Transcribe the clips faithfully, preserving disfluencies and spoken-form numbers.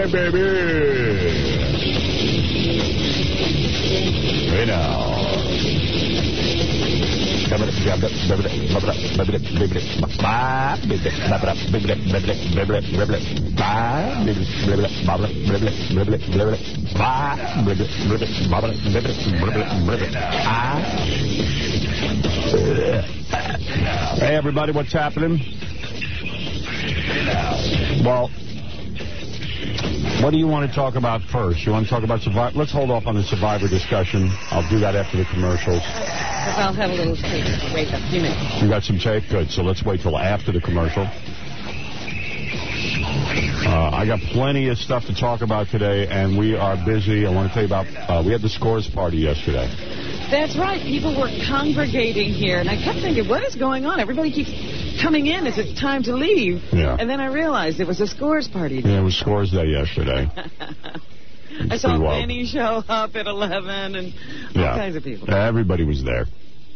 Yeah, baby. Hey, now. Hey, everybody, what's happening? Well, what do you want to talk about first? You want to talk about Survivor? Let's hold off on the Survivor discussion. I'll do that after the commercials. Because I'll have a little tape to wake up. You minutes. You got some tape? Good. So let's wait till after the commercial. Uh, I got plenty of stuff to talk about today, and we are busy. I want to tell you about, uh, we had the Scores party yesterday. That's right. People were congregating here, and I kept thinking, what is going on? Everybody keeps coming in as it's time to leave. Yeah. And then I realized it was a Scores party. Yeah, it was Scores Day yesterday. I saw Benny show up at eleven and all yeah. kinds of people. Everybody was there.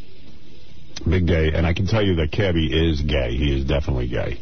Big day. And I can tell you that Cabby is gay. He is definitely gay.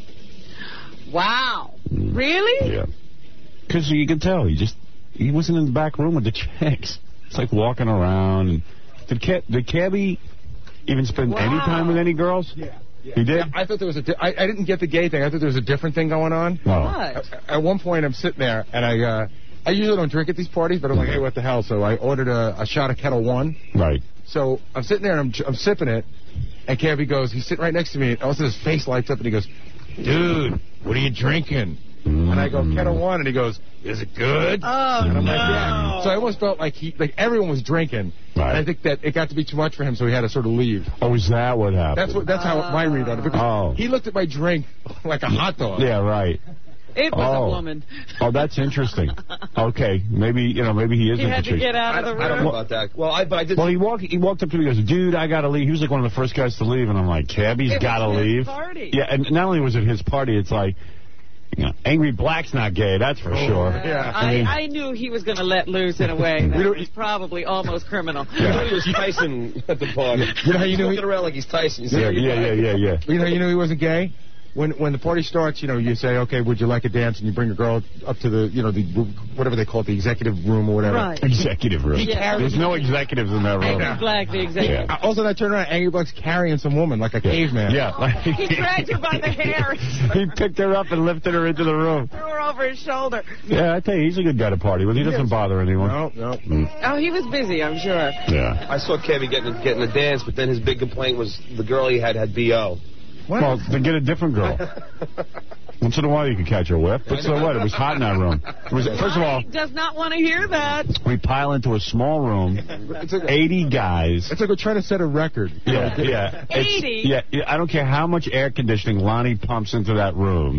Wow. Really? Yeah. Because you can tell. He just, he wasn't in the back room with the chicks. It's like walking around. And did, Cab, did Cabby even spend wow. any time with any girls? Yeah. Yeah. He did? Yeah, I thought there was a. Di I, I didn't get the gay thing. I thought there was a different thing going on. Oh. What? At, at one point, I'm sitting there, and I uh, I usually don't drink at these parties, but I'm like, hey, what the hell? So I ordered a, a shot of Kettle One. Right. So I'm sitting there, and I'm, I'm sipping it, and Cabby goes, he's sitting right next to me, and all of a sudden his face lights up, and he goes, dude, what are you drinking? Mm-hmm. And I go, Kettle One, and he goes, is it good? Oh, and I'm no. like, yeah. So I almost felt like he, like everyone was drinking, right. and I think that it got to be too much for him, so he had to sort of leave. Oh, is that what happened? That's what. That's how my read on it. Because oh. he looked at my drink like a hot dog. Yeah, right. It was oh. a woman. Oh, that's interesting. Okay, maybe you know, maybe he is. He had to get out of the room. I don't know about that. Well, I, but I did. Well, he walked. He walked up to me and goes, "Dude, I gotta leave." He was like one of the first guys to leave, and I'm like, "Cabby's it gotta was his leave." Party. Yeah, and not only was it his party, it's like, you know, Angry Black's not gay, that's for oh, sure. Yeah. I, I, mean, I knew he was going to let loose in a way that was probably almost criminal. Yeah. He was Tyson at the party. You know how you knew walking he, around like he's Tyson. You yeah, yeah, yeah, yeah, yeah. You know how you knew he wasn't gay? When when the party starts, you know, you say, okay, would you like a dance? And you bring a girl up to the, you know, the whatever they call it, the executive room or whatever. Right. Executive room. Yeah. There's no executives in that room. Angry Black, the executive. Yeah. Also, I turned around, Angry Black's carrying some woman like a yeah. caveman. Yeah. Like, He dragged her by the hair. He picked her up and lifted her into the room. Threw her over his shoulder. Yeah, I tell you, he's a good guy to party with. He doesn't Yes. bother anyone. No, no. Mm. Oh, he was busy, I'm sure. Yeah. I saw Kevin getting getting a dance, but then his big complaint was the girl he had had B O. What? Well, then get a different girl. Once in a while you can catch a whiff, but so what? It was hot in that room. It was, first of all, He does not want to hear that. we pile into a small room, It's like, eighty guys. it's like we're trying to set a record. Yeah, yeah. It's- eighty? Yeah, yeah, I don't care how much air conditioning Lonnie pumps into that room.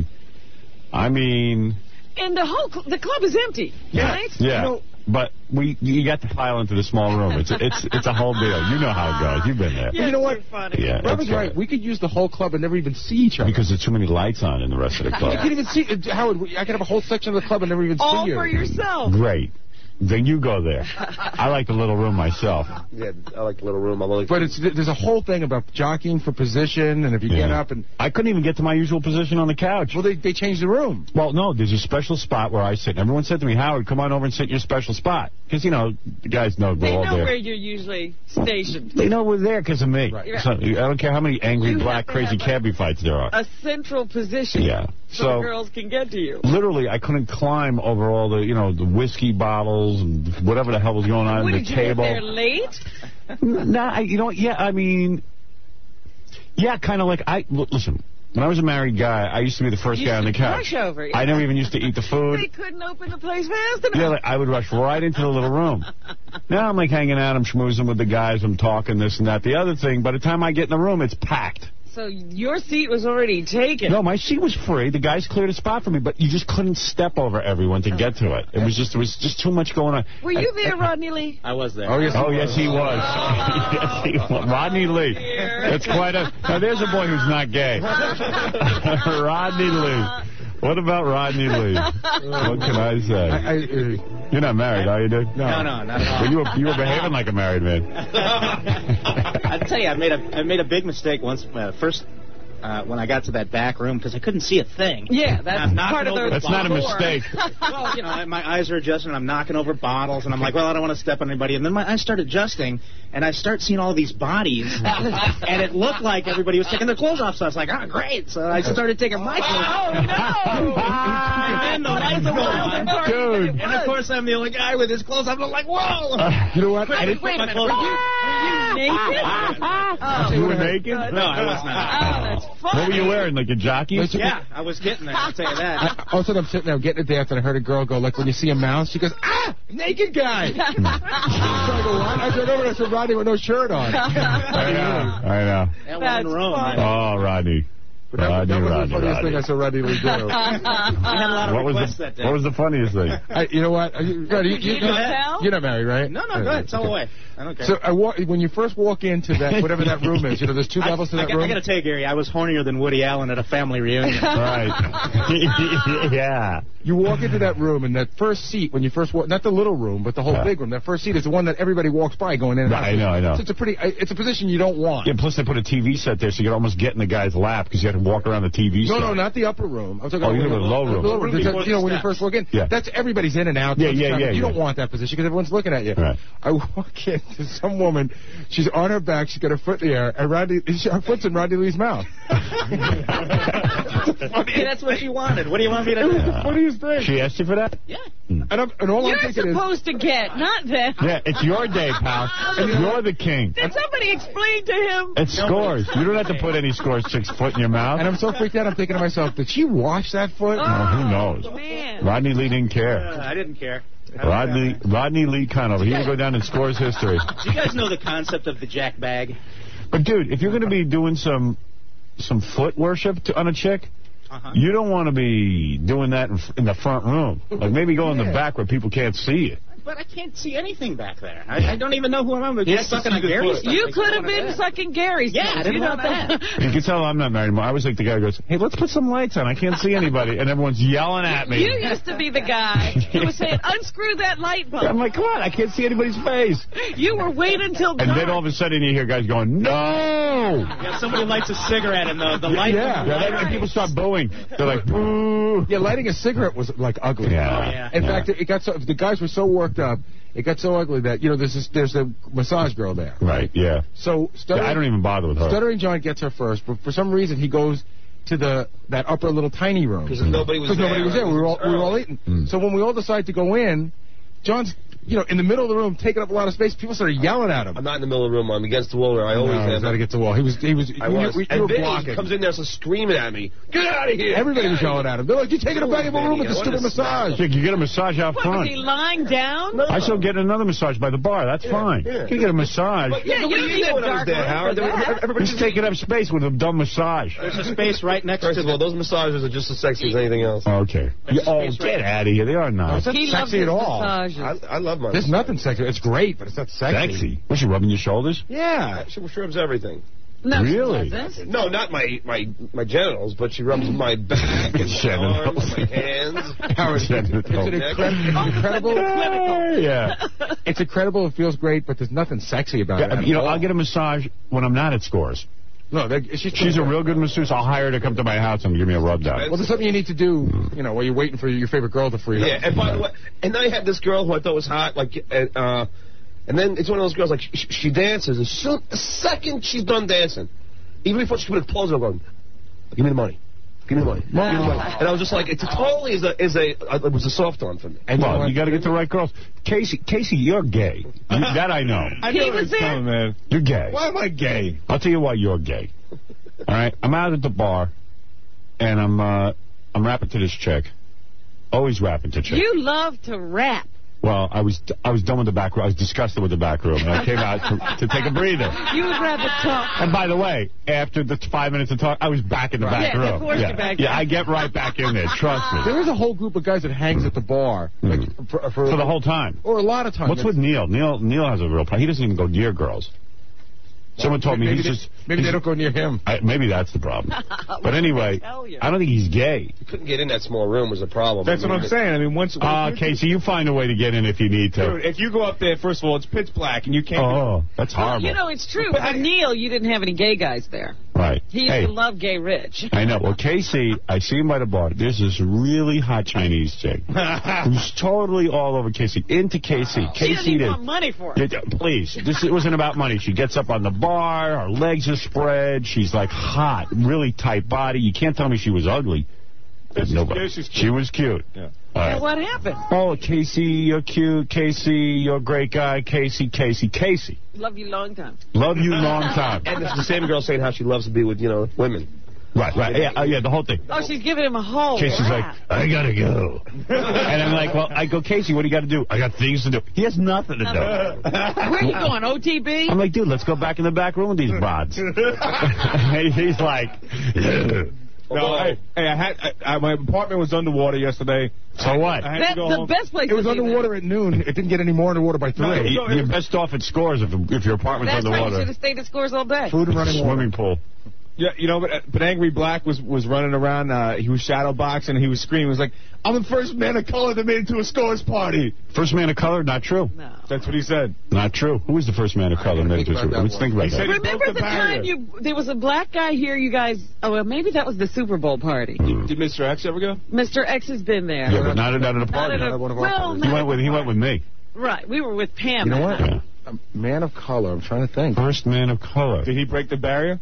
I mean... And the whole cl the club is empty, Yeah, right? yeah. You know, but we you got to pile into the small room. It's it's it's a whole deal. You know how it goes. You've been there. Yeah, you know what? too funny. Yeah, Robin's it's, uh, right. We could use the whole club and never even see each other. Because there's too many lights on in the rest of the I club. can't even see. Howard, I could have a whole section of the club and never even All see you. for yourself. Great. Then you go there. I like the little room myself. Yeah, I like the little room. I'm like, But it's there's a whole thing about jockeying for position, and if you Yeah. get up and... I couldn't even get to my usual position on the couch. Well, they, they changed the room. Well, no, there's a special spot where I sit. And everyone said to me, Howard, come on over and sit in your special spot. Because, you know, the guys know we're They all know there. where you're usually stationed. They know we're there because of me. Right. So, I don't care how many angry, You black, have to crazy have cabbie fights there are. A central position. Yeah. So, So, the girls can get to you. literally, I couldn't climb over all the, you know, the whiskey bottles and whatever the hell was going on What, at did the you table. get there late? Nah, I- you know, yeah, I mean, yeah, kind of like, I, l- listen, when I was a married guy, I used to be the first You guy on the used to couch. rush over, yeah. I never even used to eat the food. They couldn't open the place fast enough. Yeah, like, I would rush right into the little room. Now I'm like hanging out, I'm schmoozing with the guys, I'm talking this and that. The other thing, by the time I get in the room, it's packed. So your seat was already taken. No, my seat was free. The guys cleared a spot for me, but you just couldn't step over everyone to get to it. It was just, there was just too much going on. Were you there, Rodney Lee? I was there. Oh, yes, Oh, yes, he was. yes, he was. Rodney Lee. That's quite a... Now, there's a boy who's not gay. Rodney Lee. What about Rodney Lee? What can I say? I, I, uh, You're not married, are you, dude? no. No, no, not at all. Well, you, were, you were behaving like a married man. I tell you, I made a I made a big mistake once. Uh, first uh, when I got to that back room because I couldn't see a thing. Yeah, that's part of the That's not a mistake. Well, you know, my eyes are adjusting, and I'm knocking over bottles, and I'm like, well, I don't want to step on anybody. And then my eyes start adjusting, and I start seeing all these bodies, and it looked like everybody was taking their clothes off, so I was like, oh, great. So I started taking my clothes off. Oh, no! And then the lights go on. Dude. And, of course, I'm the only guy with his clothes off. I'm like, whoa! Uh, you know what? I didn't Wait put a my minute. clothes Were on. you, were you naked? Oh, You were naked? No, I was not. Oh, that's funny. What were you wearing, like a jockey? Yeah, I was getting there, I'll tell you that. I, all of a sudden, I'm sitting there getting a dance, and I heard a girl go, like, when you see a mouse, she goes, ah, naked guy. So I go, what? I turned over and I said, Rodney with no shirt on. I know. I know. That That's wasn't wrong. funny. Oh, Rodney. But that, Rodney, that was Rodney, the funniest Rodney. thing I saw Rodney Lee do. I had a lot of What was, requests the, that day. what was the funniest thing? I, you know what? Are you, Rodney, you, you, you tell? you're not married, right? No, no, go ahead. Tell away. I don't care. So I wa- when you first walk into that, whatever that room is, you know, there's two I, levels to I, that got- room. I got to tell you, Gary, I was hornier than Woody Allen at a family reunion. Right. Yeah. You walk into that room, and that first seat, when you first walk, not the little room, but the whole Yeah. big room, that first seat is the one that everybody walks by going in and out. Right, I know, I know. So it's a pretty, it's a position you don't want. Yeah, plus they put a T V set there, so you could almost get in the guy's lap because you had to walk around the T V set. No, no, not the upper room. I'm talking Oh, about you're the in the low room. lower room. Before Because, you know, the when you steps. first walk in, Yeah. that's everybody's in and out. Yeah, most of the yeah, time. yeah, You yeah. don't want that position because everyone's looking at you. Right. I walk into some woman. She's on her back. She's got her foot in the air, and Rodney, her foot's in Rodney Lee's mouth. Okay, that's what you wanted. What do you want me to do? What do you think? She asked you for that? Yeah. And, I'm, and all I'm You're thinking is, supposed to get, not them. Yeah, it's your day, pal. You're the king. Did somebody explain to him? It's scores. You don't have to put any scores six foot in your mouth. and I'm so freaked out. I'm thinking to myself, did she wash that foot? Oh, who knows? Man. Rodney Lee didn't Uh, care. I didn't care. I don't Rodney care. Rodney Lee Conover. He will go down in scores history. Do you guys know the concept of the jack bag? But, dude, if you're going to be doing some some foot worship to, on a chick, Uh-huh. you don't want to be doing that in, in the front room. Like, maybe go in the Yeah. back where people can't see you. But I can't see anything back there. I, I don't even know who I'm. He has to sucking see on the Gary's foot. stuff. You Like, could I have wanted been that. sucking Gary's. Yeah, I nuts. didn't You know want that. You can tell I'm not married anymore. I was like the guy who goes, hey, let's put some lights on. I can't see anybody. And everyone's yelling at me. You used to be the guy who was saying, unscrew that light bulb. I'm like, come on, I can't see anybody's face. You were waiting until And dark. then all of a sudden you hear guys going, no! Yeah, somebody lights a cigarette and the, the light. Yeah. Yeah, then people start booing. They're like, boo. Yeah, lighting a cigarette was like ugly. Yeah. Oh, yeah. In Yeah. fact, it got so the guys were so worked up. It got so ugly that you know there's this, there's a massage girl there. Right, yeah. So yeah. Stuttering, I don't even bother with her. Stuttering John gets her first, but for some reason he goes to the that upper little tiny room Because nobody was because there. nobody was there. We were all we were all eating. Mm. So when we all decide to go in, John's you know in the middle of the room taking up a lot of space. People started yelling at him. I'm not in the middle of the room. I'm against the wall where I always no, am. he's got to get to the wall. He was he was. I you, was. You, you and were Vinny blocking. comes in there so screaming at me. Get out of here. Everybody Get was outta yelling here. at him. They're like, "You're taking a valuable room with the Vinny, I stupid wanted to smack massage." Yeah, you get a massage out What, front. was he lying down? I still get another massage by the bar. That's fine. yeah. You can get a massage. But Yeah, nobody you knew need a when I was dark there, room Howard. for There were- that. everybody Just taking up space with a dumb massage. There's a space right next First to of all, the. those massages are just as sexy as anything else. Okay. There's Oh, space get right- out of here. They are not. It's not He loves sexy his at all. massages. I, I love my There's nothing sexy. It's great, but it's not sexy. Sexy. Was she rubbing your shoulders? Yeah. She rubs everything. No, she Really? wasn't. No, not my, my, my genitals, but she rubs my back and my Genitals. arms, my hands. Howard, it's, an Genitals. incredible, incredible. Yeah. It's incredible. It feels great, but there's nothing sexy about Yeah, it. you know, at all. I'll get a massage when I'm not at Scores. No, they- she's, She's a real good masseuse. I'll hire her to come to my house and give me a rub down. Well, there's something you need to do, you know, while you're waiting for your favorite girl to free up. Yeah, and by the way, and I had this girl who I thought was hot, like, and, uh, and then it's one of those girls, like, she, she dances. As soon, the second she's done dancing, even before she put her clothes on, going, give me the money. Give me the money. Give me the money. And I was just like, it totally is a, is a, uh, it was a soft one for me. And you know Well, what? you got to get the right girls. Casey, Casey, you're gay. You, that I know. I He know was where it's there. coming, man. You're gay. Why am I gay? I'll tell you why you're gay. All right, I'm out at the bar, and I'm uh, I'm rapping to this chick. Always rapping to chick. You love to rap. Well, I was I was done with the back room. I was disgusted with the back room, and I came out to, to take a breather. You would rather talk. And by the way, after the five minutes of talk, I was back in the back Yeah, they room. forced yeah, you back yeah, in. I get right back in there. Trust me. There is a whole group of guys that hangs at the bar. Like, for, for, For the whole time. Or a lot of times. What's with Neil? Neil Neil has a real problem. He doesn't even go near girls. Someone told me maybe he's they, just... Maybe he's- they don't go near him. I, maybe that's the problem. But anyway, tell you? I don't think he's gay. You couldn't get in that small room was a problem. That's I what mean, I'm saying. I mean, once. Uh, Casey, you find a way to get in if you need to. Dude, if you go up there, first of all, it's pitch black and you can't. Oh, that's Well, horrible. you know, it's true. For Neil, you didn't have any gay guys there. Right. He used hey, to love Gay Rich. I know. Well, Casey, I see him by the bar. There's this really hot Chinese chick who's totally all over Casey. Into Casey. She Casey doesn't even did. want money for it. Yeah, please. This wasn't about money. She gets up on the bar. Her legs are spread. She's like hot. Really tight body. You can't tell me she was ugly. Nobody. She was cute. Yeah. And right. What happened? Oh, Casey, you're cute. Casey, you're a great guy. Casey, Casey, Casey. Love you long time. Love you long time. And it's the same girl saying how she loves to be with, you know, women. Right, right. Yeah, uh, yeah, the whole thing. Oh, she's giving him a whole Casey's rap. like, I gotta go. And I'm like, well, I go, Casey, what do you got to do? I got things to do. He has nothing to do. Where are you going, O T B? I'm like, dude, let's go back in the back room with these broads. He's like... No, hey, hey, I had I, I, my apartment was underwater yesterday. So what? That's the home. best place. It was to underwater at noon. It didn't get any more underwater by three. No, you, you're best off at Scores if if your apartment's That's underwater. That's right. You should have stayed at Scores all day. Food and running Swimming water. pool. Yeah, you know, but, but Angry Black was was running around. Uh, he was shadow boxing. And he was screaming. He was like, "I'm the first man of color that made it to a Scores party." First man of color? Not true. No. That's what he said. Not true. Who was the first man of color that made it to a Scores? Let's think about He that. said Remember the the time you there was a black guy here? You guys. Oh, well, maybe that was the Super Bowl party. Mm. Did Mister X ever go? Mister X has been there. Yeah, but not at, not at a Not party. at a, Not one of our well, parties. He not went with he went with me. Right, we were with Pam. You know what? Yeah. A man of color. I'm trying to think. First man of color. Did he break the barrier?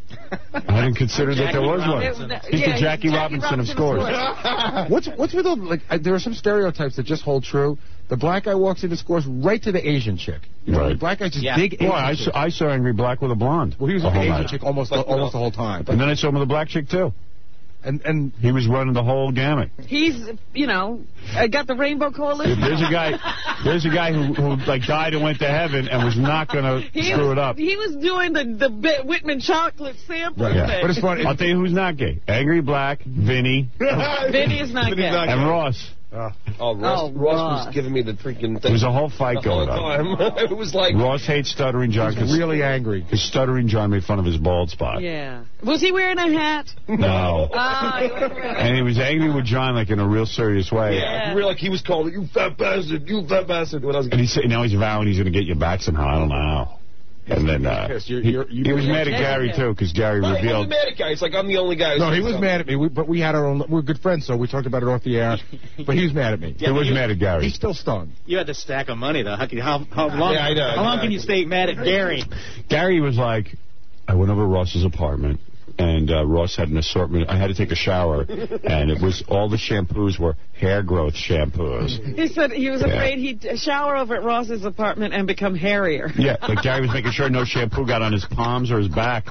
I didn't consider that there was one. It was- He's yeah, the Jackie he's Robinson of Scores. what's what's with all like? Uh, there are some stereotypes that just hold true. The black guy walks into Scores right to the Asian chick. You know, Right. the black guy's just Yeah. big Asian Boy, I chick. saw, I saw Angry Black with a blonde. Well, he was the an whole Asian night. chick almost But, almost no. the whole time. And then I saw him with a black chick, too. And and He was running the whole gamut. He's, you know, uh, got the Rainbow Coalition. There's a guy, there's a guy who, who like died and went to heaven and was not going to He screw was, it up. He was doing the the Bit- Whitman chocolate sample Right. thing. Yeah. But it's funny. I'll tell you who's not gay. Angry Black, Vinny, Vinny is not gay. and Ross. Uh, Oh, Ross, Oh, Ross Ross. was giving me the freaking thing. There was a whole fight the whole going on. time. It was like... Ross hates Stuttering John because really angry. Stuttering John made fun of his bald spot. Yeah. Was he wearing a hat? No. Ah, he was wearing a And he was angry with John, like, in a real serious way. Yeah, you were like, he was calling, you fat bastard, you fat bastard. When I was And he said, now he's vowing he's going to get you back somehow. I don't know how. And then uh, Pissed. You're- he, you're- you- he was mad at Yeah, Gary, yeah. too, because Gary No, he wasn't revealed... mad at guy. It's like I'm the only guy. who No, said he was something. mad at me. We, but we had our own. We're good friends, so we talked about it off the air. But he was mad at me. He was you- mad at Gary. He's still stung. You had the stack of money, though. How, can, how, how long, Yeah, I know, how long can exactly. you stay mad at Gary? Gary was like, I went over to Ross's apartment, and uh, Ross had an assortment. I had to take a shower, and it was all the shampoos were hair growth shampoos. He said he was Yeah. afraid he'd shower over at Ross's apartment and become hairier. Yeah, like Gary was making sure no shampoo got on his palms or his back.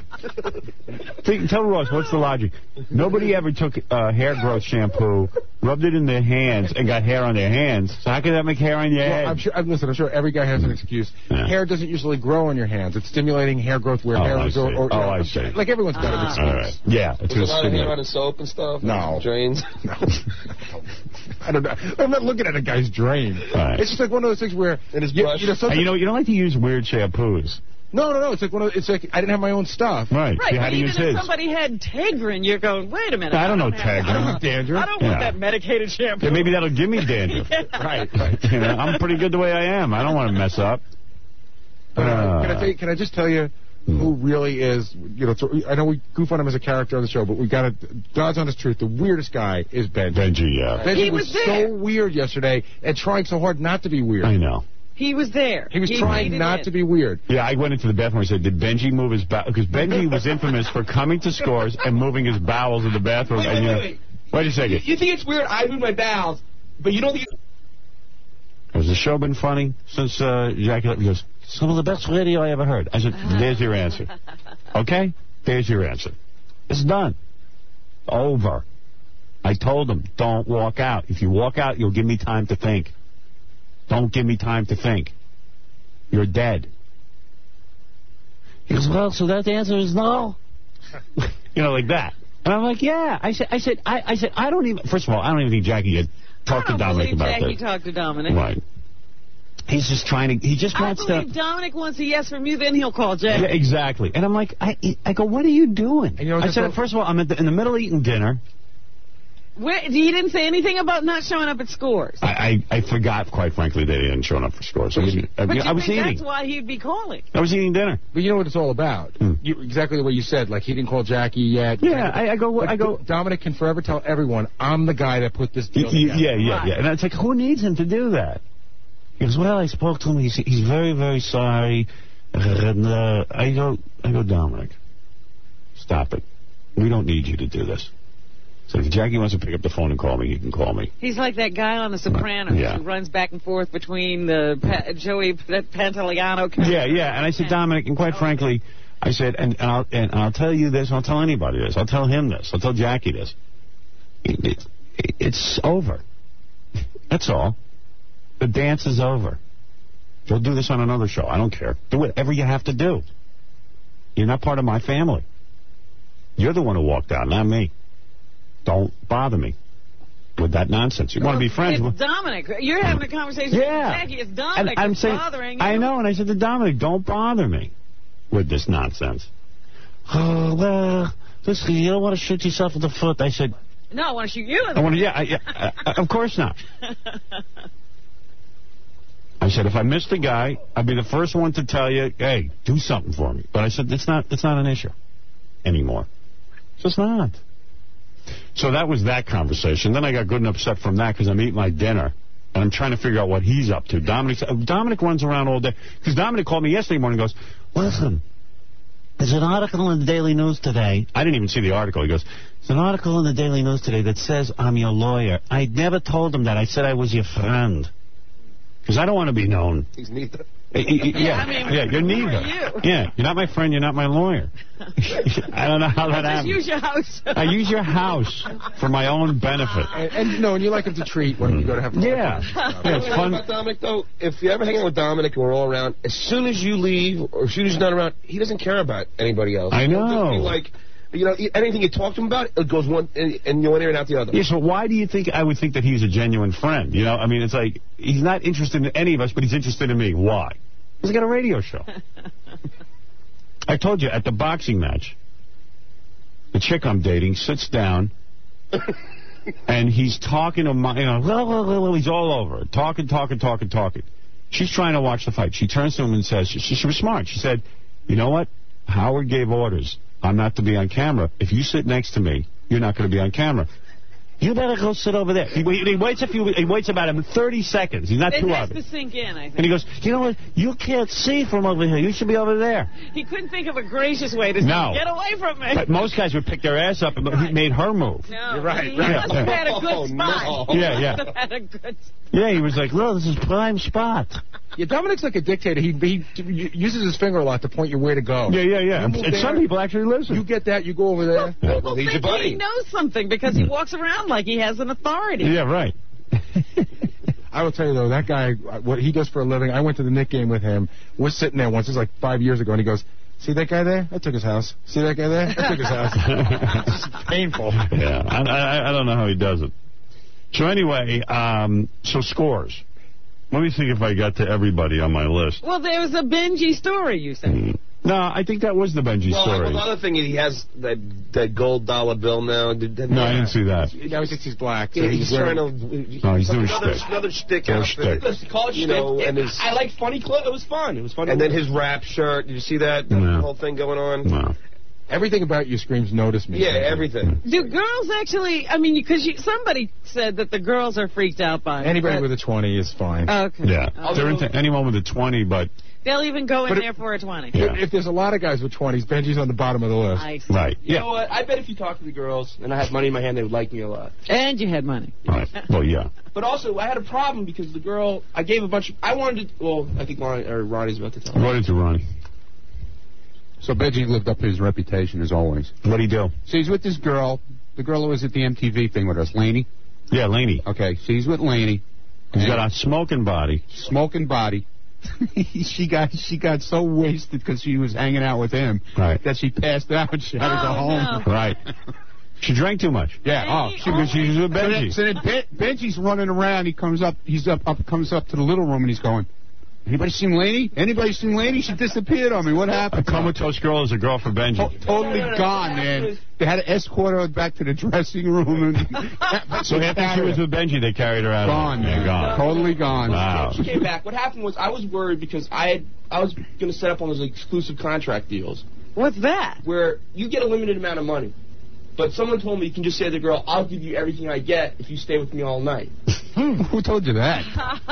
Think, tell Ross, what's the logic? Nobody ever took uh, hair growth shampoo, rubbed it in their hands, and got hair on their hands. So how can that make hair on your Well, head? I'm sure. I'm, listen, I'm sure every guy has an excuse. Yeah. Hair doesn't usually grow on your hands. It's stimulating hair growth where Oh, hair I would grow. see. Or, Oh, you know, I see. Like everyone's got an excuse. All right. Yeah, it's Was going a to lot of hair stimulate. on his soap and stuff? No. Drains? No. I don't know. I'm not looking at a guy's drain. Right. It's just like one of those things where In his you, brush. you know, And something, you know, you don't like to use weird shampoos. no, no, no. It's like one of. It's like I didn't have my own stuff. Right. Right, See, how but to even use if his. somebody had Tegrin, you're going, wait a minute. I don't know have- Tegrin. I don't want dandruff. I don't Yeah. want that medicated shampoo. Yeah, maybe that'll give me dandruff. Right. Right. You know, I'm pretty good the way I am. I don't want to mess up. But, uh, Uh, can I tell you, can I just tell you who really is? You know, so I know we goof on him as a character on the show, but we got to. God's honest truth. The weirdest guy is Benji. Benji, yeah. Benji He was, was there. so weird yesterday and trying so hard not to be weird. I know. He was there. He was made trying it not in. to be weird. Yeah, I went into the bathroom and said, did Benji move his bowels? Because Benji was infamous for coming to Scores and moving his bowels in the bathroom. Wait, and, wait, you know, wait, wait a second. You think it's weird I move my bowels, but you don't think... Has the show been funny since uh, Jackie left? He goes, some of the best radio I ever heard. I said, there's your answer. Okay? There's your answer. It's done. Over. I told him, don't walk out. If you walk out, you'll give me time to think. Don't give me time to think. You're dead. He goes, well, so that answer is no? You know, like that. And I'm like, yeah. I said, I said, I, I said, I don't even, first of all, I don't even think Jackie had talked to I don't Dominic believe about Jackie this. talked to Dominic. Right. He's just trying to, he just I wants believe to. Dominic wants a yes from you, then he'll call Jackie. Yeah, exactly. And I'm like, I, I go, what are you doing? And you know, I just said, so- first of all, I'm at the, in the middle eating dinner. Where, he didn't say anything about not showing up at scores. I, I, I forgot, quite frankly, that he didn't show up for scores. I was, I, But you I was think eating. that's why he'd be calling. I was eating dinner. But you know what it's all about. Hmm. You, exactly the way you said. Like, he didn't call Jackie yet. Yeah, I, I go. Like, I go. Dominic can forever tell everyone, I'm the guy that put this deal Y- together. Yeah, yeah, Right. yeah. And it's like, who needs him to do that? He goes, well, I spoke to him. He's, he's very, very sorry. And uh, I go, I go, Dominic, stop it. We don't need you to do this. So if Jackie wants to pick up the phone and call me, he can call me. He's like that guy on The Sopranos Yeah. who runs back and forth between the pa- Joey P- Pantoliano. Yeah, yeah. And I said, Dominic, and quite frankly, I said, and, and, I'll, and I'll tell you this, I'll tell anybody this, I'll tell him this, I'll tell Jackie this. It, it, it's over. That's all. The dance is over. Go do this on another show. I don't care. Do whatever you have to do. You're not part of my family. You're the one who walked out, not me. Don't bother me with that nonsense. You want to be friends with... It's Dominic. You're having a conversation Yeah. with Jackie. It's Dominic And I'm that's saying, bothering you. I know, and I said to Dominic, don't bother me with this nonsense. Oh, well, listen, you don't want to shoot yourself in the foot. I said... No, I want to shoot you in I the want to, yeah, I, yeah I, of course not. I said, if I missed a guy, I'd be the first one to tell you, hey, do something for me. But I said, it's not, it's not an issue anymore. It's just not. So that was that conversation. Then I got good and upset from that because I'm eating my dinner, and I'm trying to figure out what he's up to. Dominic, Dominic runs around all day. Because Dominic called me yesterday morning and goes, listen, there's an article in the Daily News today. I didn't even see the article. He goes, there's an article in the Daily News today that says I'm your lawyer. I never told him that. I said I was your friend. Because I don't want to be known. He's neither. Yeah, yeah, I mean, yeah, you're who neither. are you? Yeah, you're not my friend, you're not my lawyer. I don't know how that Just happens. use your house. I use your house for my own benefit. And, and you know, and you like him to treat when you go to have fun. Yeah. Yeah, it's fun. About Dominic, though, if you ever hang out with Dominic and we're all around, as soon as you leave or as soon as you're not around, he doesn't care about anybody else. I He'll just know. be like, you know, anything you talk to him about, it goes one in, in one ear and out the other. Yeah, so why do you think I would think that he's a genuine friend? You know, I mean, it's like, he's not interested in any of us, but he's interested in me. Why? He's got a radio show. I told you, at the boxing match, the chick I'm dating sits down, and he's talking to my, you know, blah, blah, blah, blah, he's all over it, talking, talking, talking, talking. She's trying to watch the fight. She turns to him and says, she, she was smart. She said, you know what? Howard gave orders. I'm not to be on camera. If you sit next to me, you're not going to be on camera. You better go sit over there. He, he waits a few. He waits about thirty seconds. He's not It too has obvious. to sink in, I think. And he goes, you know what? You can't see from over here. You should be over there. He couldn't think of a gracious way to No. say, get away from me. But most guys would pick their ass up, and he made her move. No, You're right, He right. must have had a good Oh, spot. no. Yeah, He yeah. must have had a good Yeah, he was like, well, this is prime spot. Yeah, Dominic's like a dictator. He, he uses his finger a lot to point you where to go. Yeah, yeah, yeah. You And, move and some there, people actually listen. You get that, you go over there. Yeah. People he's think your buddy. he knows something because he walks around like he has an authority. Yeah, right. I will tell you, though, that guy, what he does for a living, I went to the Knick game with him. We're sitting there once, this was like five years ago, and he goes, see that guy there? I took his house. See that guy there? I took his house. It's painful. Yeah, I, I, I don't know how he does it. So anyway, um, so scores. Let me see if I got to everybody on my list. Well, there was a Benji story, you said. Mm. No, I think that was the Benji Well, story. another thing, he has that that gold dollar bill now. Did, did, No, I didn't see that. Now he thinks he's black. So Yeah, he's he's trying wearing- to. No, he's doing another, shtick. another shtick Doing outfit. shtick. Listen, college You shtick. know, It- and his- I like funny clips. It was fun. It was fun. And then his rap shirt. Did you see that? No. The whole thing going on. No. Everything about you screams, notice me. Yeah, everything. Do girls actually, I mean, because somebody said that the girls are freaked out by it. Anybody but- with a twenty is fine. Okay. Yeah. Oh. They're into anyone with a twenty, but... They'll even go in But it- there for a twenty. Yeah. If, if there's a lot of guys with twenties, Benji's on the bottom of the list. I see. Right. You Yeah. know what? I bet if you talk to the girls and I had money in my hand, they would like me a lot. And you had money. Right. Well, yeah. But also, I had a problem because the girl, I gave a bunch of, I wanted to, well, I think Ronnie, or Ronnie's about to tell me. What did you, Ronnie? So Benji lived up to his reputation as always. What'd he do? So he's with this girl, the girl who was at the M T V thing with us, Lainey. Yeah, Laney. Okay, so he's with Lainey. He's and got a smoking body. smoking body. she got she got so wasted because she was hanging out with him Right. that she passed out. She had to go Oh, home. no. Right. She drank too much. Yeah. Oh, She, because she was with So then, Benji. so then ben, Benji's running around. He comes up. He's up, up. Comes up to the little room and he's going, Anybody seen Laney? Anybody seen Laney? She disappeared on me. What happened? A comatose girl is a girl for Benji. To- totally gone, man. They had to escort her back to the dressing room. And So after she was with Benji, they carried her out. Gone, man. Gone. Totally gone. Wow. She came back. What happened was I was worried because I had I was going to set up on those exclusive contract deals What's that? where you get a limited amount of money. But someone told me you can just say to the girl, I'll give you everything I get if you stay with me all night. Who told you that?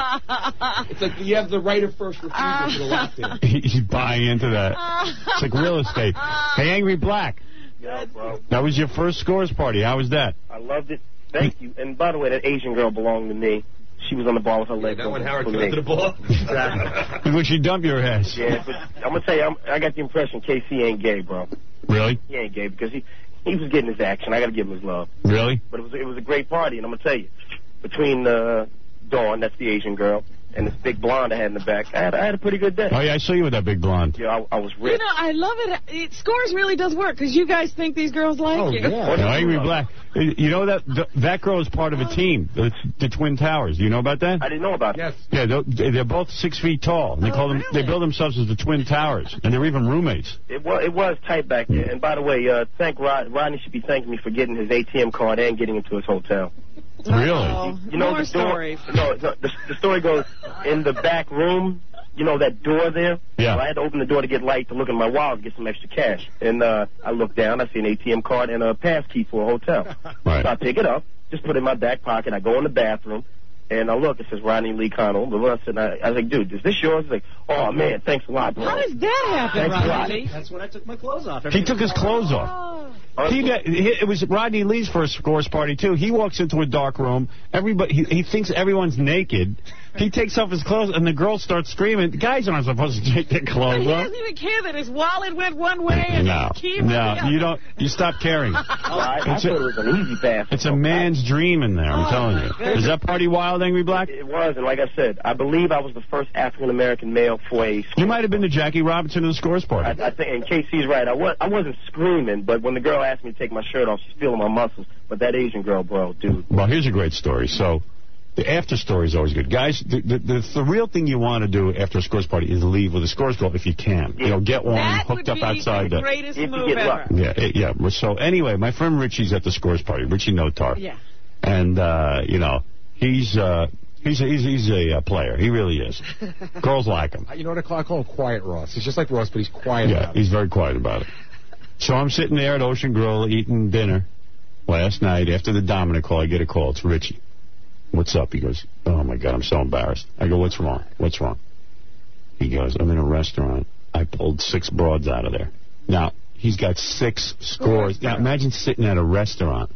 It's like you have the right of first refusal for the lockdown. He's buying into that. It's like real estate. Hey, Angry Black. Yo, bro. That was your first scores party. How was that? I loved it. Thank you. And by the way, that Asian girl belonged to me. She was on the ball with her legs. That when Howard for came me. to the ball. Exactly. Look, she dumped your ass. Yeah, but I'm gonna tell you, I'm, I got the impression K C ain't gay, bro. Really? He ain't gay because he he was getting his action. I got to give him his love. Really? But it was it was a great party, and I'm gonna tell you, between uh, Dawn, that's the Asian girl, and this big blonde I had in the back, I had, I had a pretty good day. Oh, yeah, I saw you with that big blonde. Yeah, I, I was You rich. know, I love it. it. Scores really does work because you guys think these girls like Oh, you. yeah. No, Angry Black. You know that th- that girl is part of a team, the, the Twin Towers. Do you know about that? I didn't know about that. Yes. Yeah, they're, they're both six feet tall. And they Oh, call them. They really? build themselves as the Twin Towers, and they're even roommates. It was it was tight back there. And by the way, uh, thank Rod. Rodney should be thanking me for getting his A T M card and getting into his hotel. Really? Uh-oh. You know More the door. stories. No, no the, the story goes in the back room. You know that door there? Yeah. So I had to open the door to get light to look in my wallet to get some extra cash. And uh, I looked down. I see an A T M card and a pass key for a hotel. Right. So I pick it up, just put it in my back pocket. I go in the bathroom. And I look, it says Rodney Lee Connell. But I said, I, I was like, dude, is this yours? He's like, oh, man, thanks a lot, bro. How does that happen, Thanks a lot. Rodney? That's when I took my clothes off. He took his clothes off. Oh. He got, he, it was Rodney Lee's first scores party, too. He walks into a dark room. Everybody, he, he thinks everyone's naked. He takes off his clothes, and the girls start screaming. The guys aren't supposed to take their But clothes he off. doesn't even care that his wallet went one way and No, his key went the no, other. you don't. You stop caring. Well, I, I It's thought a- it was an easy pass. It's a man's dream in there, I'm Oh, telling my you. goodness. Is that party wild, Angry Black? It was, and like I said, I believe I was the first African-American male for a... You might have been the Jackie Robinson of the scores I, party. I think, and K C's right. I, was, I wasn't screaming, but when the girl asked me to take my shirt off, she's feeling my muscles. But that Asian girl, bro, dude. Well, here's a great story. So, the after story is always good. Guys, the, the, the, the real thing you want to do after a scores party is leave with a scores girl if you can. You know, get one That hooked would up be outside the the... greatest If you move get ever. lucky. Yeah, it- yeah. So, anyway, my friend Richie's at the scores party, Richie Notar. Yeah. And, uh, you know, he's... Uh, He's a, he's, he's a uh, player. He really is. Girls like him. You know what I call, I call him Quiet Ross. He's just like Ross, but he's quiet Yeah, about it. he's very quiet about it. So I'm sitting there at Ocean Grill eating dinner last night. After the Dominic call, I get a call. It's Richie. What's up? He goes, oh, my God, I'm so embarrassed. I go, what's wrong? What's wrong? He goes, I'm in a restaurant. I pulled six broads out of there. Now, he's got six scores. Now, imagine sitting at a restaurant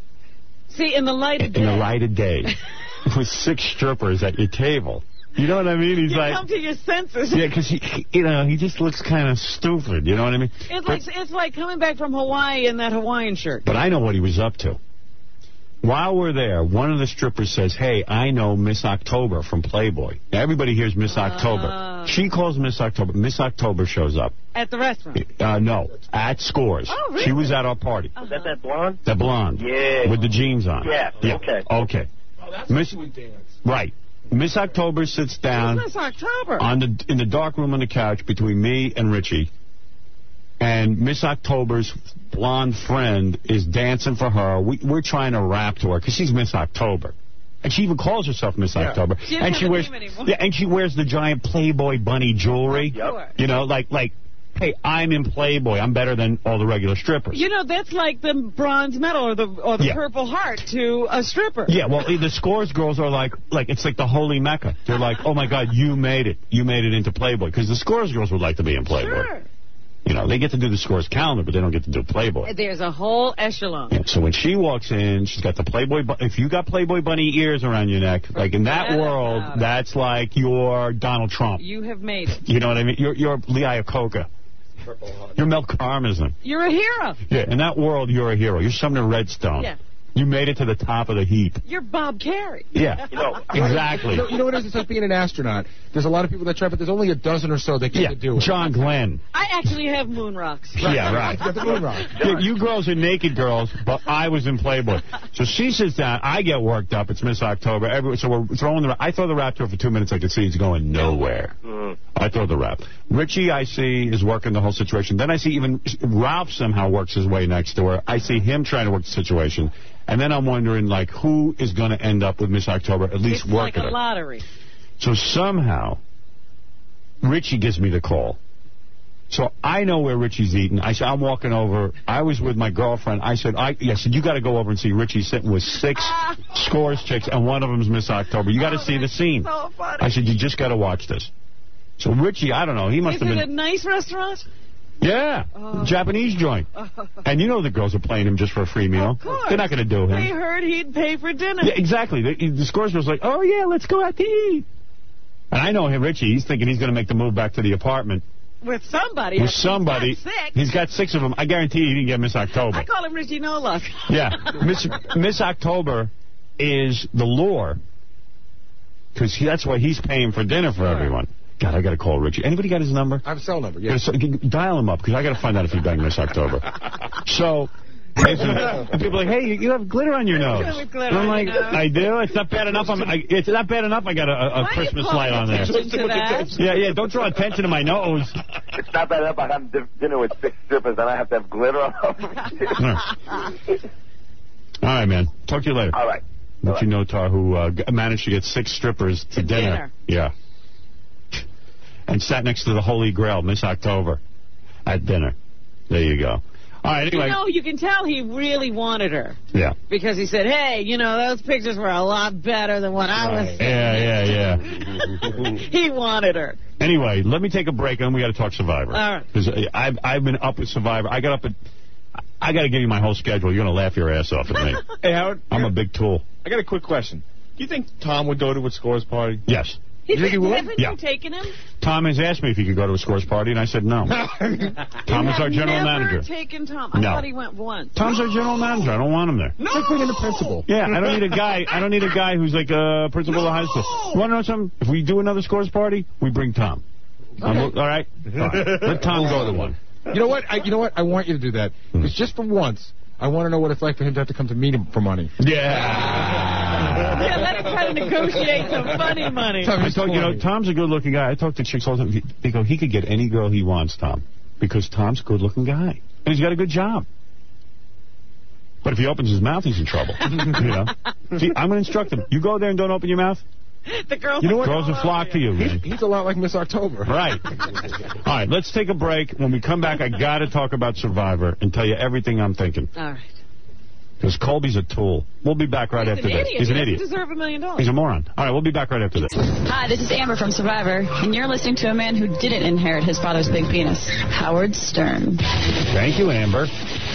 See, in the light of in day, the light of day with six strippers at your table. You know what I mean? He's you like... come to your senses. Yeah, because he, he, you know, he just looks kind of stupid. You know what I mean? It's But- like it's like coming back from Hawaii in that Hawaiian shirt. But I know what he was up to. While we're there, one of the strippers says, hey, I know Miss October from Playboy. Now, everybody hears Miss October. Ah. She calls Miss October. Miss October shows up. At the restaurant. Uh, no, at Scores. Oh, really? She was at our party. Was that that blonde? The blonde. Yeah. With the jeans on. Yeah, okay. Okay. Oh, that's Miss, what you would dance. right. Miss October sits down That's October. on the in the dark room on the couch between me and Richie. And Miss October's blonde friend is dancing for her. We, we're trying to rap to her because she's Miss October. And she even calls herself Miss Yeah. October. She doesn't and have she a wears name anymore. yeah, and she wears the giant Playboy bunny jewelry. Yep. You know, like like hey, I'm in Playboy. I'm better than all the regular strippers. You know, that's like the bronze medal or the or the Yeah. Purple Heart to a stripper. Yeah, well, the Scores girls are like, like it's like the holy Mecca. They're like, oh my God, you made it. You made it into Playboy. Because the Scores girls would like to be in Playboy. Sure. You know, they get to do the Scores calendar, but they don't get to do Playboy. There's a whole echelon. Yeah, so when she walks in, she's got the Playboy. Bu- if you got Playboy bunny ears around your neck, like in that Forget world, about it. that's like you're Donald Trump. You have made it. You know what I mean? You're you're Lee Iacocca. You're Mel Karmazin. You're a hero. Yeah, in that world, you're a hero. You're Sumner Redstone. Yeah. You made it to the top of the heap. You're Bob Carey. Yeah, You know, exactly. You know, you know what it is? It's like being an astronaut. There's a lot of people that try, but there's only a dozen or so that get Yeah, to do it. John Glenn. I actually have moon rocks. Yeah, right. You got the moon rock. Yeah, you girls are naked girls, but I was in Playboy. So she sits down. I get worked up. It's Miss October. Every, so we're throwing the. I throw the rap to her for two minutes. I can see it's going nowhere. I throw the rap. Richie, I see, is working the whole situation. Then I see even Ralph somehow works his way next to her. I see him trying to work the situation. And then I'm wondering, like, who is going to end up with Miss October, at least It's working like a her. lottery. So somehow, Richie gives me the call. So I know where Richie's eating. I said, I'm walking over. I was with my girlfriend. I said, I, yeah, I said, you got to go over and see Richie sitting with six scores chicks, and one of them's Miss October. You got to Oh, see the scene. So funny. I said, you just got to watch this. So Richie, I don't know. He must Is have it been. a nice restaurant? Yeah, Oh. Japanese joint. And you know the girls are playing him just for a free meal. Of course. They're not going to do They him. heard he'd pay for dinner. Yeah, exactly. The, the scores was like, oh, yeah, let's go out to eat. And I know him, Richie. He's thinking he's going to make the move back to the apartment. With somebody. With He's somebody. got six. He's got six of them. I guarantee you he didn't get Miss October. I call him Richie No Luck. Yeah. Miss Miss October is the lure. Because that's why he's paying for dinner for everyone. God, I got to call Richie. Anybody got his number? I have a cell number, yeah. Yeah, so, dial him up, because I got to find out if he banged Miss October. So, and people are like, hey, you, you have glitter on your nose. have glitter And I'm on like, your nose. I do? It's not bad enough. I'm, I, it's not bad enough I got a, a Why Christmas you call light on there. attention to that? Yeah, yeah, don't draw attention to my nose. It's not bad enough I have di- dinner with six strippers, then I have to have glitter on. All right, man. Talk to you later. All right. Let you know, Tar, who uh, g- managed to get six strippers to, To dinner. Yeah. And sat next to the Holy Grail, Miss October, at dinner. There you go. All right, anyway. You know, you can tell he really wanted her. Yeah. Because he said, hey, you know, those pictures were a lot better than what I was seeing. Yeah, yeah, yeah. He wanted her. Anyway, let me take a break, and then we got to talk Survivor. All right. Because I've, I've been up with Survivor. I got up at... I got to give you my whole schedule. You're going to laugh your ass off at me. Hey, Howard. I'm a big tool. I got a quick question. Do you think Tom would go to a Scores party? Yes. He You think he would? Haven't Yeah. you taken him? Tom has asked me if he could go to a Scores party, and I said no. Tom is our I've general never manager. taken Tom. I No. thought he went once. Tom's our general manager. I don't want him there. It's like bringing the principal. Yeah, I don't need a guy. I don't need a guy who's like a principal of high school. You want to know something? If we do another Scores party, we bring Tom. Um, all right? Fine. Let Tom go to one. You know what? I, you know what? I want you to do that. Because just for once, I want to know what it's like for him to have to come to meet him for money. Yeah. Yeah, let him try to negotiate some funny money. I told you know Tom's a good-looking guy. I talk to chicks all the time. They go, he could get any girl he wants, Tom, because Tom's a good-looking guy and he's got a good job. But if he opens his mouth, he's in trouble. You know. See, I'm going to instruct him. You go there and don't open your mouth. The girls, You know what? are Girls will all flock over to you, He's, man. he's a lot like Miss October. Right. All right, let's take a break. When we come back, I got to talk about Survivor and tell you everything I'm thinking. All right. Because Colby's a tool. We'll be back right He's after an this. idiot. He's an He idiot. doesn't deserve a million dollars. He's a moron. All right, we'll be back right after this. Hi, this is Amber from Survivor, and you're listening to a man who didn't inherit his father's big penis, Howard Stern. Thank you, Amber.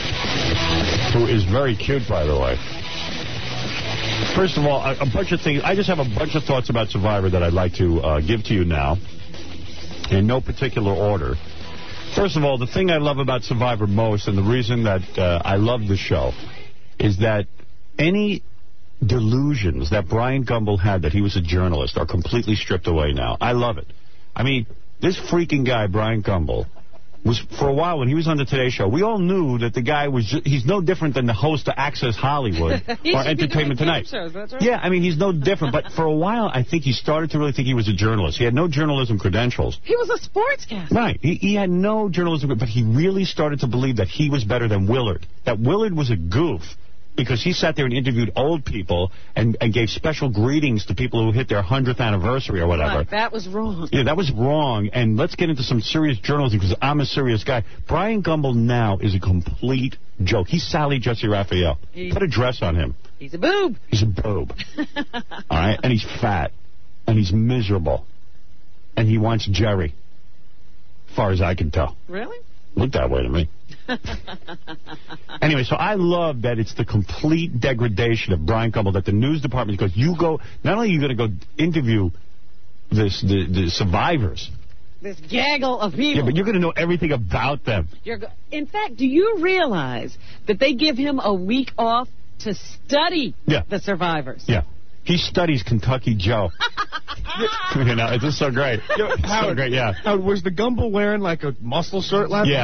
Who is very cute, by the way. First of all, a, a bunch of things. I just have a bunch of thoughts about Survivor that I'd like to uh, give to you now, in no particular order. First of all, the thing I love about Survivor most, and the reason that uh, I love the show, is that any delusions that Brian Gumbel had that he was a journalist are completely stripped away now. I love it. I mean, this freaking guy, Brian Gumbel, was, for a while when he was on the Today Show, we all knew that the guy was, ju- he's no different than the host of Access Hollywood He or should be Entertainment doing game Tonight. shows, that's right. Yeah, I mean, he's no different. But for a while, I think he started to really think he was a journalist. He had no journalism credentials. He was a sportscaster. Right. He, he had no journalism, but he really started to believe that he was better than Willard. That Willard was a goof. Because he sat there and interviewed old people and, and gave special greetings to people who hit their hundredth anniversary or whatever. Right, that was wrong. Yeah, that was wrong. And let's get into some serious journalism because I'm a serious guy. Brian Gumbel now is a complete joke. He's Sally Jesse Raphael. He- Put a dress on him. He's a boob. He's a boob. All right? And he's fat. And he's miserable. And he wants Jerry. As far as I can tell. Really? Looked that way to me. Anyway, so I love that it's the complete degradation of Brian Gumbel, that the news department goes, you go, not only are you going to go interview this the, the survivors, This gaggle of people. yeah, but you're going to know everything about them. You're go- In fact, do you realize that they give him a week off to study Yeah. the survivors? Yeah. He studies Kentucky Joe. You know, it's just so great. Yo, It's so Howard, great, yeah. Howard, was the Gumbel wearing like a muscle shirt last Yeah. night?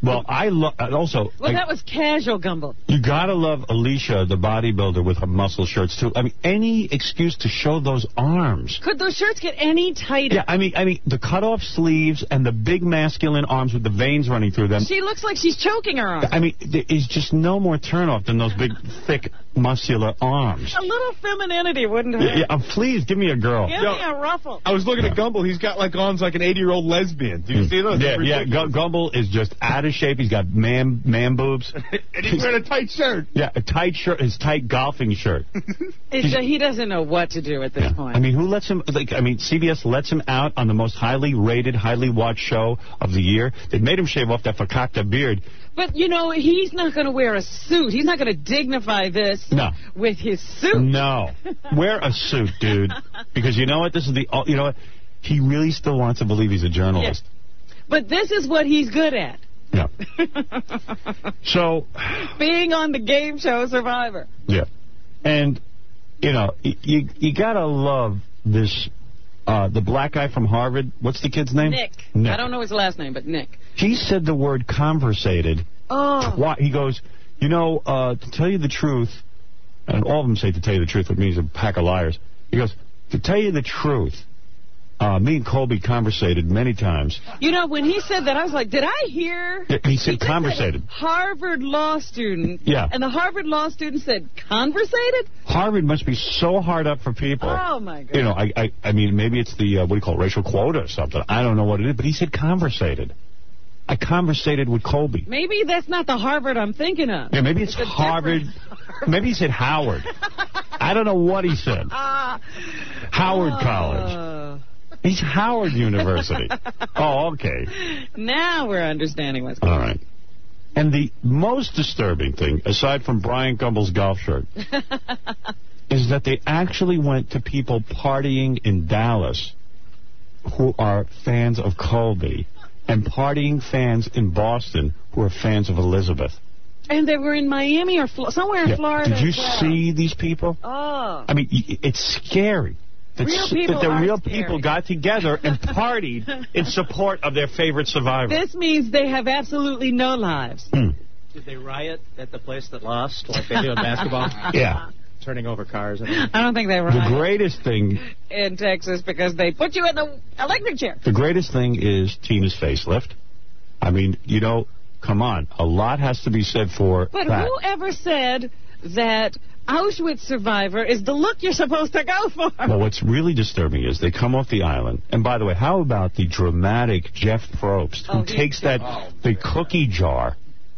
Well, I love, also... Well, I, that was casual, Gumbel. You gotta love Alicia, the bodybuilder, with her muscle shirts, too. I mean, any excuse to show those arms. Could those shirts get any tighter? Yeah, I mean, I mean, the cut-off sleeves and the big masculine arms with the veins running through them. She looks like she's choking her arm. I mean, there is just no more turnoff than those big, thick, muscular arms. A little femininity wouldn't hurt. Yeah, yeah, uh, please, give me a girl. Give Yo, me a ruffle. I was looking at Gumbel. He's got like arms like an eighty-year-old lesbian. Do you see those? Yeah, yeah. Gu- Gumbel is just out of shape. He's got man man boobs. And he's wearing a tight shirt. Yeah, a tight shirt, his tight golfing shirt. It's, uh, he doesn't know what to do at this Yeah. point. I mean, who lets him, like, I mean, C B S lets him out on the most highly rated, highly watched show of the year. They made him shave off that fakakta beard. But, you know, he's not going to wear a suit. He's not going to dignify this No. with his suit. No. Wear a suit, dude. Because you know what? This is the, you know what? He really still wants to believe he's a journalist. Yeah. But this is what he's good at. Yeah. So. Being on the game show Survivor. Yeah. And, you know, you, you got to love this, uh, the black guy from Harvard. What's the kid's name? Nick. Nick. I don't know his last name, but Nick. He said the word conversated. Oh. Twi- he goes, you know, uh, to tell you the truth, and all of them say to tell you the truth, which means a pack of liars. He goes, to tell you the truth, uh, me and Colby conversated many times. You know, when he said that, I was like, did I hear? Yeah, he said he conversated. Harvard law student. Yeah. And the Harvard law student said conversated? Harvard must be so hard up for people. Oh, my God. You know, I, I, I mean, maybe it's the, uh, what do you call it, racial quota or something. I don't know what it is, but he said conversated. I conversated with Colby. Maybe that's not the Harvard I'm thinking of. Yeah, maybe it's, it's Harvard. Maybe he said Howard. I don't know what he said. Uh, Howard uh, College. He's Howard University. Oh, okay. Now we're understanding what's going on. All right. And the most disturbing thing, aside from Brian Gumbel's golf shirt, is that they actually went to people partying in Dallas who are fans of Colby and partying fans in Boston who are fans of Elizabeth. And they were in Miami or Flo- somewhere in Yeah. Florida. Did you as well. see these people? Oh. I mean, y- it's scary. That, Real s- people that the are real scary. people got together and partied in support of their favorite survivor. This means they have absolutely no lives. Mm. Did they riot at the place that lost, like they do in basketball? Yeah. Turning over cars. And I don't think they were The greatest thing, in Texas because they put you in the electric chair. the greatest thing is Tina's facelift. I mean, you know, come on. A lot has to be said for But that. whoever said that Auschwitz survivor is the look you're supposed to go for? Well, what's really disturbing is they come off the island. And by the way, how about the dramatic Jeff Probst, who Oh, he- takes that, the cookie jar,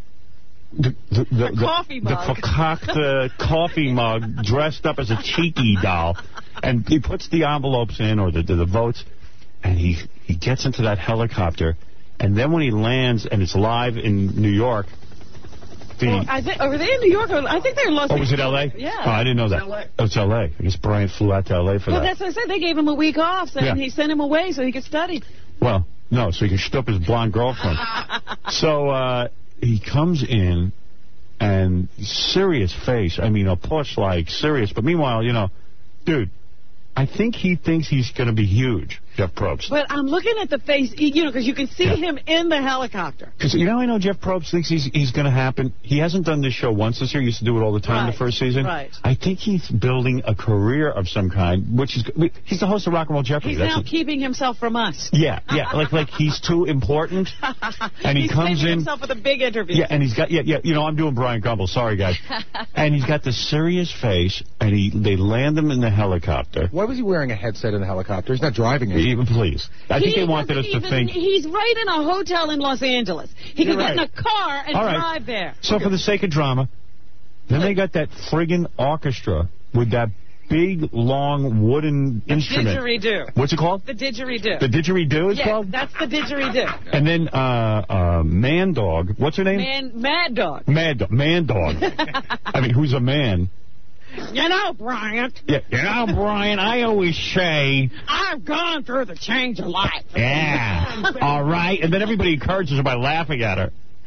the, the, the, A coffee the, mug. the fakakta coffee mug dressed up as a cheeky doll, and he puts the envelopes in, or the, the, the votes, and he, he gets into that helicopter, and then when he lands and it's live in New York, the... Well, I think, were they in New York? Or, I think they were in Los Oh, was it L A? Yeah. Oh, I didn't know that. It's L A. Oh, it's L A. I guess Brian flew out to L A for Well, that. that's what I said. They gave him a week off, and Yeah. he sent him away so he could study. Well, no, so he can shtup his blonde girlfriend. So uh, he comes in, and serious face. I mean, a push like serious. But meanwhile, you know, dude, I think he thinks he's going to be huge, Jeff Probst. But I'm looking at the face, you know, because you can see Yeah. him in the helicopter. Because, you know, I know Jeff Probst thinks he's he's going to happen. He hasn't done this show once this year. He used to do it all the time Right, the first season. right. I think he's building a career of some kind, which is... He's the host of Rock and Roll Jeopardy. He's That's now it. keeping himself from us. Yeah, yeah, like like he's too important, and he he's comes saving in... himself with a big interview. Yeah, and he's got, yeah, yeah, you know, I'm doing Brian Gumbel, sorry, guys. And he's got the serious face, and he they land him in the helicopter. Why was he wearing a headset in the helicopter? He's not driving it. Even, please. I think He they wanted us doesn't to even- think... He's right in a hotel in Los Angeles. He You're could get right. in a car and All right. drive there. So for the sake of drama, then they got that friggin' orchestra with that big, long, wooden The instrument. didgeridoo. What's it called? The didgeridoo. The didgeridoo is yeah, called? that's the didgeridoo. And then uh, uh, Man Dog. What's her name? Man, Mad Dog. Mad Dog. Man Dog. I mean, who's a man? You know, Bryant, Yeah, you know, Brian, I always say... I've gone through the change of life. Yeah. All right. And then everybody encourages her by laughing at her.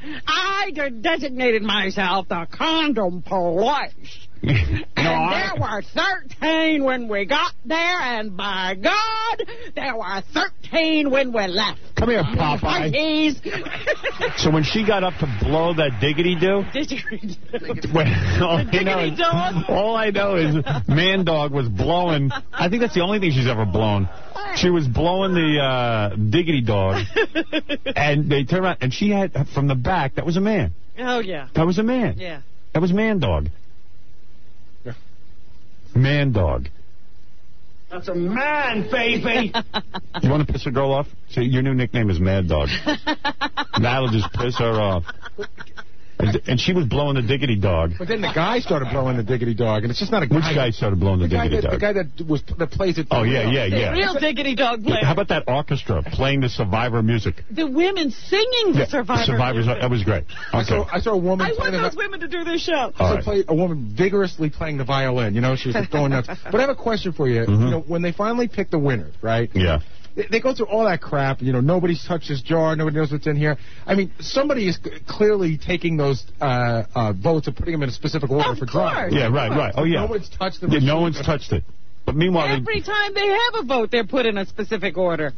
I de- designated myself the condom police. And there were thirteen when we got there, and by God, there were thirteen when we left. Come here, Popeye. So when she got up to blow that diggity-do, when, all, The you know, diggity dog? all I know is Man Dog was blowing. I think that's the only thing she's ever blown. She was blowing the uh, diggity dog, and they turned around, and she had, from the back, that was a man. Oh, yeah. That was a man. Yeah. That was Man Dog. Man Dog. That's a man, baby. You want to piss a girl off? See, your new nickname is Mad Dog. That'll just piss her off. And, and she was blowing the diggity dog. But then the guy started blowing the diggity dog, and it's just not a guy. Which guy started blowing the, the diggity guy that, dog? The guy that was that plays it. Oh, yeah, yeah, yeah. The real diggity dog player. How about that orchestra playing the Survivor music? The women singing the Yeah, Survivor Survivors, music. that was great. I, Okay. saw, I saw a woman. I want playing those the, women to do this show. I saw All right. play, a woman vigorously playing the violin. You know, she was like going nuts. But I have a question for you. Mhm. You know, when they finally pick the winners, right? Yeah. They, they go through all that crap. You know, nobody's touched this jar. Nobody knows what's in here. I mean, somebody is c- clearly taking those uh, uh, votes and putting them in a specific order Of for course. drawing. Yeah, right, right. Oh, yeah. No one's touched the Yeah, no machine. one's touched it. But meanwhile, they- Every time they have a vote, they're put in a specific order.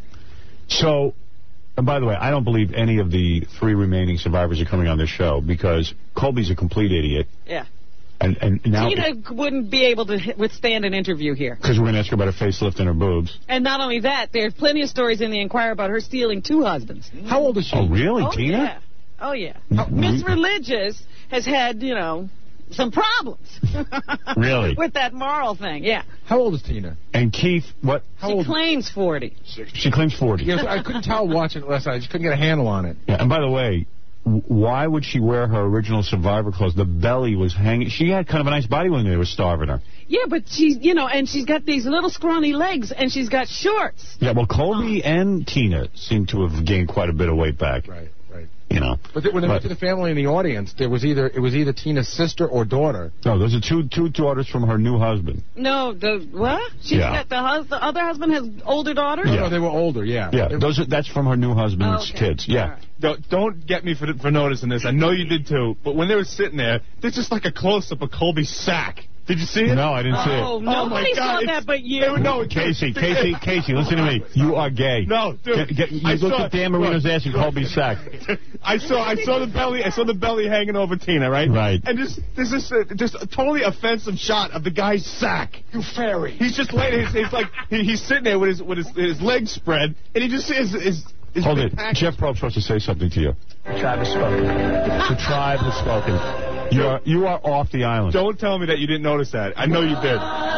so, and by the way, I don't believe any of the three remaining survivors are coming on this show because Colby's a complete idiot. Yeah. And, and now, Tina wouldn't be able to h- withstand an interview here. because we're going to ask her about her facelift and her boobs. And not only that, there's plenty of stories in the Enquirer about her stealing two husbands. How old is she? Oh, really, Oh, Tina? yeah. Oh, yeah. Mm-hmm. Miss Religious has had, you know, some problems. Really? With that moral thing, yeah. How old is Tina? And Keith, what? How She old? claims forty. She claims forty. Yes, I couldn't tell watching it last night. I just couldn't get a handle on it. Yeah, and by the way, w- why would she wear her original Survivor clothes? The belly was hanging. She had kind of a nice body when they were starving her. Yeah, but she's, you know, and she's got these little scrawny legs, and she's got shorts. Yeah, well, Colby and Tina seem to have gained quite a bit of weight back. Right, right. You know. But th- when they But- went to the family in the audience, there was either it was either Tina's sister or daughter. No, those are two two daughters from her new husband. No, the, what? She's Yeah. got the, hus- the other husband has older daughters? No, Yeah. no, they were older. Yeah. Yeah, They- those are, that's from her new husband's Okay. kids. Yeah. Don't, don't get me for, for noticing this. I know you did too. But when they were sitting there, there's just like a close-up of Colby's sack. Did you see it? No, I didn't see it. Oh, Oh, my nobody saw God, that it's- but you. They were- no, Casey, Casey, Casey, listen to me. You are gay. No, dude. Get, get, you I look saw- at Dan Marino's look, ass and look. Colby's sack. I saw I saw the belly I saw the belly hanging over Tina, right? Right. And just there's this uh, just a totally offensive shot of the guy's sack. You fairy. He's just laying. He's, he's like he, he's sitting there with his with his, his legs spread, and he just is is. is Hold it. Jeff Probst's supposed to say something to you. The tribe has spoken. The tribe has spoken. You are you are off the island. Don't tell me that you didn't notice that. I know you did.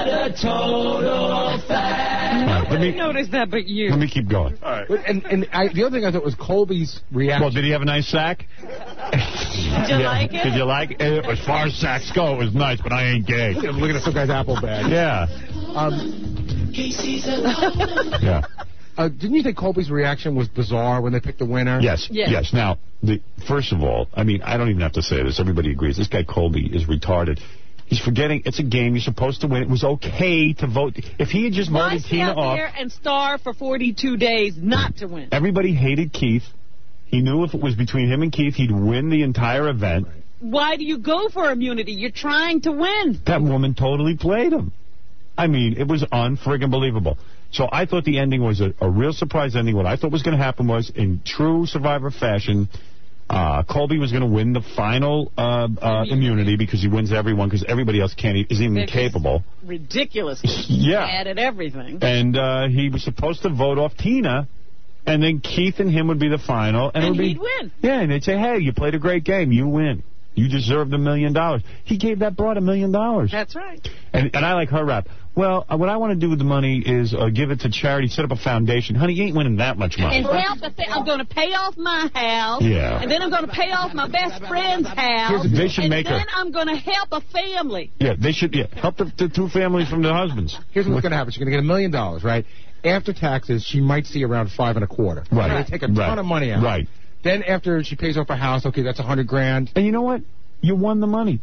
All right, let Nobody me noticed that but you. let me keep going. All right. But- and and I, the other thing I thought was Colby's reaction. Well, did he have a nice sack? Did you like it? Did you like it? As far as sacks go, it was nice, but I ain't gay. I'm looking at some guy's apple bag. Yeah. Um, Yeah. uh, didn't you think Colby's reaction was bizarre when they picked the winner? Yes. Yes. Yes. Now, the first of all, I mean, I don't even have to say this. Everybody agrees. This guy Colby is retarded. He's forgetting it's a game. You're supposed to win. It was okay to vote. If he had just Why voted stay Tina out off, there and starve for forty-two days not to win? everybody hated Keith. He knew if it was between him and Keith, he'd win the entire event. Why do you go for immunity? You're trying to win. That woman totally played him. I mean, it was unfriggin' believable. So I thought the ending was a, a real surprise ending. What I thought was going to happen was, in true Survivor fashion, uh, Colby was going to win the final uh, uh, immunity because he wins everyone because everybody else can't, isn't even They're just capable. Ridiculously Yeah. bad at everything. And uh, he was supposed to vote off Tina, and then Keith and him would be the final. And, it And would be, he'd win. Yeah, and they'd say, hey, you played a great game. You win. You deserved a million dollars. He gave that broad a million dollars. That's right. And, and I like her rap. Well, uh, what I want to do with the money is uh, give it to charity, set up a foundation. Honey, you ain't winning that much money. And help the fa- I'm going to pay off my house. Yeah. And then I'm going to pay off my best friend's house. They should and make her- then I'm going to help a family. Yeah, they should yeah, help the, the two families from the husbands. Here's what's going to happen. She's going to get a million dollars, right? After taxes, she might see around five and a quarter. Right. They're going to take a ton Right. of money out. Right. Then after she pays off her house, okay, that's a hundred grand. And you know what? You won the money.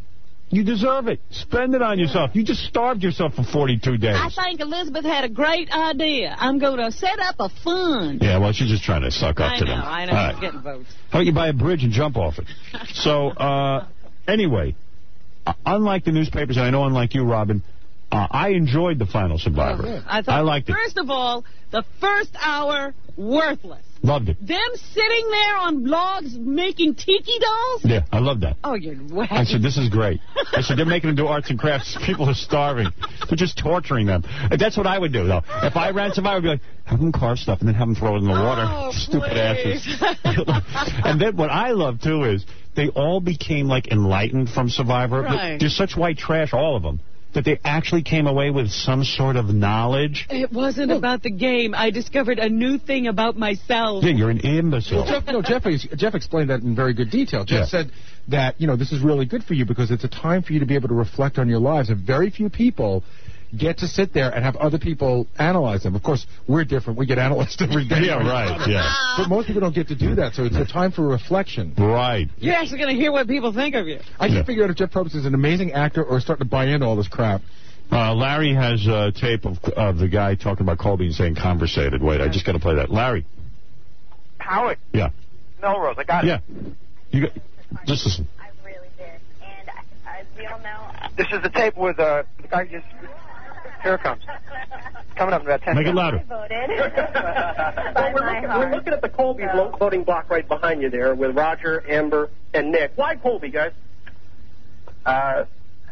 You deserve it. Spend it on yourself. You just starved yourself for forty-two days. I think Elizabeth had a great idea. I'm going to set up a fund. Yeah, well, she's just trying to suck up I to know, them. I know. All I'm right. getting votes. How about you buy a bridge and jump off it? So, uh, anyway, uh, unlike the newspapers, and I know unlike you, Robin, uh, I enjoyed the final Survivor. Oh, I, thought, I liked it. First of all, the first hour, worthless. Loved it. Them sitting there on logs making tiki dolls? Yeah, I love that. Oh, you're wacky. I said, this is great. I said, they're making them do arts and crafts. People are starving. They're just torturing them. That's what I would do, though. If I ran Survivor, I'd be like, have them carve stuff and then have them throw it in the water. Oh, Stupid please. asses. And then what I love, too, is they all became, like, enlightened from Survivor. Right. They're such white trash, all of them, that they actually came away with some sort of knowledge. It wasn't about the game. I discovered a new thing about myself. Yeah, you're an imbecile. Well, Jeff, no, Jeff, Jeff explained that in very good detail. Jeff Yeah. said that, you know, this is really good for you because it's a time for you to be able to reflect on your lives. And very few people get to sit there and have other people analyze them. Of course, we're different. We get analyzed every day. Yeah, right, yeah. But most people don't get to do that, so it's a time for reflection. Right. You're actually going to hear what people think of you. I can't Yeah. figure out if Jeff Probst is an amazing actor or starting to buy into all this crap. Uh, Larry has a tape of, of the guy talking about Colby and saying conversated. Wait, I just got to play that. Larry. Howard. Yeah. Melrose, I got Yeah. it. You got, just listen. I really did. And I, I, we all know. This is the tape with uh, the guy just. Here it comes. Coming up in about ten Make it minutes. louder. Well, we're, looking, we're looking at the Colby lo- voting block right behind you there with Roger, Amber, and Nick. Why Colby, guys? Uh,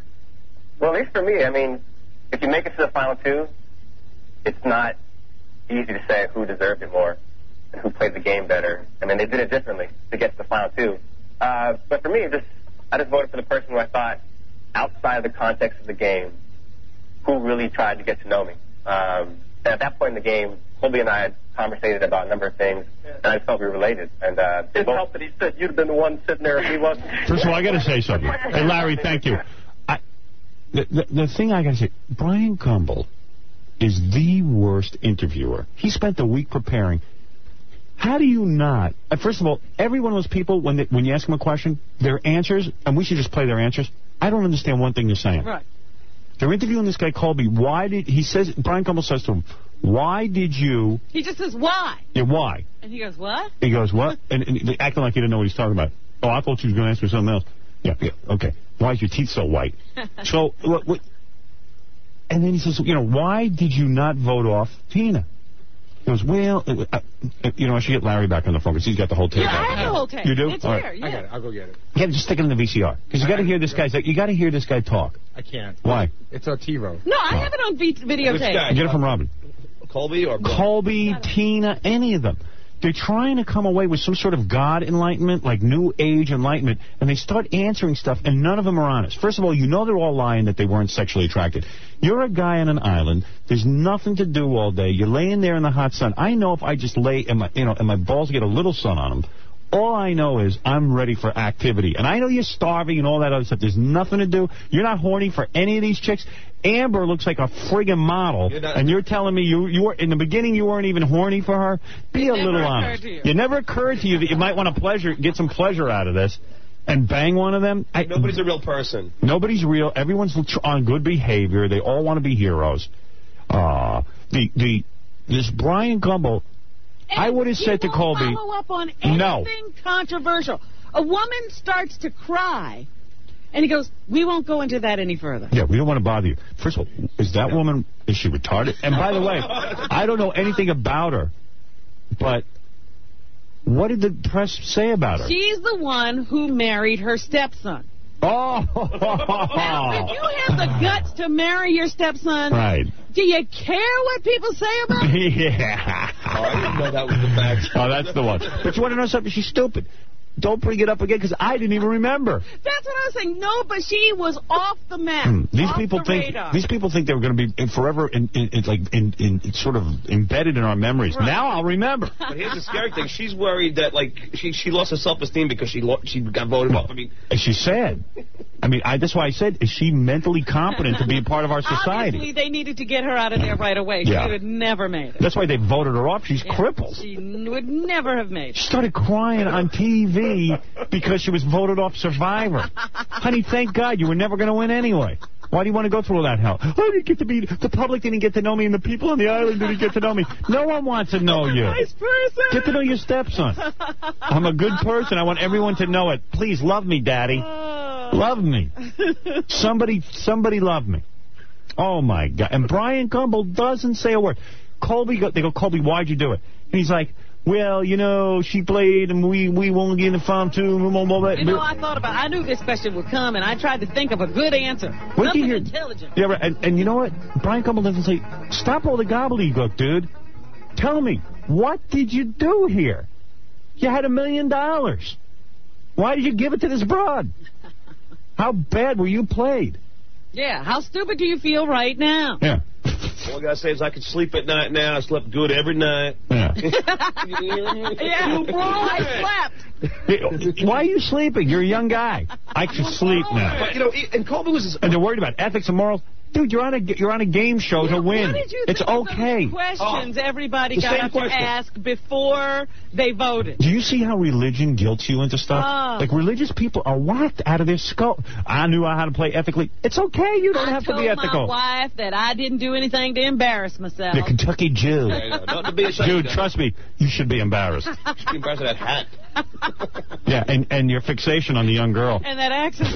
well, at least for me, I mean, if you make it to the final two, it's not easy to say who deserved it more and who played the game better. I mean, they did it differently to get to the final two. Uh, but for me, just I just voted for the person who I thought, outside of the context of the game, who really tried to get to know me. Um, and at that point in the game, Colby and I had conversated about a number of things, and I felt we were related. And uh, it didn't help that he said you'd have been the one sitting there if he wasn't. First of all, I got to say something. Hey, Larry, thank you. I, the, the, the thing I got to say, Brian Gumbel is the worst interviewer. He spent the week preparing. How do you not? Uh, first of all, every one of those people, when they, when you ask them a question, their answers, and we should just play their answers, I don't understand one thing they're saying. Right. They're interviewing this guy, Colby. Why did, he says, Brian Gumbel says to him, why did you, He just says, why? yeah, why? And he goes, what? He goes, what? And, and they acting like he didn't know what he's talking about. Oh, I thought you was going to ask me something else. Yeah, yeah, okay. Why is your teeth so white? So, what, what, and then he says, you know, why did you not vote off Tina? He goes, well, it, uh, you know, I should get Larry back on the phone because he's got the whole tape. Yeah, out I have there. the whole tape. You do? It's All here, right. yeah. I got it. I'll go get it. Yeah, just stick it in the V C R because you got to hear this guy's. You got to hear this guy talk. I can't. Why? It's on T-Row. No, I have it on v- videotape. Get it from Robin. Colby or Colby, Tina, any of them. They're trying to come away with some sort of God enlightenment, like New Age enlightenment, and they start answering stuff, and none of them are honest. First of all, you know they're all lying that they weren't sexually attracted. You're a guy on an island. There's nothing to do all day. You're laying there in the hot sun. I know if I just lay and my, you know, and my balls get a little sun on them, all I know is I'm ready for activity. And I know you're starving and all that other stuff. There's nothing to do. You're not horny for any of these chicks. Amber looks like a friggin' model, You're not- and you're telling me you you were in the beginning you weren't even horny for her? Be It a never little occurred honest. to you. It never occurred to you that you might want to pleasure, get some pleasure out of this, and bang one of them. I, Nobody's a real person. Nobody's real. Everyone's on good behavior. They all want to be heroes. Uh, the the this Brian Gumbel, I would have He said to won't Colby, follow up on anything no. controversial. A woman starts to cry, and he goes, we won't go into that any further. yeah, we don't want to bother you. First of all, is that woman, is she retarded? And by the way, I don't know anything about her, but what did the press say about her? She's the one who married her stepson. Oh! Now, if you have the guts to marry your stepson, Right. do you care what people say about it? Yeah. Oh, I didn't know that was the fact. Oh, that's the one. But you want to know something? She's stupid. Don't bring it up again because I didn't even remember. That's what I was saying. No, but she was off the map. Hmm. These off people the think radar. these people think they were going to be in forever in, in, in like in, in it's sort of embedded in our memories. Right. Now I'll remember. But here's the scary thing. She's worried that, like, she she lost her self-esteem because she lo- she got voted off. I mean, And she's sad. I mean, I, that's why I said, is she mentally competent to be a part of our society? Obviously, they needed to get her out of there right away. Yeah. She would never made it. That's why they voted her off. She's Yeah, crippled. She n- would never have made it. She started crying on T V because she was voted off Survivor. Honey, thank God you were never going to win anyway. Why do you want to go through all that hell? I didn't get to be, the public didn't get to know me, and the people on the island didn't get to know me. No one wants to know you. Nice person. Get to know your stepson. I'm a good person. I want everyone to know it. Please love me, Daddy. Love me. Somebody, somebody love me. Oh, my God. And Brian Gumbel doesn't say a word. Colby, go, they go, Colby, why'd you do it? And he's like, well, you know, she played, and we, we won't get in the farm, too. You know, I thought about it. I knew this question would come, and I tried to think of a good answer. What'd Something you hear? intelligent. Yeah, right. And, and you know what? Brian Gumbel doesn't say, stop all the gobbledygook, dude. Tell me, what did you do here? You had a million dollars. Why did you give it to this broad? How bad were you played? Yeah, how stupid do you feel right now? Yeah. All I gotta say is I could sleep at night now. I slept good every night. Yeah. Yeah, I slept. Why are you sleeping? You're a young guy. I can sleep now. But, you know, and Colby was... His... And they're worried about ethics and morals. Dude, you're on a you're on a game show Yeah, to win. What did you it's think of okay. those questions Oh, everybody the got same up to question. ask before they voted. Do you see how religion guilts you into stuff? Oh. Like, religious people are whacked out of their skull. I knew how to play ethically. It's okay. You don't I have to told be ethical. my wife that I didn't do anything to embarrass myself. The Kentucky Jew. Yeah, yeah, not to be ashamed Dude, of. trust me, you should be embarrassed. You should be embarrassed of that hat. Yeah, and, and your fixation on the young girl. And that accent.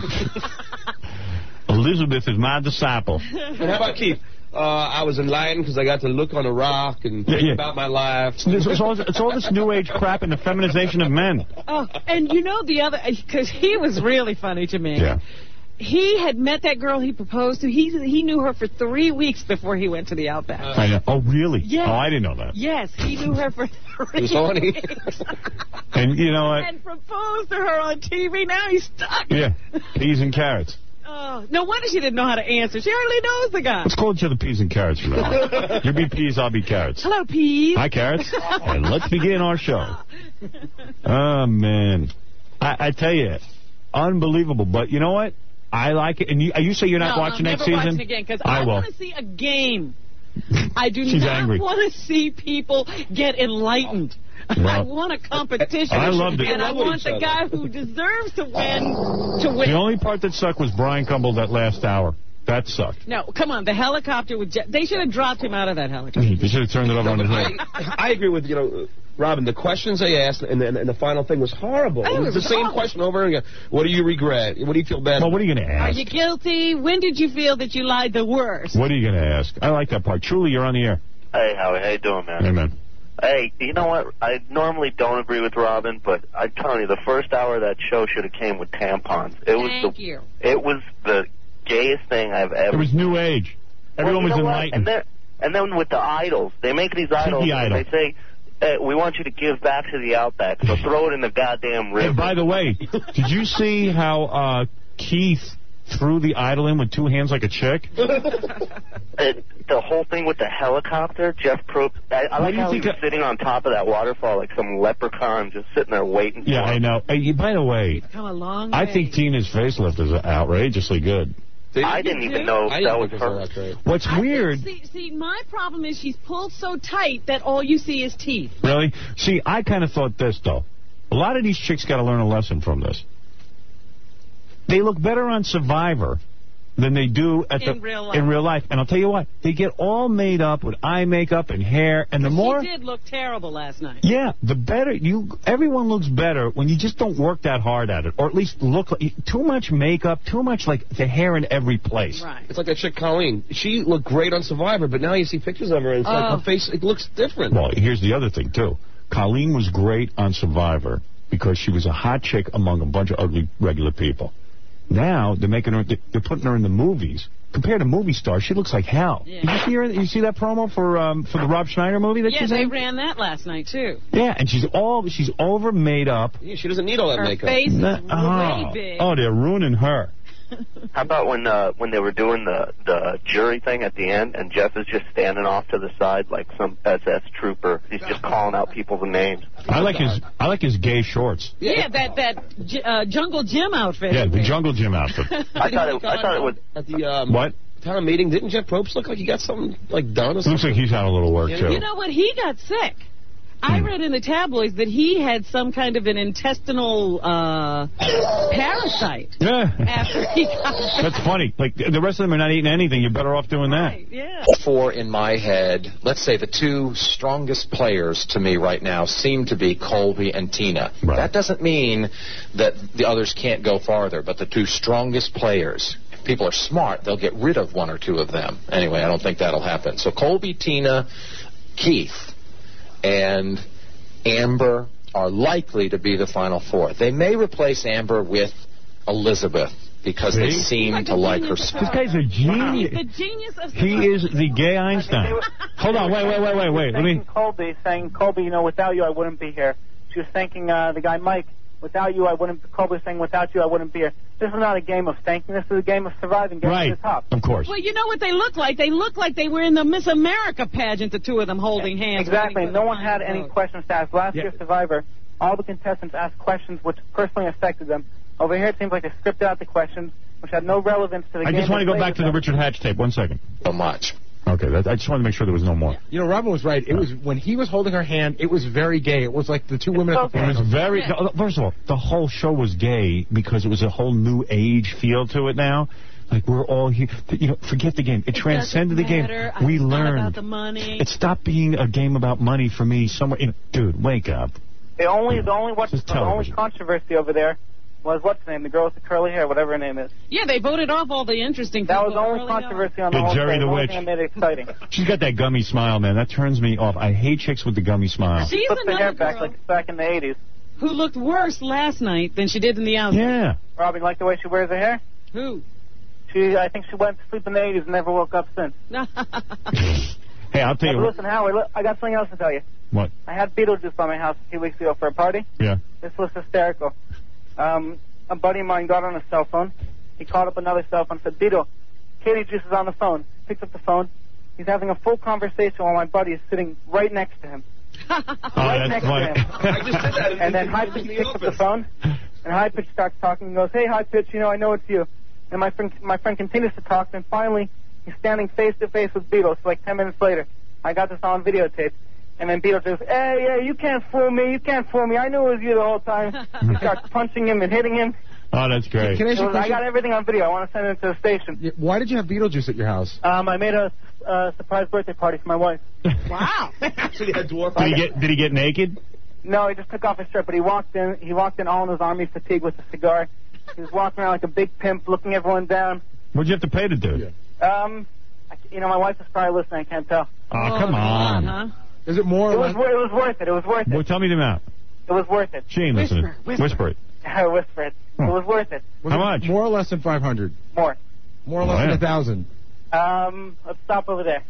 Elizabeth is my disciple. And how about Keith? Uh, I was enlightened because I got to look on a rock and Yeah, think yeah. about my life. It's, it's, all, it's all this new age crap and the feminization of men. Oh, and you know the other, because he was really funny to me. Yeah. He had met that girl he proposed to. He he knew her for three weeks before he went to the Outback. I know. Oh, really? Yes. Oh, I didn't know that. Yes, he knew her for three It's funny. weeks. And you know what? And proposed to her on T V. Now he's stuck. Yeah, peas and carrots. Oh, no wonder she didn't know how to answer. She hardly knows the guy. Let's call each other peas and carrots from now on. You be peas, I'll be carrots. Hello, peas. Hi, carrots. And let's begin our show. Oh, man. I, I tell you, unbelievable. But you know what? I like it. And you, you say you're not no, watching I'm next never season? Watching again because I I, will. want to see a game. I do She's not angry. want to see people get enlightened. Well, I want a competition. I loved it. And I want the guy who deserves to win to win. The only part that sucked was Brian Gumbel that last hour. That sucked. No, come on. The helicopter would. They should have dropped him out of that helicopter. They should have turned it over on his head. I, I agree with, you know, Robin. The questions they asked and the, and the final thing was horrible. Oh, It was it the was same horrible. question over and again. What do you regret? What do you feel bad Well, about? what are you going to Are ask? you guilty? When did you feel that you lied the worst? What are you going to ask? I like that part. Truly, you're on the air. Hey, Howie, how you doing, man? Amen. Hey, you know what? I normally don't agree with Robin, but I'm telling you, the first hour of that show should have came with tampons. It was Thank the, you. It was the gayest thing I've ever. It was new age. Everyone well, you was know what? enlightened. And then, and then with the idols, they make these idols. the and idol. They say, hey, "We want you to give back to the Outback, so throw it in the goddamn river." Hey, by the way, did you see how uh, Keith threw the idol in with two hands like a chick? And the whole thing with the helicopter, Jeff Probst. I, I What like do you how he think was of- sitting on top of that waterfall like some leprechaun, just sitting there waiting. Yeah, for I him. know. Hey, by the way, Come a long way. I think Tina's facelift is outrageously good. I didn't even know I that didn't was think it her. was that great. What's I weird... Think, see, see, my problem is she's pulled so tight that all you see is teeth. Really? See, I kind of thought this, though. A lot of these chicks got to learn a lesson from this. They look better on Survivor than they do at In the real life. in real life. And I'll tell you what, they get all made up with eye makeup and hair, and the more... She did look terrible last night. Yeah, the better you... Everyone looks better when you just don't work that hard at it, or at least look like... Too much makeup, too much, like, the hair in every place. Right. It's like that chick Colleen. She looked great on Survivor, but now you see pictures of her and it's like Oh. her face, it looks different. Well, here's the other thing, too. Colleen was great on Survivor because she was a hot chick among a bunch of ugly, regular people. Now, they're making her... They're putting her in the movies. Compared to movie stars, she looks like hell. Yeah. Did you see her? You see that promo for um, for the Rob Schneider movie that Yeah, she's they in? ran that last night, too. Yeah, and she's all she's over made up. Yeah, she doesn't need all that Her makeup. face is Nah, way oh, big. oh, they're ruining her. How about when uh, when they were doing the, the jury thing at the end, and Jeff is just standing off to the side like some S S trooper. He's just calling out people's names. I like his I like his gay shorts. Yeah, that that uh, jungle gym outfit. Yeah, the jungle gym outfit. I thought it, I thought it was at the um, what town meeting. Didn't Jeff Probst look like he got something like done or something? Looks like he's had a little work too. You know what? He got sick. I read in the tabloids that he had some kind of an intestinal uh, parasite. Yeah. After he got That's funny. Like, the rest of them are not eating anything. You're better off doing that. Right, yeah. Four in my head, let's say the two strongest players to me right now seem to be Colby and Tina. Right. That doesn't mean that the others can't go farther, but the two strongest players, if people are smart, they'll get rid of one or two of them. Anyway, I don't think that'll happen. So Colby, Tina, Keith, and Amber are likely to be the final four. They may replace Amber with Elizabeth because See? they seem Like to a like genius her. This guy's a genius. He's the genius of He is the gay Einstein. Hold on, wait, wait, wait, wait, wait. Let me. Colby, saying, Colby, you know, without you, I wouldn't be here. She was thanking uh, the guy, Mike. Without you, I wouldn't. Colby saying, without you, I wouldn't be here. This is not a game of thanking. This is a game of surviving, getting Right, to the top. of course. Well, you know what they look like? They look like they were in the Miss America pageant, the two of them holding hands. Exactly. waiting for No the one had final any vote. questions to ask. Last Yeah. year's Survivor, all the contestants asked questions which personally affected them. Over here, it seems like they scripted out the questions, which had no relevance to the I game. just want to they go played back to the with Richard Hatch tape. One second. So much. Okay, that, I just wanted to make sure there was no more. You know, Robin was right. It was when he was holding her hand, it was very gay. It was like the two women at the It was front. very. no, First of all, the whole show was gay because it was a whole new age feel to it now. Like, we're all here. You know, forget the game. It, It transcended the doesn't game. matter. We It's not learned. about the money. It stopped being a game about money for me. Somewhere, you know, dude, wake up. The only, the only, what, This is the only television. controversy over there was what's her name? The girl with the curly hair, whatever her name is. Yeah, they voted off all the interesting That people. was the only early on. controversy on the Yeah, whole Jerry thing. the The only Witch. thing that made it exciting. She's got that gummy smile, man. That turns me off. I hate chicks with the gummy smile. She's Flipped the hair another back girl like it's back in the eighties. who looked worse last night than she did in the outside. Yeah. Robin, you like the way she wears her hair? Who? She, I think she went to sleep in the eighties and never woke up since. Hey, I'll tell you But what. listen, Howard, look, I got something else to tell you. What? I had Beetlejuice by my house a few weeks ago for a party. Yeah. This was hysterical. Um, a buddy of mine got on his cell phone. He called up another cell phone and said, Beetle, Katie Juice is on the phone. Picks up the phone. He's having a full conversation while my buddy is sitting right next to him. Oh, right that's next funny. to him. I just did that. And then High Pitch picks up the phone, and High Pitch starts talking and goes, hey, High Pitch, you know, I know it's you. And my friend, my friend continues to talk, and finally, he's standing face to face with Beetle. So like ten minutes later, I got this on videotape. And then Beetle says, hey, hey, you can't fool me, you can't fool me. I knew it was you the whole time. He starts punching him and hitting him. Oh, that's great. Can I ask you a It was- I question? got everything on video. I want to send it to the station. Yeah, Why did you have Beetlejuice at your house? Um, I made a uh, surprise birthday party for my wife. Wow. So you had dwarf. Did he get Did he get naked? No, he just took off his shirt, but he walked in. He walked in all in his army fatigue with a cigar. He was walking around like a big pimp, looking everyone down. What'd you have to pay the dude? Um, I, you know, my wife is probably listening. I can't tell. Oh, come on. Huh? Is it more It or was, less? wor- it was worth it. It was worth it. Well, tell me the amount. It was worth it. She ain't listening. Whisper, Whisper it. I whisper it. It was worth it. Was How it much? More or less than five hundred. More. More or less Oh, than yeah. a thousand. Um, let's stop over there.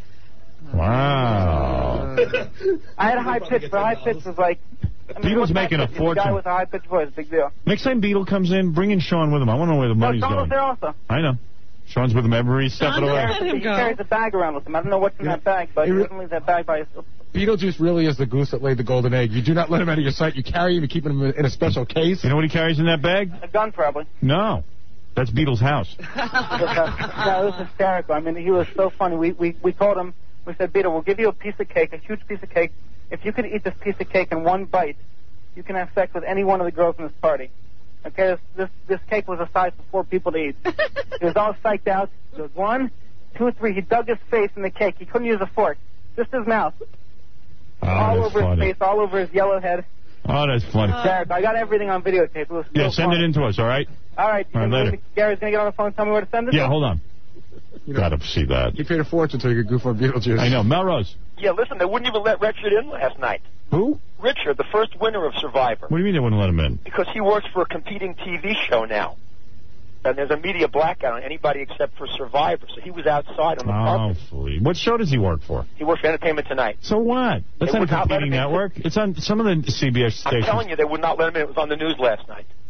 Wow. I had a high pitch, but high pitch was like. I mean, Beetle's what's making high a pitch? fortune. The guy with a high pitched voice, big deal. Next time Beetle comes in, bring in Sean with him. I want to know where the No, money's Sean was going. there also. I know. Sean's with him every step of the Sean, way. let him He go. carries a bag around with him. I don't know what's in Yeah. that bag, but It he re- doesn't leave that bag by himself. Beetlejuice really is the goose that laid the golden egg. You do not let him out of your sight. You carry him and keep him in a special case. You know what he carries in that bag? A gun, probably. No. That's Beetle's house. But, uh, no, it was hysterical. I mean, he was so funny. We we we told him, we said, Beetle, we'll give you a piece of cake, a huge piece of cake. If you could eat this piece of cake in one bite, you can have sex with any one of the girls in this party. Okay, this this, this cake was a size for four people to eat. He was all psyched out. It was one, two, three. He dug his face in the cake. He couldn't use a fork. Just his mouth. Oh, all that's over funny. his face, all over his yellow head. Oh, that's funny. Derek, I got everything on videotape. It was so Yeah, send funny. it in to us, all right? All right. All right, you- later. Gary's going to get on the phone and tell me where to send it? Yeah, hold on. You know, Gotta see that. you paid a fortune so you could goof on Beetlejuice. I know. Melrose. Yeah, listen, they wouldn't even let Richard in last night. Who? Richard, the first winner of Survivor. What do you mean they wouldn't let him in? Because he works for a competing T V show now. And there's a media blackout on anybody except for Survivor. So he was outside on the Oh, carpet. Flea. What show does he work for? He works for Entertainment Tonight. So what? That's They not a would not let competing him in. network. It's on some of the C B S I'm stations. telling you, they would not let him in. It was on the news last night.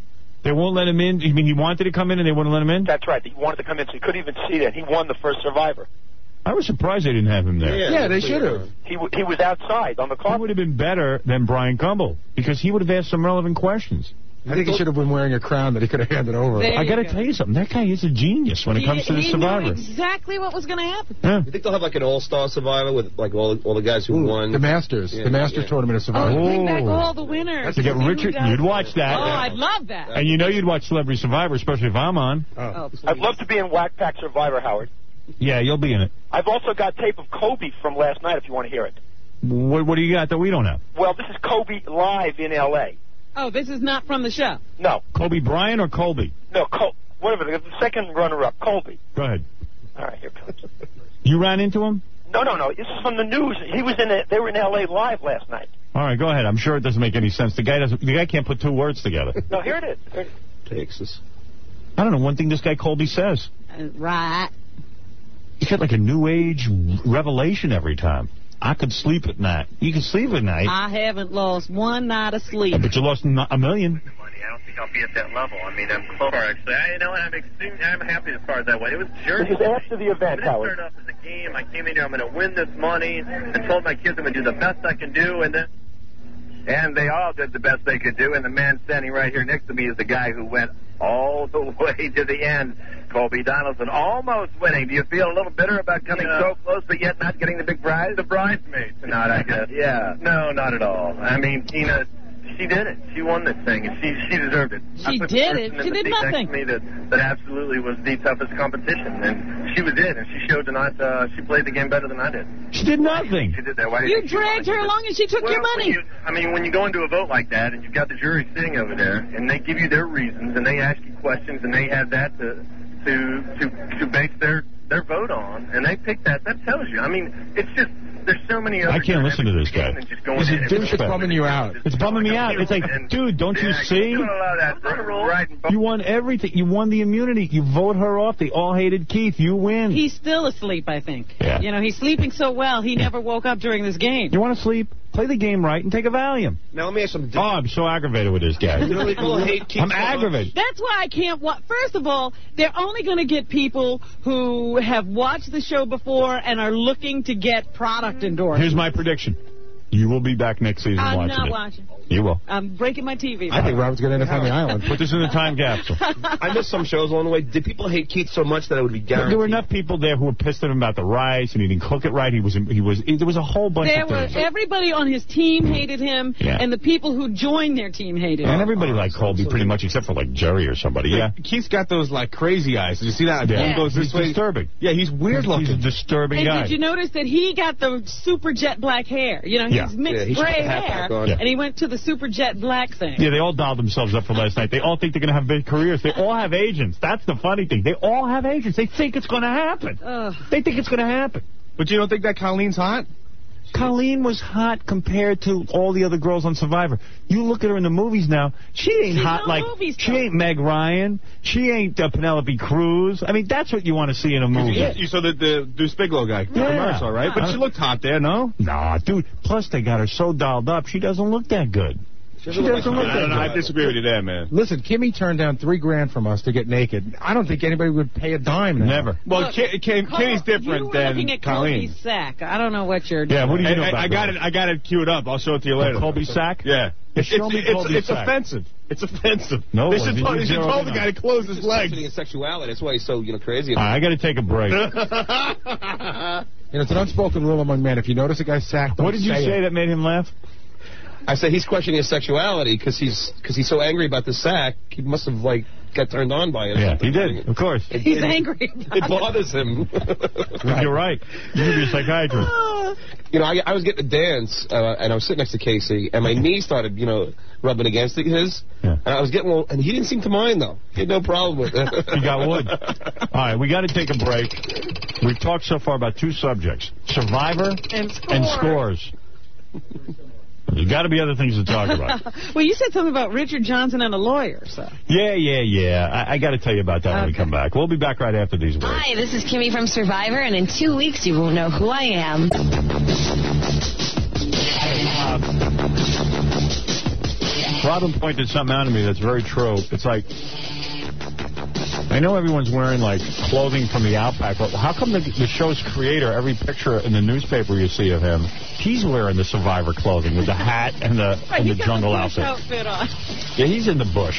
They won't let him in? You mean he wanted to come in and they wouldn't let him in? That's right. He wanted to come in, so he couldn't even see that. He won the first Survivor. I was surprised they didn't have him there. Yeah, yeah they should have. He w he was outside on the He carpet. would have been better than Brian Gumbel because he would have asked some relevant questions. I think he should have been wearing a crown that he could have handed over. There I got to go. tell you something. That guy is a genius when it He- comes to the he Survivor. knew exactly what was going to happen. Yeah. You think they'll have like an all-star Survivor with like all all the guys who Ooh, won? the Masters. Yeah, the Masters yeah. tournament of Oh, Survivor. bring back Oh. all the winners. To get See who Richard, does you'd it. watch that. Oh, I'd love that. And you know you'd watch Celebrity Survivor, especially if I'm on. Oh, please. I'd love to be in Whack Pack Survivor, Howard. Yeah, you'll be in it. I've also got tape of Kobe from last night if you want to hear it. What, what do you got that we don't have? Well, this is Kobe live in L A. Oh, this is not from the show. No, Kobe Bryant or Colby? no, Col- whatever, the the second runner-up, Colby. Go ahead. All right, here it comes. You ran into him? No, no, no, this is from the news. He was in, a, they were in L A live last night. All right, go ahead. I'm sure it doesn't make any sense. The guy doesn't. The guy can't put two words together. No, here it is. Here it is. Texas. I don't know. One thing this guy Colby says. Uh, right. He's got like a new age revelation every time. I could sleep at night. You can sleep at night. I haven't lost one night of sleep. But you lost a million. I don't think I'll be at that level. I mean, I'm close, actually. I you know I'm extremely, I'm happy as far as that went. It was a journey. This is after the event, This Howard. started off as a game. I came in here, I'm going to win this money, and told my kids I'm going to do the best I can do, and then... And they all did the best they could do, and the man standing right here next to me is the guy who went all the way to the end. Colby Donaldson almost winning. Do you feel a little bitter about coming Yeah. so close but yet not getting the big prize? The bridesmaid tonight, I guess. Yeah. No, not at all. I mean, Tina, she did it. She won this thing, and she she deserved it. She I put the did person it. in She the did seat next nothing. to me that, that absolutely was the toughest competition, and she was it, and she showed tonight uh, she played the game better than I did. She did nothing. She did that. Why do You think she dragged won? her along and she took Well, your when money. you- I mean, when you go into a vote like that, and you've got the jury sitting over there, and they give you their reasons, and they ask you questions, and they have that to to to, to base their their vote on, and they pick that. That tells you. I mean, it's just there's so many other. I can't listen to this guy. dynamics just going He's a in and- douchebag. It's bumming you out. It's bumming me out. It's like, dude, don't you Yeah, see? You don't allow that. Right. You won everything. You won the immunity. You vote her off. They all hated Keith. You win. He's still asleep, I think. Yeah. You know, he's sleeping so well, he never woke up during this game. You want to sleep? Play the game right and take a Valium. Now, let me ask something. Oh, I'm so aggravated with this guy. You know, people hate Keith I'm so much. aggravated. That's why I can't watch. First of all, they're only going to get people who have watched the show before and are looking to get product endorsement. Here's my prediction. You will be back next season I'm watching not it. watching. You will. I'm breaking my T V. I think Robert's going to end up on the island. Put this in the time capsule. I missed some shows along the way. Did people hate Keith so much that it would be guaranteed? There were enough people there who were pissed at him about the rice, and he didn't cook it right. He was, he was. There was a whole bunch There of were things. everybody on his team hated him, Yeah. and the people who joined their team hated him. And everybody liked Colby pretty much, except for like Jerry or somebody. Yeah. Keith's got those like crazy eyes. Did you see that? Yeah. One goes this He's way. disturbing. Yeah, he's weird He's looking. a disturbing And guy. did you notice that he got the super jet black hair? You know, he's Yeah. mixed Yeah, he should gray put the hat hair, back on. Yeah. and he went to the super jet black thing. Yeah, they all dialed themselves up for last night. They all think they're going to have big careers. They all have agents. That's the funny thing. They all have agents. They think it's going to happen. Ugh. They think it's going to happen. But you don't think that Colleen's hot? Colleen was hot compared to all the other girls on Survivor. You look at her in the movies now, she ain't She's hot no like, movie she star. ain't Meg Ryan. She ain't uh, Penelope Cruz. I mean, that's what you want to see in a movie. Yeah. You saw the, the Deuce Bigelow guy. Yeah. Commercial, right? But she looked hot there, no? Nah, dude. Plus, they got her so dialed up, she doesn't look that good. She doesn't look I that don't know. I good. disagree with you there, man. Listen, Kimmy turned down three grand from us to get naked. I don't think anybody would pay a dime now. Never. Well, Look, Ki- Kim, Cole, Kimmy's you different were than looking at Colleen. Colby's sack. I don't know what you're doing. Yeah, what do you know I, about I got that? it. I got it queued up. I'll show it to you later. Colby Sack? Yeah. It's, Show it's, me it's, Colby it's Sack. offensive. It's offensive. No, they it should, wasn't. tell, You they should zeroed tell in the on guy to close his He's leg. questioning his sexuality. That's why he's so, you know, crazy. All right, I got to take a break. You know, it's an unspoken rule among men. If you notice a guy sacked, don't What did you say say it. that made him laugh? I said he's questioning his sexuality because he's because he's so angry about the sack. He must have like got turned on by it. or Yeah, something. he did, of course. It, He's it, angry. It bothers him. You're right. You could be a psychiatrist. You know, I, I was getting a dance, uh, and I was sitting next to Casey, and my knee started, you know, rubbing against his. Yeah. And I was getting a little, and he didn't seem to mind, though. He had no problem with it. He got wood. All right, we got to take a break. We've talked so far about two subjects, Survivor And scores. and scores. There's got to be other things to talk about. Well, you said something about Richard Johnson and a lawyer, so. Yeah, yeah, yeah. I, I got to tell you about that when we Okay. come back. We'll be back right after these words. Hi, this is Kimmy from Survivor, and in two weeks you will know who I am. Robin pointed something out to me that's very true. It's like, I know everyone's wearing, like, clothing from the Outback, but how come the, the show's creator, every picture in the newspaper you see of him, he's wearing the Survivor clothing with the hat and the, right, and the he's jungle got the bush outfit. outfit on. Yeah, he's in the bush.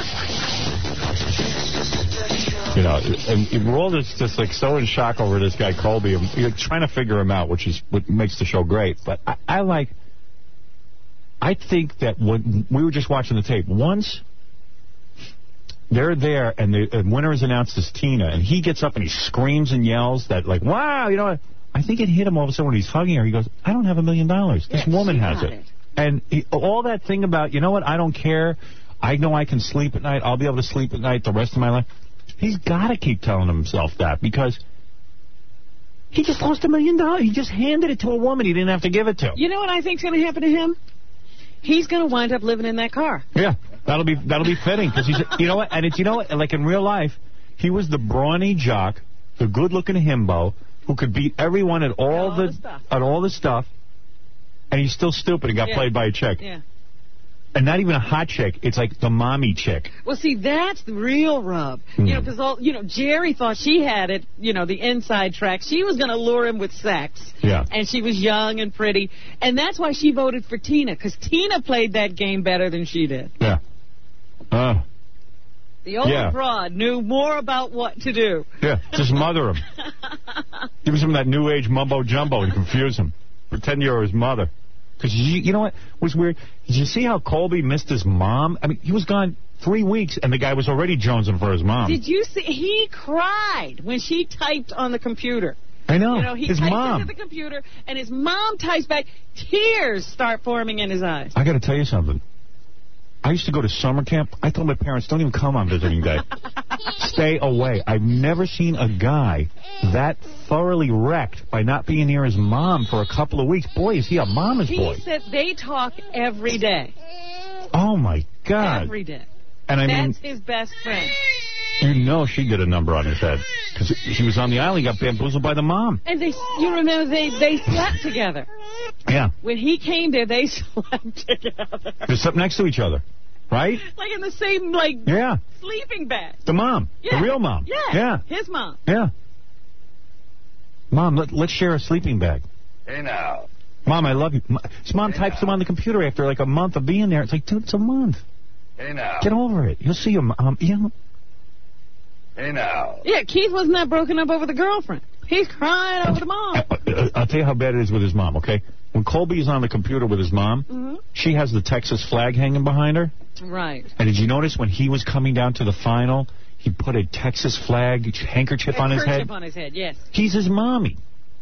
You know, and we're all just, just like so in shock over this guy Colby. And you're trying to figure him out, which is what makes the show great. But I, I like, I think that when we were just watching the tape, once they're there and the and winner is announced as Tina, and he gets up and he screams and yells that, like, wow, you know, I think it hit him all of a sudden when he's hugging her. He goes, I don't have a million dollars. This Yeah, woman she has got it. it. And he, all that thing about, you know what, I don't care. I know I can sleep at night. I'll be able to sleep at night the rest of my life. He's got to keep telling himself that because he just lost a million dollars. He just handed it to a woman he didn't have to give it to. You know what I think's going to happen to him? He's going to wind up living in that car. Yeah, that'll be that'll be fitting because he's, you know what, and it's, you know what, like in real life, he was the brawny jock, the good-looking himbo who could beat everyone at all, all the, the stuff. at all the stuff, and he's still stupid and got Yeah. played by a chick. Yeah. And not even a hot chick. It's like the mommy chick. Well, see, that's the real rub. Mm. You know, because all you know, Jerry thought she had it. You know, the inside track. She was going to lure him with sex. Yeah. And she was young and pretty, and that's why she voted for Tina, because Tina played that game better than she did. Yeah. Uh, The old Yeah. broad knew more about what to do. yeah, just mother him. Give him some of that new age mumbo jumbo and confuse him. Pretend you're his mother. Because you, you know what was weird? Did you see how Colby missed his mom? I mean, he was gone three weeks, and the guy was already jonesing for his mom. Did you see? He cried when she typed on the computer. I know. You know, he his typed mom. into the computer, and his mom types back. Tears start forming in his eyes. I got to tell you something. I used to go to summer camp. I told my parents, don't even come on visiting day. Stay away. I've never seen a guy that thoroughly wrecked by not being near his mom for a couple of weeks. Boy, is he a mama's He boy. said they talk every day. Oh, my God. Every day. And I mean, That's his best friend. you know she did a number on his head. Because he was on the island, he got bamboozled by the mom. And they, you remember, they, they slept together. Yeah. When he came there, they slept together. They slept next to each other. Right? Like in the same, like, Yeah. sleeping bag. The mom. Yeah. The real mom. Yeah. Yeah. His mom. Yeah. Mom, let, let's share a sleeping bag. Hey, now. Mom, I love you. M- His mom types him on the computer after like a month of being there. It's like, dude, it's a month. Hey, now. Get over it. You'll see your mom. You know. Hey, now. Yeah, Keith wasn't that broken up over the girlfriend. He's crying over the mom. Uh, I'll tell you how bad it is with his mom, okay? When Colby's on the computer with his mom, Mhm. she has the Texas flag hanging behind her. Right. And did you notice when he was coming down to the final, he put a Texas flag handkerchief on his head? Handkerchief on his head, yes. He's his mommy.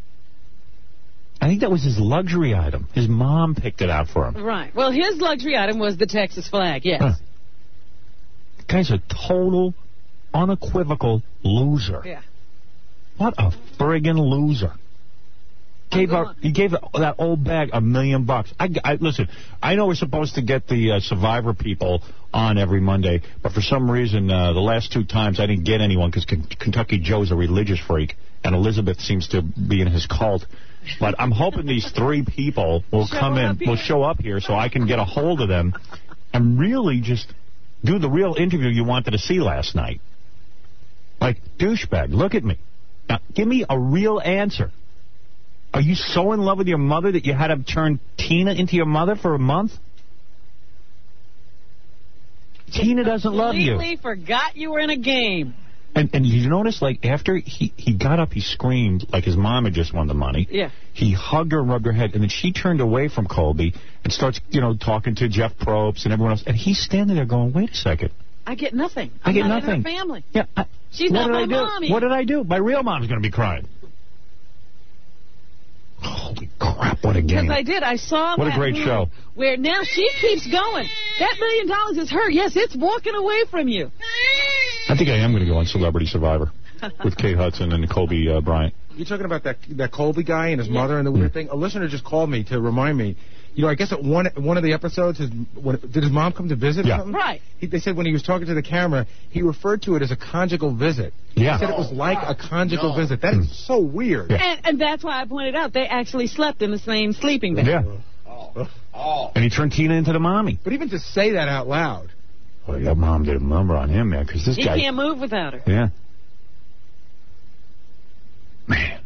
I think that was his luxury item. His mom picked it out for him. Right. Well, his luxury item was the Texas flag, yes. Huh. The guy's a total, unequivocal loser. Yeah. What a friggin' loser. Gave our, he gave that old bag a million bucks. I, I, listen, I know we're supposed to get the uh, Survivor people on every Monday, but for some reason, uh, the last two times I didn't get anyone because K- Kentucky Joe's a religious freak, and Elizabeth seems to be in his cult. But I'm hoping these three people will Show come in, up here. will show up here so I can get a hold of them and really just do the real interview you wanted to see last night. Like, douchebag, look at me. Now, give me a real answer. Are you so in love with your mother that you had to turn Tina into your mother for a month? Tina doesn't love you. Completely forgot you were in a game. And and you notice, like, after he, he got up, he screamed like his mom had just won the money. Yeah. He hugged her and rubbed her head, and then she turned away from Colby and starts, you know, talking to Jeff Probst and everyone else. And he's standing there going, wait a second. I get nothing. I I'm get not nothing. In her family. Yeah. I, She's what not did my I do? mommy. What did I do? My real mom's going to be crying. Holy crap, what a game. Because I did. I saw What a that great movie show. Where now she keeps going. That million dollars is her. Yes, it's walking away from you. I think I am going to go on Celebrity Survivor with Kate Hudson and Kobe uh, Bryant. You're talking about that that Colby guy and his mother and the weird thing. A listener just called me to remind me. You know, I guess at one one of the episodes, his, when, did his mom come to visit? Yeah. Or something? Right. He, they said when he was talking to the camera, he referred to it as a conjugal visit. Yeah. He said it was like a conjugal no. visit. That is so weird. And, and that's why I pointed out they actually slept in the same sleeping bag. Yeah. Oh. And he turned Tina into the mommy. But even to say that out loud. Well, your mom did a number on him, man, because this He guy... can't move without her. Yeah. Man.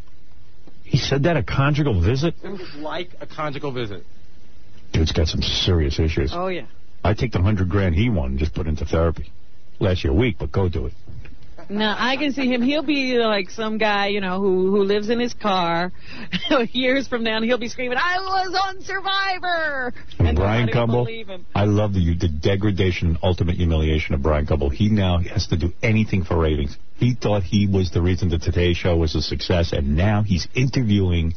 He said that, a conjugal visit? It was like a conjugal visit. Dude's got some serious issues. Oh, yeah. I take the hundred grand he won and just put into therapy. Last year a week, but go do it. Now, I can see him. He'll be like some guy, you know, who who lives in his car. Years from now, and he'll be screaming, I was on Survivor! And, and Brian nobody will Gumbel, believe him. I love the, the degradation and ultimate humiliation of Brian Gumbel. He now has to do anything for ratings. He thought he was the reason the Today Show was a success, and now he's interviewing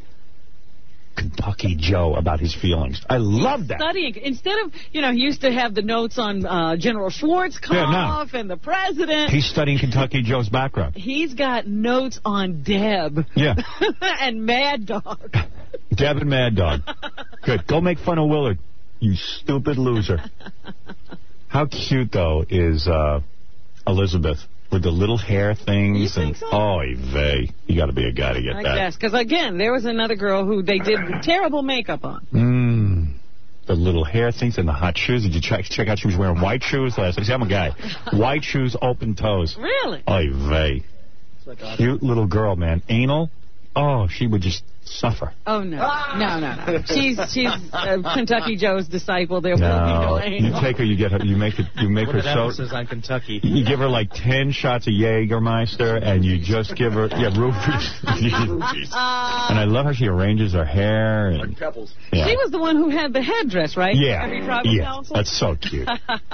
Kentucky Joe about his feelings. I love that. Studying. Instead of, you know, he used to have the notes on uh, General Schwarzkopf Yeah, no. and the president. He's studying Kentucky Joe's background. He's got notes on Deb. Yeah. And Mad Dog. Deb and Mad Dog. Good. Go make fun of Willard, you stupid loser. How cute, though, is uh, Elizabeth with the little hair things? You think and, so? Oy vey. You got to be a guy to get I that. guess. Because, again, there was another girl who they did terrible makeup on. Mmm. The little hair things and the hot shoes. Did you check, check out she was wearing white shoes last night? See, I'm a guy. White shoes, open toes. Really? Oy vey. Cute little girl, man. Anal? Oh, she would just suffer. Oh, no. No, no, no. She's she's uh, Kentucky Joe's disciple. There will be no No, anal. you take her, you get her, you make it, you make What her an so. emphasis on Kentucky. You give her like ten shots of Jägermeister, and you just give her, yeah, roofies. Roofies. And I love how she arranges her hair. And, Like pebbles. yeah. She was the one who had the headdress, right? Yeah, Every tribal yeah, council? that's so cute.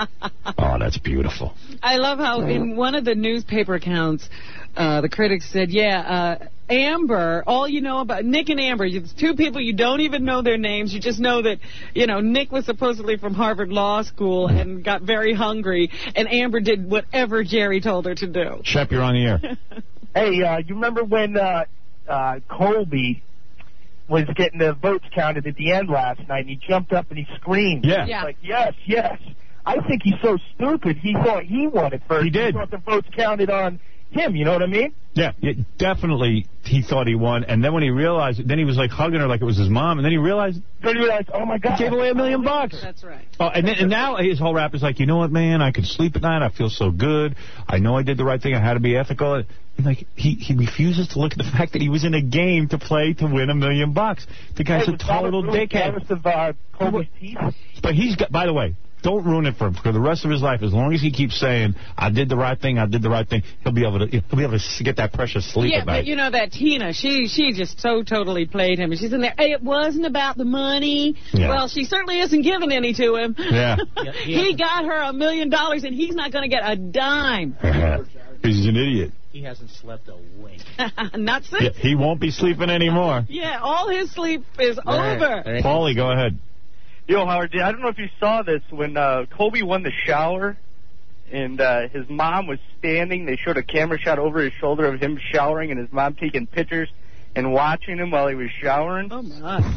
Oh, that's beautiful. I love how in one of the newspaper accounts, uh, the critics said, yeah, uh, Amber, all you know about Nick and Amber, it's two people, you don't even know their names. You just know that, you know, Nick was supposedly from Harvard Law School and got very hungry, and Amber did whatever Jerry told her to do. Shep, you're on the air. Hey, uh, you remember when uh, uh, Colby was getting the votes counted at the end last night, and he jumped up and he screamed? Yeah. He was like, yes, yes. I think he's so stupid. He thought he won it first. He did. He thought the votes counted on him, you know what I mean? Yeah, yeah, definitely he thought he won, and then when he realized, then he was like hugging her like it was his mom, and then he realized, Then he realized, oh my God. he gave away a million bucks. That's right. Oh, and, then, and now his whole rap is like, you know what, man, I could sleep at night, I feel so good, I know I did the right thing, I had to be ethical. And like, he, he refuses to look at the fact that he was in a game to play to win a million bucks. The guy's Hey, a was Robert total really dickhead. jealous of uh, Colby's teeth? But he's got, by the way, don't ruin it for him for the rest of his life. As long as he keeps saying, I did the right thing, I did the right thing, he'll be able to he'll be able to get that precious sleep Yeah, at night. but you know that Tina, she she just so totally played him. And she's in there, hey, it wasn't about the money. Yeah. Well, she certainly isn't giving any to him. Yeah. He got her a million dollars, and he's not going to get a dime. He's an idiot. He hasn't slept a wink. Not since. Yeah, he won't be sleeping anymore. Yeah, all his sleep is over. Paulie, go ahead. Yo, Howard, I don't know if you saw this when uh, Colby won the shower and uh, his mom was standing. They showed a camera shot over his shoulder of him showering and his mom taking pictures and watching him while he was showering. Oh, my.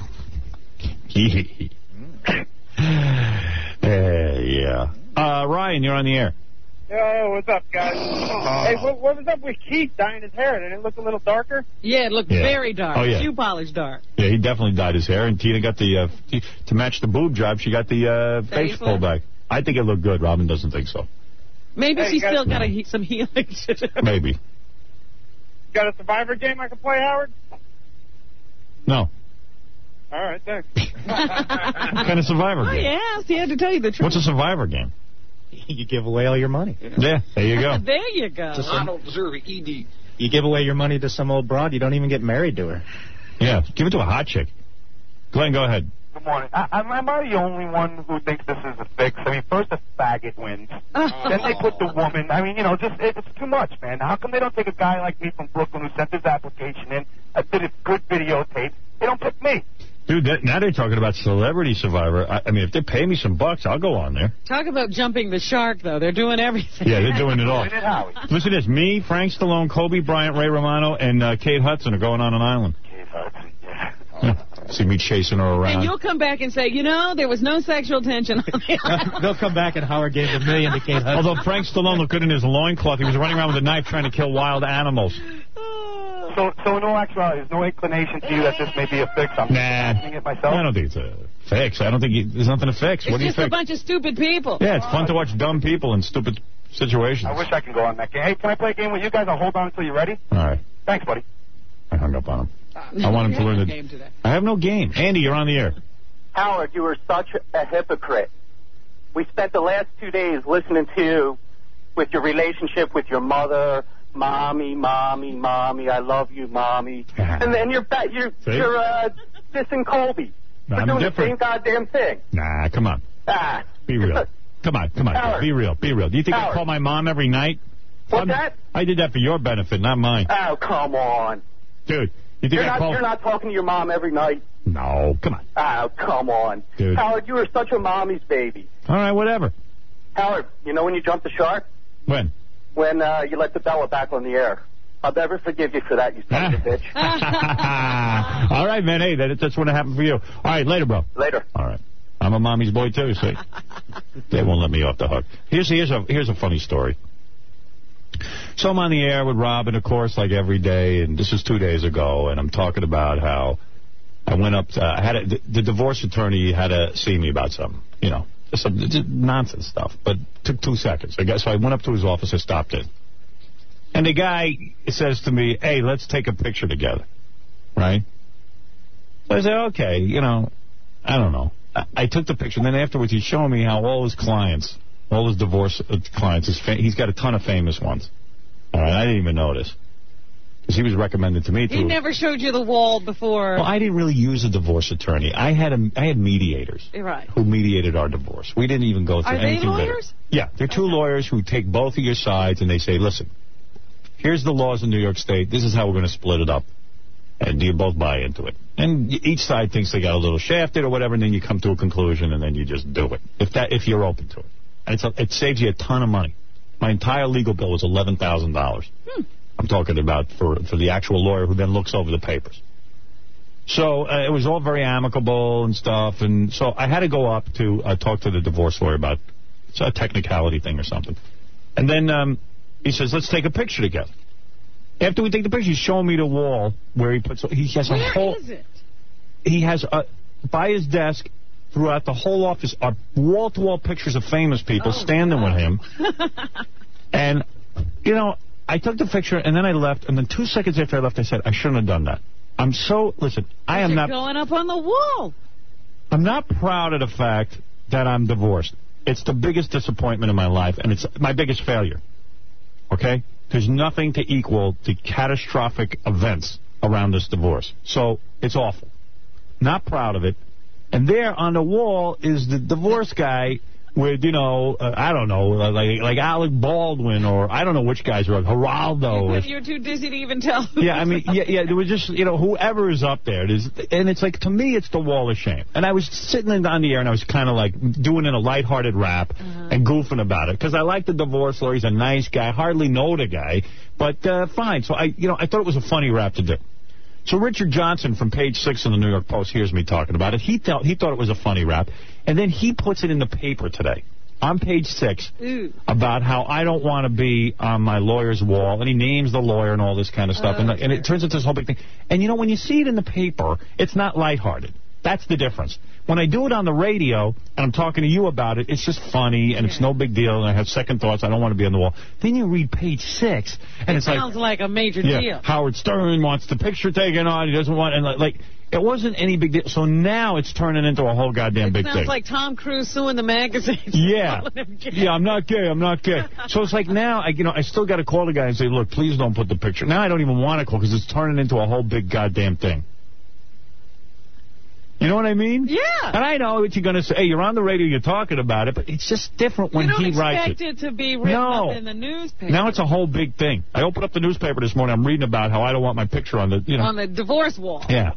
uh, yeah. Uh, Ryan, you're on the air. Yo, what's up, guys? Hey, what, what was up with Keith dyeing his hair? Did it look a little darker? Yeah, it looked Yeah. very dark. Oh, yeah. Shoe polish dark. Yeah, he definitely dyed his hair, and Tina got the, uh, to match the boob job, she got the uh, face Face pulled back. I think it looked good. Robin doesn't think so. Maybe Hey, she's you guys- still got a, he- some healing to do. Maybe. Got a Survivor game I can play, Howard? No. All right, thanks. What kind of Survivor Oh, game? yes, he had to tell you the truth. What's a Survivor game? You give away all your money. Yeah, there you go. There you go. Just I don't deserve it, E D. You give away your money to some old broad, you don't even get married to her. Yeah, give it to a hot chick. Glenn, go ahead. Good morning. I, I'm, am I the only one who thinks this is a fix? I mean, first the faggot wins. Then they put the woman. I mean, you know, just it, it's too much, man. How come they don't take a guy like me from Brooklyn who sent his application in, I did a good videotape? They don't pick me. Dude, that, now they're talking about Celebrity Survivor. I, I mean, if they pay me some bucks, I'll go on there. Talk about jumping the shark, though. They're doing everything. Yeah, they're doing it all. Doing it, Howie. Listen to this. Me, Frank Stallone, Kobe Bryant, Ray Romano, and uh, Kate Hudson are going on an island. Kate Hudson, yeah. Yeah. See me chasing her And around. you'll come back and say, you know, there was no sexual tension on the island. They'll come back and Howard gave a million to Kate Hudson. Although Frank Stallone looked good in his loincloth, he was running around with a knife trying to kill wild animals. so, so in all actuality, there's no inclination to you that this may be a fix. I'm Nah, imagining it myself. I don't think it's a fix. I don't think you, there's nothing to fix. It's What do you just a think? bunch of stupid people. Yeah, it's fun to watch dumb people in stupid situations. I wish I could go on that game. Hey, can I play a game with you guys? I'll hold on until you're ready. All right. Thanks, buddy. I hung up on him. I want him to learn the game today. I have no game. Andy, you're on the air. Howard, you were such a hypocrite. We spent the last two days listening to you with your relationship with your mother, mommy, mommy, mommy, I love you, mommy. And then you're back, you're, See? you're uh, dissing Colby. No, We're I'm doing different. the same goddamn thing. Nah, come on. Ah. Be real. Come on, come on. Howard. Be real, be real. Do you think I Howard. call my mom every night? What's I'm- that? I did that for your benefit, not mine. Oh, come on. Dude, you think You're I not, call... you're not talking to your mom every night. No, come on. Oh, come on. Dude. Howard, you were such a mommy's baby. All right, whatever. Howard, you know when you jumped the shark? When? When uh, you let the Bella back on the air. I'll never forgive you for that, you son of a bitch. All right, man. Hey, that, that's what happened for you. All right, later, bro. Later. All right. I'm a mommy's boy, too, see? They won't let me off the hook. Here's, here's, a, here's a funny story. So I'm on the air with Robin, of course, like every day, and this was two days ago, and I'm talking about how I went up to, I had a, the, the divorce attorney had to see me about something, you know, some just nonsense stuff, but took two seconds. I guess so I went up to his office and stopped in. And the guy says to me, hey, let's take a picture together, right? So I said, okay, you know, I don't know. I, I took the picture, and then afterwards he's showing me how all his clients, all his divorce clients, his fa he's got a ton of famous ones. All right, I didn't even notice. Because he was recommended to me, too. He never showed you the wall before. Well, I didn't really use a divorce attorney. I had a, I had mediators Right. who mediated our divorce. We didn't even go through Are they anything lawyers? bitter. Yeah, they're two lawyers who take both of your sides and they say, listen, here's the laws in New York State. This is how we're going to split it up. And you both buy into it. And each side thinks they got a little shafted or whatever, and then you come to a conclusion, and then you just do it, if that if you're open to it. And it's a, it saves you a ton of money. My entire legal bill was eleven thousand dollars. Hmm. I'm talking about for, for the actual lawyer who then looks over the papers. So uh, it was all very amicable and stuff, and so I had to go up to uh, talk to the divorce lawyer about it's a technicality thing or something. And then um, he says, let's take a picture together. After we take the picture, he's showing me the wall where he puts, he has a Where whole... is it? He has, a, by his desk, throughout the whole office, are wall-to-wall pictures of famous people Oh, standing God. with him. And, you know, I took the picture, and then I left, and then two seconds after I left, I said, I shouldn't have done that. I'm so, listen, I am You're not, going up on the wall. I'm not proud of the fact that I'm divorced. It's the biggest disappointment in my life, and it's my biggest failure. Okay? There's nothing to equal the catastrophic events around this divorce. So, it's awful. Not proud of it. And there on the wall is the divorce guy with, you know, uh, I don't know, like like Alec Baldwin, or I don't know which guys are, Geraldo. Or, You're too dizzy to even tell. yeah, I mean, yeah, yeah, there was just, you know, whoever is up there. It is, and it's like, to me, it's the wall of shame. And I was sitting on the air, and I was kind of like doing in a lighthearted rap Uh-huh. and goofing about it. Because I like the divorce lawyer. He's a nice guy. Hardly know the guy. But uh, fine. So, I, you know, I thought it was a funny rap to do. So Richard Johnson from page six of the New York Post hears me talking about it. He, th he thought it was a funny rap. And then he puts it in the paper today on page six Ooh. about how I don't want to be on my lawyer's wall. And he names the lawyer and all this kind of stuff. Oh, and, and it turns into this whole big thing. And, you know, when you see it in the paper, it's not lighthearted. That's the difference. When I do it on the radio and I'm talking to you about it, it's just funny and it's no big deal. And I have second thoughts. I don't want to be on the wall. Then you read page six and It it's like... sounds like a major Yeah, deal. Howard Stern wants the picture taken on. He doesn't want, and like, like, it wasn't any big deal. So now it's turning into a whole goddamn It big sounds thing. like Tom Cruise suing the magazine. Yeah, Calling him gay. yeah, I'm not gay, I'm not gay. So it's like now, I, you know, I still got to call the guy and say, look, please don't put the picture. Now I don't even want to call because it's turning into a whole big goddamn thing. You know what I mean? Yeah. And I know what you're going to say. Hey, you're on the radio, you're talking about it, but it's just different when You don't he writes it. expect it to be written No. up in the newspaper. Now it's a whole big thing. I opened up the newspaper this morning. I'm reading about how I don't want my picture on the, you know. On the divorce wall. Yeah.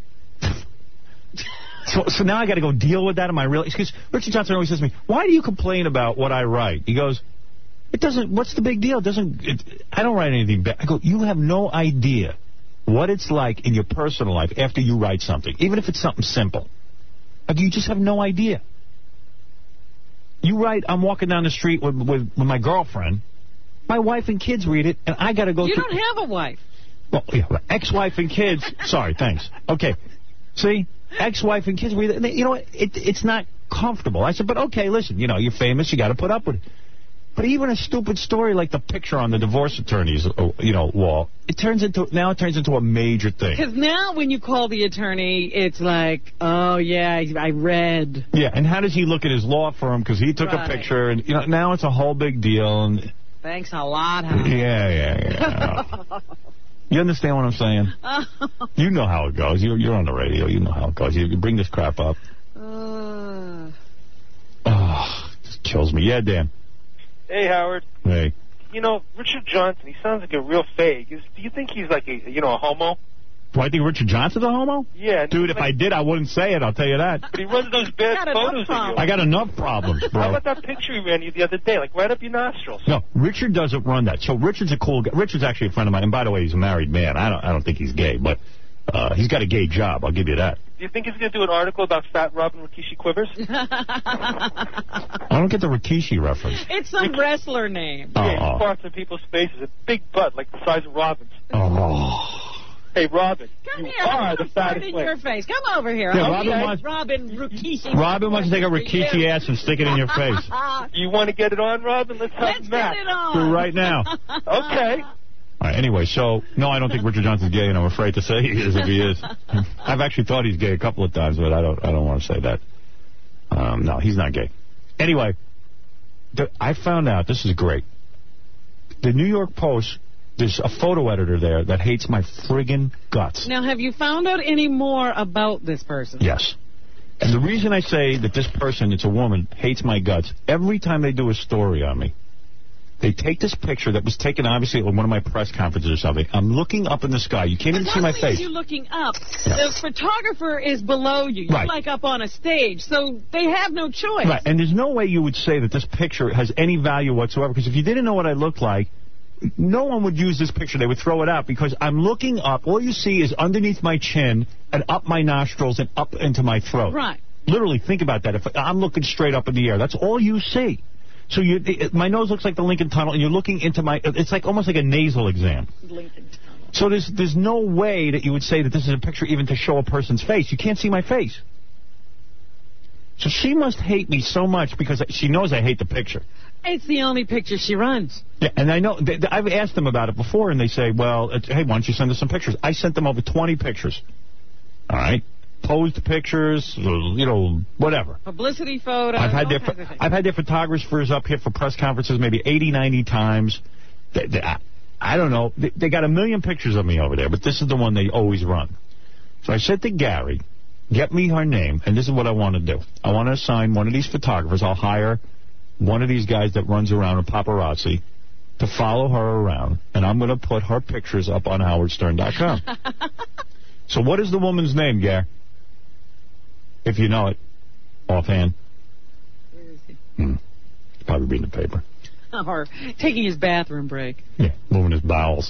So, so now I got to go deal with that in my real... Because Richard Johnson always says to me, why do you complain about what I write? He goes, it doesn't... What's the big deal? It doesn't... It, I don't write anything bad. I go, you have no idea what it's like in your personal life after you write something, even if it's something simple. Like, you just have no idea. You write, I'm walking down the street with, with, with my girlfriend. My wife and kids read it, and I got to go You through... don't have a wife. Well, yeah, ex-wife and kids. Sorry, thanks. Okay. See? Ex-wife and kids, we, you know, it, it's not comfortable. I said, but okay, listen, you know, you're famous, you got to put up with it. But even a stupid story like the picture on the divorce attorney's, you know, wall, it turns into, now it turns into a major thing. Because now when you call the attorney, it's like, oh, yeah, I read. Yeah, and how does he look at his law firm? Because he took Right. a picture, and, you know, now it's a whole big deal. And Thanks a lot, huh? yeah, yeah, yeah. You understand what I'm saying? You know how it goes. You're, you're on the radio. You know how it goes. You, you bring this crap up. Uh, Oh, it just kills me. Yeah, Dan. Hey, Howard. Hey. You know, Richard Johnson, he sounds like a real fake. Is, do you think he's like a, you know, a homo? Do I think Richard Johnson's a homo? Yeah. Dude, if I did, I wouldn't say it. I'll tell you that. But he runs those bad photos of you. I got enough problems, How bro. about that picture he ran you the other day? Like, right up your nostrils. No, Richard doesn't run that. So Richard's a cool guy. Richard's actually a friend of mine. And by the way, he's a married man. I don't I don't think he's gay, but uh, he's got a gay job. I'll give you that. Do you think he's going to do an article about Fat Robin Rikishi Quivers? I don't get the Rikishi reference. it's some wrestler name. Oh, Yeah, oh. he farts in people's faces. A big butt, like the size of Robin's. Oh. Hey, Robin, Come you here, are I'm the gonna fart fattest in place. your face. Come over here. Yeah, Okay. Robin wants- Robin Rikishi. Robin wants to take a Rikishi ass and stick it in your face. You want to get it on, Robin? Let's have Let's Matt. get it on. Do right now. Okay. All right, anyway, so, no, I don't think Richard Johnson's gay, and I'm afraid to say he is if he is. I've actually thought he's gay a couple of times, but I don't I don't want to say that. Um, no, he's not gay. Anyway, the, I found out, this is great. The New York Post, there's a photo editor there that hates my friggin' guts. Now, have you found out any more about this person? Yes. And the reason I say that this person, it's a woman, hates my guts, every time they do a story on me, they take this picture that was taken, obviously, at one of my press conferences or something. I'm looking up in the sky. You can't even see my Not only face. are you looking up, the photographer is below you. You're Right. like up on a stage, so they have no choice. Right, and there's no way you would say that this picture has any value whatsoever, because if you didn't know what I looked like, no one would use this picture. They would throw it out, because I'm looking up. All you see is underneath my chin and up my nostrils and up into my throat. Right. Literally, think about that. If I'm looking straight up in the air, that's all you see. So you, it, my nose looks like the Lincoln Tunnel, and you're looking into my, it's like almost like a nasal exam. Lincoln Tunnel. So there's there's no way that you would say that this is a picture even to show a person's face. You can't see my face. So she must hate me so much because she knows I hate the picture. It's the only picture she runs. Yeah, and I know, th- th- I've asked them about it before, and they say, well, it's, hey, why don't you send us some pictures? I sent them over twenty pictures. All right? Posed pictures, you know, whatever. Publicity photos. I've had all their kinds of things. I've had their photographers up here for press conferences maybe eighty, ninety times. They, they, I, I don't know. They, they got a million pictures of me over there, but this is the one they always run. So I said to Gary, get me her name, and this is what I want to do. I want to assign one of these photographers. I'll hire one of these guys that runs around with paparazzi to follow her around, and I'm going to put her pictures up on Howard Stern dot com. So what is the woman's name, Gare? If you know it, offhand. Where is he? Hmm. Probably reading the paper. Or taking his bathroom break. Yeah, moving his bowels.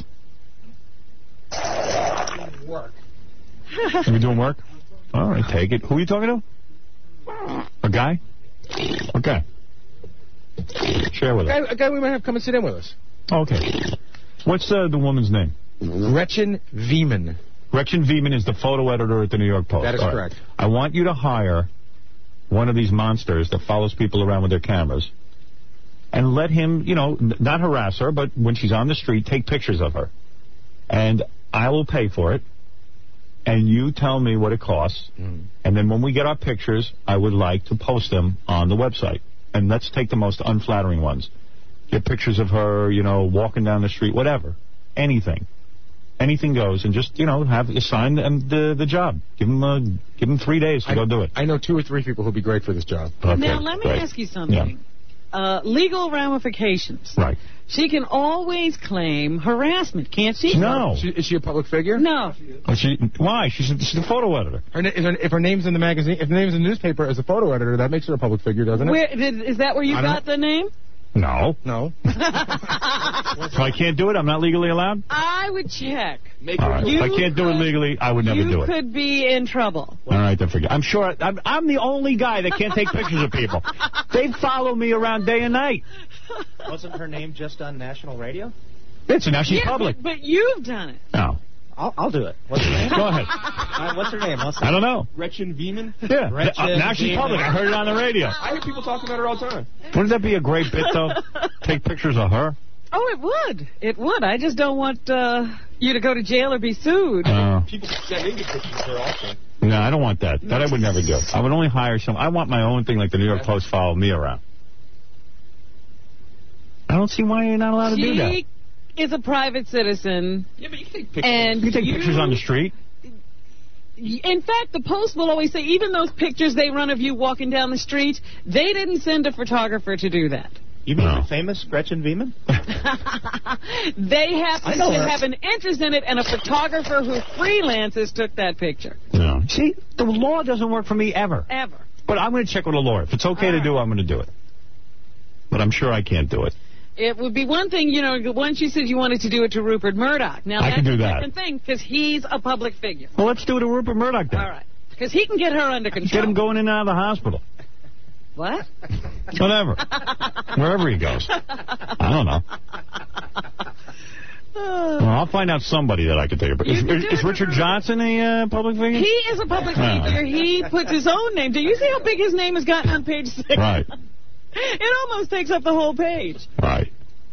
Work. Are we doing work? All right, take it. Who are you talking to? A guy? Okay. Share with A us. guy, a guy we might have come and sit in with us. Okay. What's uh, the woman's name? Gretchen Veman. Gretchen Veman is the photo editor at the New York Post. That is All right. correct. I want you to hire one of these monsters that follows people around with their cameras and let him, you know, n- not harass her, but when she's on the street, take pictures of her. And I will pay for it. And you tell me what it costs. Mm. And then when we get our pictures, I would like to post them on the website. And let's take the most unflattering ones. Get pictures of her, you know, walking down the street, whatever. Anything. Anything goes, and just, you know, have assign them the the job. Give them uh, give them three days to I, go do it. I know two or three people who'd be great for this job. Okay, Now, let me great. ask you something. Yeah. Uh, legal ramifications. Right. She can always claim harassment, can't she? No. She, is she a public figure? No. Oh, she, why? She's a, she's a photo editor. Her, na- is her, if her name's in the magazine, if her name's in the newspaper as a photo editor, that makes her a public figure, doesn't it? Where, did, is that where you I don't got the name? No. No. So I can't do it? I'm not legally allowed? I would check. Make All her right. You If I can't do it legally, I would never you do it. could be in trouble. All right, then forget. I'm sure I'm, I'm the only guy that can't take pictures of people. They follow me around day and night. Wasn't her name just on national radio? It's now she's yeah, public. But, but you've done it. No. I'll, I'll do it. What's her name? Go ahead. Uh, what's her name? What's her I don't know. Gretchen Veman? Yeah. Gretchen Uh, now she's Veman. public. I heard it on the radio. I hear people talking about her all the time. Wouldn't that be a great bit, though? Take pictures of her? Oh, it would. It would. I just don't want uh, you to go to jail or be sued. Uh, People send in pictures of her also. no, I don't want that. That I would never do. I would only hire some. I want my own thing like the New York Post follow me around. I don't see why you're not allowed to do that. She is a private citizen. Yeah, but you can take pictures. And You take you, pictures on the street. In fact, the Post will always say, even those pictures they run of you walking down the street, they didn't send a photographer to do that. You mean No. the famous Gretchen Veman? They happen I know to her. have an interest in it, and a photographer who freelances took that picture. No. See, the law doesn't work for me ever. Ever. But I'm going to check with a lawyer. If it's okay All to right. do, I'm going to do it. But I'm sure I can't do it. It would be one thing, you know, once you said you wanted to do it to Rupert Murdoch. Now, I that's can do a that. different thing, because he's a public figure. Well, let's do it to Rupert Murdoch then. All right. Because he can get her under control. Get him going in and out of the hospital. What? Whatever. Wherever he goes. I don't know. Well, I'll find out somebody that I can take it. Is, You can is, do is it Richard Johnson a uh, public figure? He is a public All figure. right. He puts his own name. Do you see how big his name has gotten on page six? Right. It almost takes up the whole page. Right.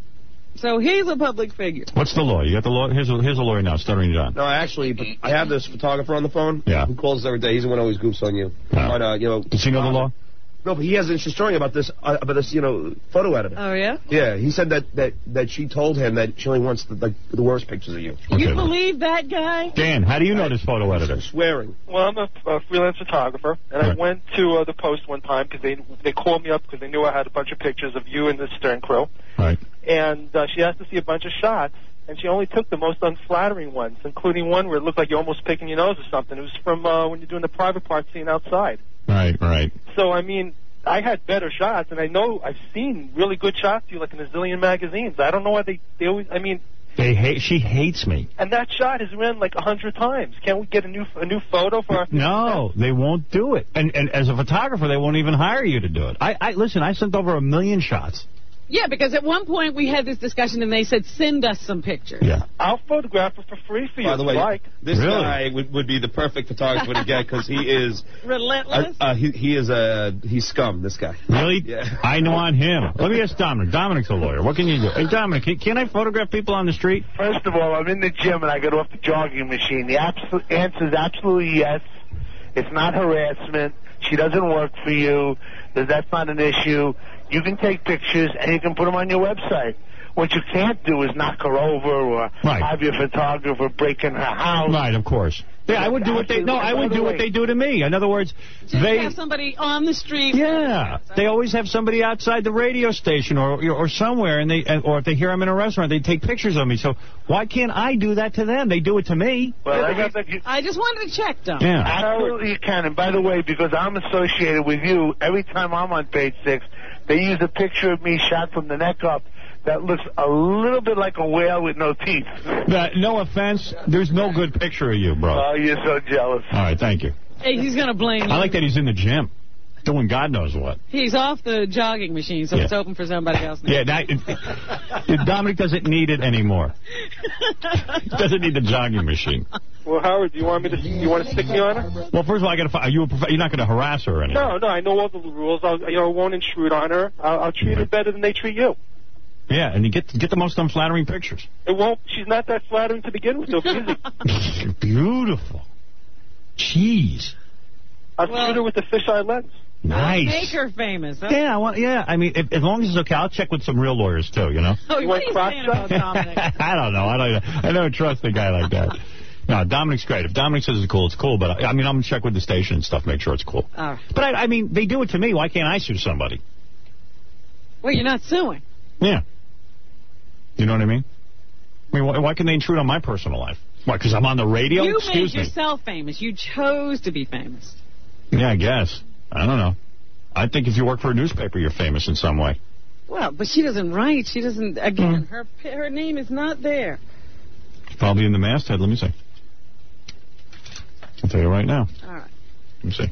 So he's a public figure. What's the law? You got the law? Here's a, here's a lawyer now, Stuttering John. No, actually, but I have this photographer on the phone. Yeah. Who calls us every day. He's the one who always goofs on you. Yeah. On, uh, you know. Does he know the law? No, but he has an interesting story about this, uh, about this, you know, photo editor. Oh, yeah? Yeah, he said that, that, that she told him that she only wants the, like, the worst pictures of you. You Okay. believe that guy? Dan, how do you know this photo editor? Swearing. Well, I'm a, a freelance photographer, and Right. I went to uh, the Post one time because they they called me up because they knew I had a bunch of pictures of you and the Stern crew. Right. And uh, she asked to see a bunch of shots, and she only took the most unflattering ones, including one where it looked like you're almost picking your nose or something. It was from uh, when you're doing the private part scene outside. Right, right. So, I mean, I had better shots, and I know I've seen really good shots of you, like in a zillion magazines. I don't know why they, they always, I mean, They hate. She hates me. and that shot is ran like a hundred times. Can't we get a new a new photo for our... No, they won't do it. And and as a photographer, they won't even hire you to do it. I, I listen. I sent over a million shots. Yeah, because at one point we had this discussion and they said, send us some pictures. Yeah. I'll photograph it for free for you By the if way, you like. this Really? guy would, would be the perfect photographer to get because he is... Relentless. Uh, uh, he, he is a... he's scum, this guy. Really? Yeah. I know on him. Let me ask Dominic. Dominic's a lawyer. What can you do? Hey, Dominic, can, can I photograph people on the street? First of all, I'm in the gym and I get off the jogging machine. The abso- answer is absolutely yes. It's not harassment. She doesn't work for you. That's not an issue. You can take pictures and you can put them on your website. What you can't do is knock her over or Right. have your photographer break in her house. Right, of course. Yeah, I would do what they. No, I would do what they do to me. In other words, Just they. have somebody on the street. Yeah, they always have somebody outside the radio station or or somewhere, and they or if they hear I'm in a restaurant, they take pictures of me. So why can't I do that to them? They do it to me. Well, I got the, I just wanted to check, Don. Yeah. Absolutely you can. And by the way, because I'm associated with you, every time I'm on page six, they use a picture of me shot from the neck up that looks a little bit like a whale with no teeth. Uh, no offense, there's no good picture of you, bro. Oh, you're so jealous. All right, thank you. Hey, he's going to blame you. I like that he's in the gym, doing God knows what. He's off the jogging machine, so Yeah. it's open for somebody else now. Yeah, that, it, Dominic doesn't need it anymore. He doesn't need the jogging machine. Well, Howard, do you want me to? You want to stick me on her? Well, first of all, I got to. Are you? A prof- you're not going to harass her or anything. No, no, I know all the rules. I'll, you know, I won't intrude on her. I'll, I'll treat her better than they treat you. Yeah, and you get get the most unflattering pictures. It won't. She's not that flattering to begin with. So easy. You're beautiful. Jeez. I'll shoot her with the fisheye lens. Nice. Make her famous. Huh? Yeah, I want. Yeah, I mean, if, as long as it's okay, I'll check with some real lawyers too. You know. Oh, what are you saying about Dominic? I don't know. I don't. I don't trust a guy like that. No, Dominic's great. If Dominic says it's cool, it's cool. But I, I mean, I'm gonna check with the station and stuff, make sure it's cool. All right. But I, I mean, they do it to me. Why can't I sue somebody? Well, you're not suing. Yeah. You know what I mean? I mean, why, why can they intrude on my personal life? Why? Because I'm on the radio? You Excuse made me. yourself famous. You chose to be famous. Yeah, I guess. I don't know. I think if you work for a newspaper, you're famous in some way. Well, but she doesn't write. She doesn't. Again, her her name is not there. It's probably in the masthead. Let me see. I'll tell you right now. All right. Let me see.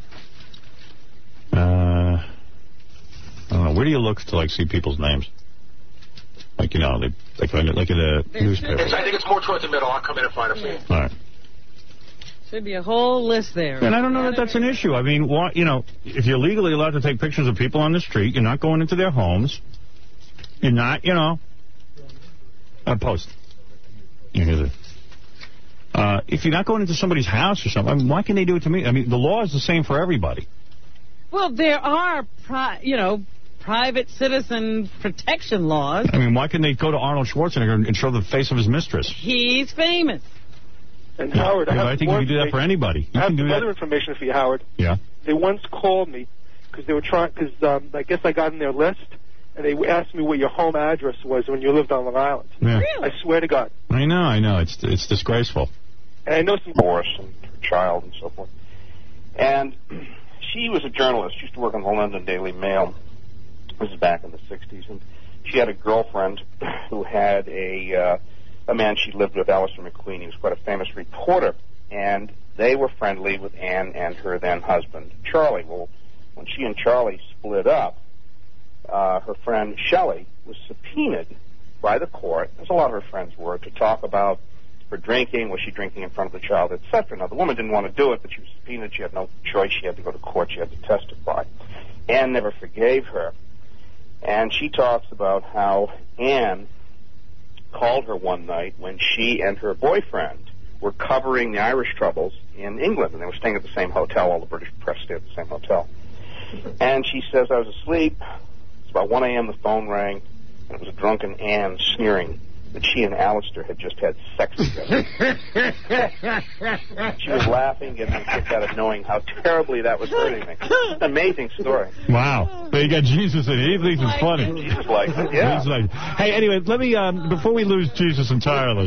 Uh, I don't know. Where do you look to like see people's names? Like, you know, they, like, like in a newspaper. It's, I think it's more towards the middle. I'll come in and find a fee. All right. Should be a whole list there. And I don't know that that's an issue. I mean, why, you know, if you're legally allowed to take pictures of people on the street, you're not going into their homes. You're not, you know, uh, post. You hear that? Uh, if you're not going into somebody's house or something, I mean, why can they do it to me? I mean, the law is the same for everybody. Well, there are, pri you know, private citizen protection laws. I mean, why can they go to Arnold Schwarzenegger and show the face of his mistress? He's famous. And Howard, I, yeah, have I think you can do that for anybody. You I have can do some that. other information for you, Howard. Yeah. They once called me because they were trying, because um, I guess I got in their list, and they asked me what your home address was when you lived on Long Island. Yeah. Really? I swear to God. I know, I know. It's it's disgraceful. And I know some divorce and her child and so forth. And she was a journalist. She used to work on the London Daily Mail. This is back in the sixties. And she had a girlfriend who had a uh, a man she lived with, Alistair McQueen. He was quite a famous reporter. And they were friendly with Anne and her then husband, Charlie. Well, when she and Charlie split up, uh, her friend Shelley was subpoenaed by the court, as a lot of her friends were, to talk about her drinking, was she drinking in front of the child, et cetera. Now, the woman didn't want to do it, but she was subpoenaed. She had no choice. She had to go to court. She had to testify. Anne never forgave her. And she talks about how Anne called her one night when she and her boyfriend were covering the Irish troubles in England, and they were staying at the same hotel. All the British press stayed at the same hotel. And she says, I was asleep. It's about one a.m. The phone rang, and it was a drunken Anne sneering that she and Alistair had just had sex together. She was laughing, getting a kick out of knowing how terribly that was hurting me. It's an amazing story. Wow. But you got Jesus in it. He thinks it's funny. Jesus likes it, yeah. Jesus likes it. Hey, anyway, let me, um, before we lose Jesus entirely.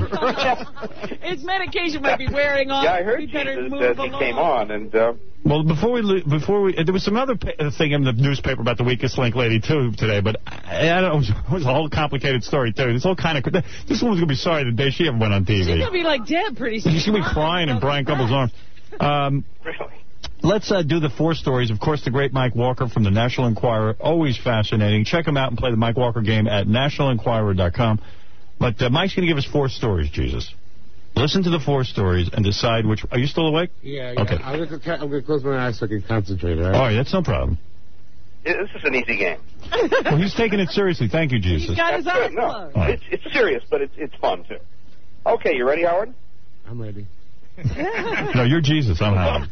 His medication might be wearing off. Yeah, I heard We better Jesus move as he along. came on, and... Uh, Well, before we, lo- before we, there was some other pa- thing in the newspaper about the weakest link lady, too, today, but I, I don't know, it was, it was a whole complicated story, too. This whole kind of, this woman's going to be sorry the day she ever went on T V. She's going to be like dead pretty soon. She's going to be crying in Brian Gumbel's arms. Um, really? Let's uh, do the four stories. Of course, the great Mike Walker from the National Enquirer, always fascinating. Check him out and play the Mike Walker game at national enquirer dot com. But uh, Mike's going to give us four stories, Jesus. Listen to the four stories and decide which... Are you still awake? Yeah, yeah. Okay. I'm going to I'm gonna close my eyes so I can concentrate, all right? All right, that's no problem. This is an easy game. Well, he's taking it seriously. Thank you, Jesus. He's got his That's eyes good. No, closed. Right. it's, it's serious, but it's, it's fun, too. Okay, you ready, Howard? I'm ready. No, you're Jesus. I'm Howard.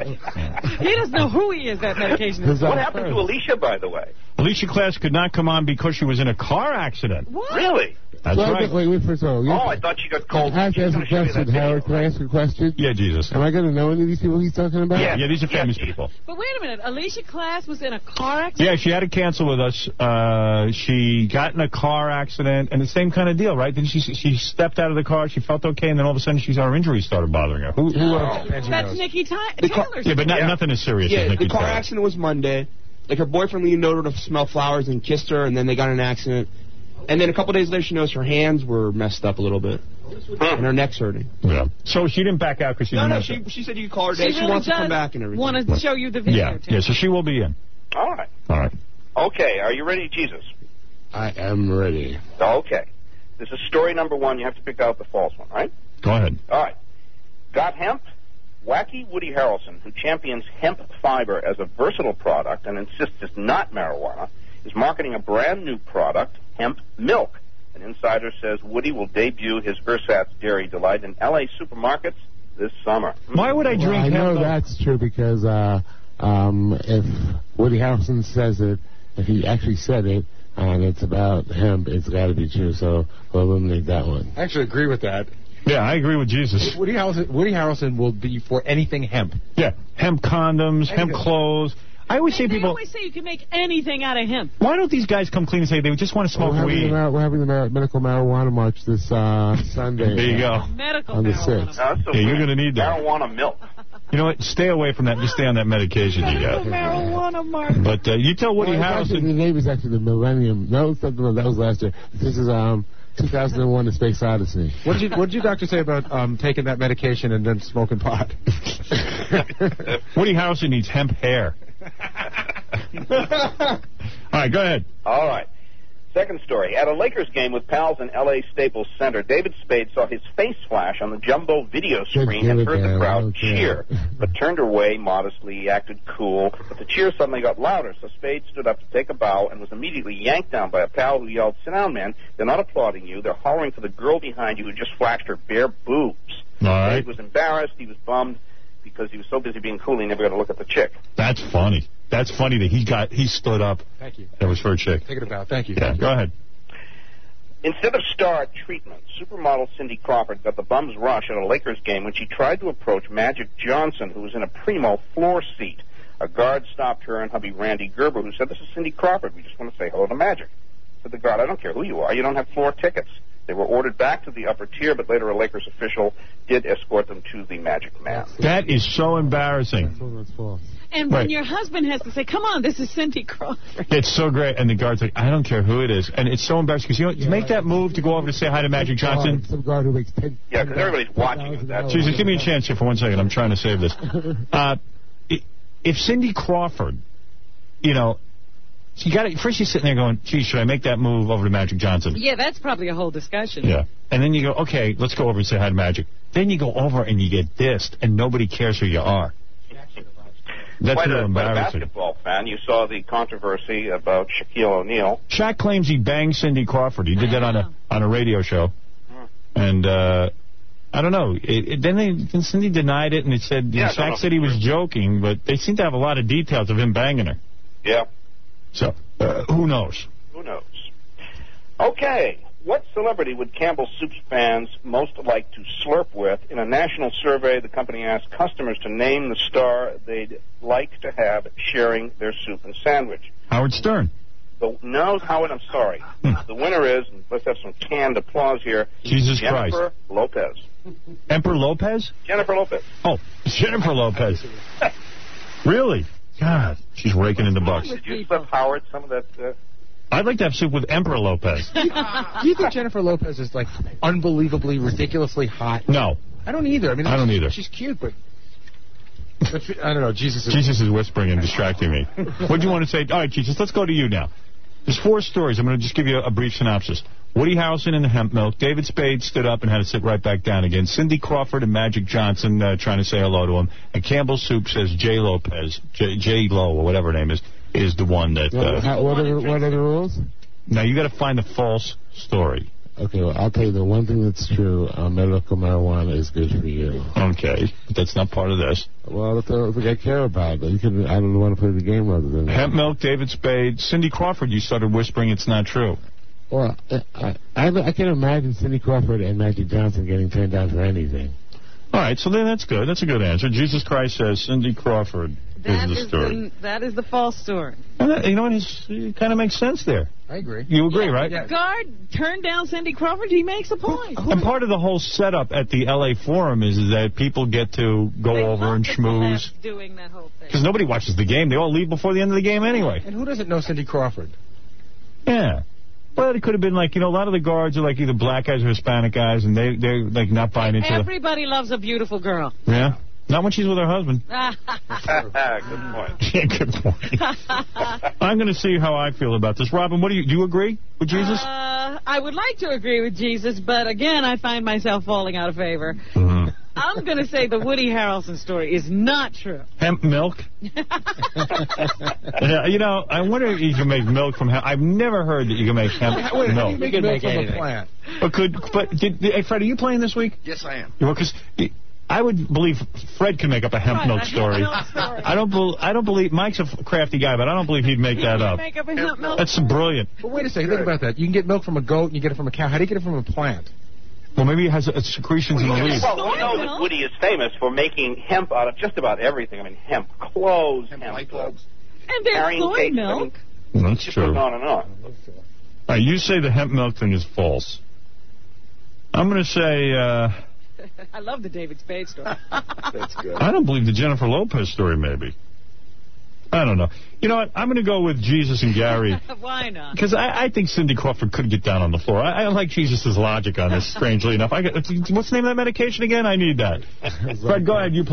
He doesn't know who he is, that medication is. What happened to Alicia, by the way? Alicia Class could not come on because she was in a car accident. What? Really? That's Wait, right. Wait, wait, first of all. Oh, I thought she got cold. I have to She's ask a gonna show you question, that video. Howard. Can I ask a question? Yeah, Jesus. Am I going to know any of these people he's talking about? Yeah. Yeah, these are famous Yeah. people. But wait a minute. Alicia Class was in a car accident? Yeah, she had to cancel with us. Uh, she got in a car accident, and the same kind of deal, right? Then she she stepped out of the car, she felt okay, and then all of a sudden she's her injuries started bothering her. Who? who uh, That's Nikki Ty- The car- Taylor. yeah, but not, Yeah. nothing as serious Yeah, as Nikki the car Taylor. accident was Monday. Like, her boyfriend leaned over to smell flowers and kissed her, and then they got in an accident. And then a couple days later, she noticed her hands were messed up a little bit. And her neck's hurting. Yeah. So she didn't back out because she No, didn't no, have she, to. she said you could call her She day. She really wants to does come back and everything. want to show you the video, Yeah, Tim. yeah, so she will be in. All right. All right. Okay, are you ready, Jesus? I am ready. Okay. This is story number one. You have to pick out the false one, right? Go ahead. All right. Got hemp? Wacky Woody Harrelson, who champions hemp fiber as a versatile product and insists it's not marijuana, is marketing a brand new product, hemp milk. An insider says Woody will debut his Ersatz Dairy Delight in L A supermarkets this summer. Why would I drink Well, I hemp know milk? that's true because uh, um, if Woody Harrelson says it, if he actually said it, and it's about hemp, it's got to be true. So we'll eliminate that one. I actually agree with that. Yeah, I agree with Jesus. Woody Harrelson, Woody Harrelson will be for anything hemp. Yeah, hemp condoms, hemp clothes. I always They, say they people, always say you can make anything out of hemp. why don't these guys come clean and say they just want to smoke we're having weed? The, mar- we're having the mar- medical marijuana march this uh, Sunday. There you go. Medical On the marijuana. sixth. No, that's so Yeah, you're weird. going to need that. Marijuana milk. You know what? Stay away from that. Just stay on that medication you Medical got. marijuana mark. But uh, you tell Woody Well, it's actually, Harrelson. the name is actually the Millennium. No, it's not the, that was last year. This is um two thousand one: The Space Odyssey. What did you What did your doctor say about um, taking that medication and then smoking pot? Woody Harrelson needs hemp hair. All right, go ahead. All right. Second story. At a Lakers game with pals in L A Staples Center, David Spade saw his face flash on the jumbo video screen and heard the crowd cheer, but turned away modestly. He acted cool, but the cheer suddenly got louder, so Spade stood up to take a bow and was immediately yanked down by a pal who yelled, "Sit down, man. They're not applauding you. They're hollering for the girl behind you who just flashed her bare boobs." All right. Spade was embarrassed. He was bummed because he was so busy being cool he never got to look at the chick. That's funny. That's funny that he got he stood up. Thank you. That was for a chick. Take it about. Thank you. Yeah, go ahead. Instead of star treatment, supermodel Cindy Crawford got the bum's rush at a Lakers game when she tried to approach Magic Johnson, who was in a primo floor seat. A guard stopped her and hubby Randy Gerber, who said, "This is Cindy Crawford. We just want to say hello to Magic." Said the guard, "I don't care who you are. You don't have floor tickets." They were ordered back to the upper tier, but later a Lakers official did escort them to the Magic Man. That is so embarrassing. And when Right. your husband has to say, "Come on, this is Cindy Crawford." It's so great. And the guard's like, "I don't care who it is." And it's so embarrassing because, you know, to make that move to go over to say hi to Magic Johnson. Some guard who makes ten. Yeah, because everybody's watching you. That's Jesus, give me a chance here for one second. I'm trying to save this. Uh, i- if Cindy Crawford, you know, she got it. First, she's sitting there going, "Gee, should I make that move over to Magic Johnson?" Yeah, that's probably a whole discussion. Yeah. And then you go, "Okay, let's go over and say hi to Magic." Then you go over and you get dissed, and nobody cares who you are. That's quite, real a, quite a embarrassing. basketball fan. You saw the controversy about Shaquille O'Neal. Shaq claims he banged Cindy Crawford. He did that on a on a radio show, and uh, I don't know. It, it, then, they, then Cindy denied it, and it said you Yeah, know, I don't know Shaq if said he it's was true. joking, but they seem to have a lot of details of him banging her. Yeah. So uh, who knows? Who knows? Okay. What celebrity would Campbell Soup's fans most like to slurp with? In a national survey, the company asked customers to name the star they'd like to have sharing their soup and sandwich. Howard Stern. The, no, Howard, I'm sorry. The winner is, and let's have some canned applause here, Jesus Jennifer Christ. Lopez. Emperor Lopez? Jennifer Lopez. Oh, Jennifer Lopez. Really? God, she's raking in the bucks. Did you slip Howard some of that? Uh, I'd like to have soup with Emperor Lopez. Do you think Jennifer Lopez is, like, unbelievably, ridiculously hot? No. I don't either. I mean, I don't either. She's cute, but... but she- I don't know. Jesus is... Jesus is whispering and distracting me. What do you want to say? All right, Jesus, let's go to you now. There's four stories. I'm going to just give you a brief synopsis. Woody Harrelson in the hemp milk. David Spade stood up and had to sit right back down again. Cindy Crawford and Magic Johnson uh, trying to say hello to him. And Campbell Soup says J. Lopez, J. J. Lo, or whatever her name is, is the one that... Uh, How- what, are, the- what are the rules? now, you got to find the false story. Okay, well, I'll tell you the one thing that's true. Uh, medical marijuana is good for you. Okay, but that's not part of this. Well, that's the thing I care about. You can, I don't want to play the game other than that. Hemp milk, David Spade. Cindy Crawford, you started whispering it's not true. Well, I, I, I can imagine Cindy Crawford and Magic Johnson getting turned down for anything. All right, so then that's good. That's a good answer. Jesus Christ says Cindy Crawford That is the is story. the, that is the false story. And that, you know what? It's, it kind of makes sense there. I agree. You agree, right? Guard turned down Cindy Crawford. He makes a point. And part of the whole setup at the L A Forum is, is that people get to go They over love and the schmooze. celebs doing that whole thing. Because nobody watches the game. They all leave before the end of the game anyway. And who doesn't know Cindy Crawford? Yeah. Well, it could have been like, you know, a lot of the guards are like either black guys or Hispanic guys, and they, they're like not buying into the... Everybody loves a beautiful girl. Yeah. Not when she's with her husband. Good point. Yeah, good point. I'm going to see how I feel about this. Robin, what do you do? You agree with Jesus? Uh, I would like to agree with Jesus, but again, I find myself falling out of favor. Mm-hmm. I'm going to say the Woody Harrelson story is not true. Hemp milk? Yeah, you know, I wonder if you can make milk from hemp. I've never heard that you can make hemp Wait, how do milk. you make milk from a plant? But could, but did, did, hey, Fred, are you playing this week? Yes, I am. Because I would believe Fred can make up a hemp Right, milk a hemp story. milk story. I don't, bel I don't believe Mike's a f- crafty guy, but I don't believe he'd make that up. Make up a hemp milk. That's brilliant. But wait a second, think about that. You can get milk from a goat and you get it from a cow. How do you get it from a plant? Well, maybe it has uh, secretions in the leaves. Well, we know that Woody is famous for making hemp out of just about everything. I mean, hemp clothes, hemp, light bulbs. And there's carrying soy cakes, milk. I mean, That's just true. goes on and on. All right, you say the hemp milk thing is false. I'm going to say... Uh, I love the David Spade story. That's good. I don't believe the Jennifer Lopez story, maybe. I don't know. You know what? I'm going to go with Jesus and Gary. Why not? Because I, I think Cindy Crawford could get down on the floor. I, I like Jesus' logic on this, strangely enough. I got, what's the name of that medication again? I need that. Fred, go ahead. You play.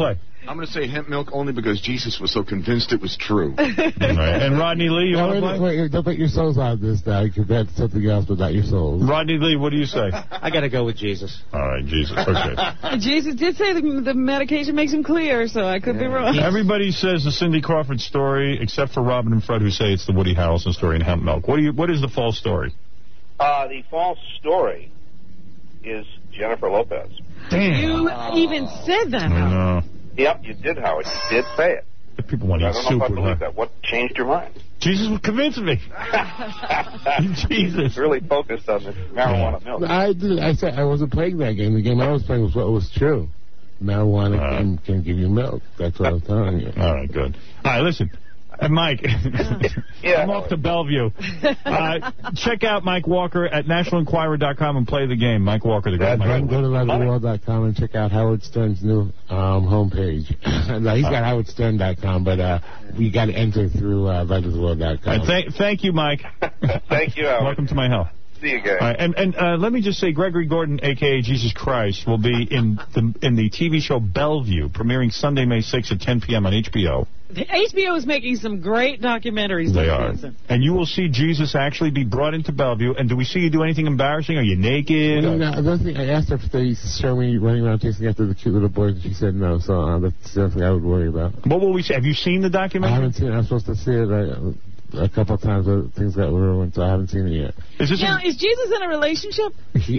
I'm going to say hemp milk only because Jesus was so convinced it was true. Right. And Rodney Lee, you No, want to wait, play? wait, don't put your souls out of this now. You can bet something else, but not your souls. Rodney Lee, what do you say? I got to go with Jesus. All right, Jesus. Okay. Jesus did say the, the medication makes him clear, so I could be wrong. Everybody says the Cindy Crawford story, except for Robin and Fred, who say it's the Woody Harrelson story in hemp milk. What do you? What is the false story? Uh, the false story is Jennifer Lopez. Damn. You even said that. I know. Yep, you did, Howard. You did say it. If people want to I eat don't know soup if I with believe her. that. What changed your mind? Jesus was convincing me. Jesus. Really focused on this marijuana milk. I did. I said I wasn't playing that game. The game I was playing was what was true. Marijuana Uh, can, can give you milk. That's what I'm telling you. All right, good. All right, listen. Uh, Mike, yeah. I'm off to Bellevue. Uh, check out Mike Walker at national enquirer dot com and play the game. Mike Walker, the great Mike. Go to let the world dot com and check out Howard Stern's new um, homepage. No, he's got howard stern dot com, but uh, we got to enter through uh, let the world dot com. All right, th- thank you, Mike. Thank you, Howard. Welcome to my house. See you guys. All right, and and uh, let me just say, Gregory Gordon, a k a. Jesus Christ, will be in the in the T V show Bellevue, premiering Sunday, May sixth at ten p.m. on H B O. The H B O is making some great documentaries. They this are. season. And you will see Jesus actually be brought into Bellevue. And do we see you do anything embarrassing? Are you naked? No, no, the other thing, I asked her if they show me running around chasing after the cute little boys, and she said no, so uh, that's something I would worry about. What will we see? Have you seen the I documentary? haven't seen it. I'm supposed to see it uh, a couple of times, but things got ruined, so I haven't seen it yet. Is this Now, is Jesus in a relationship?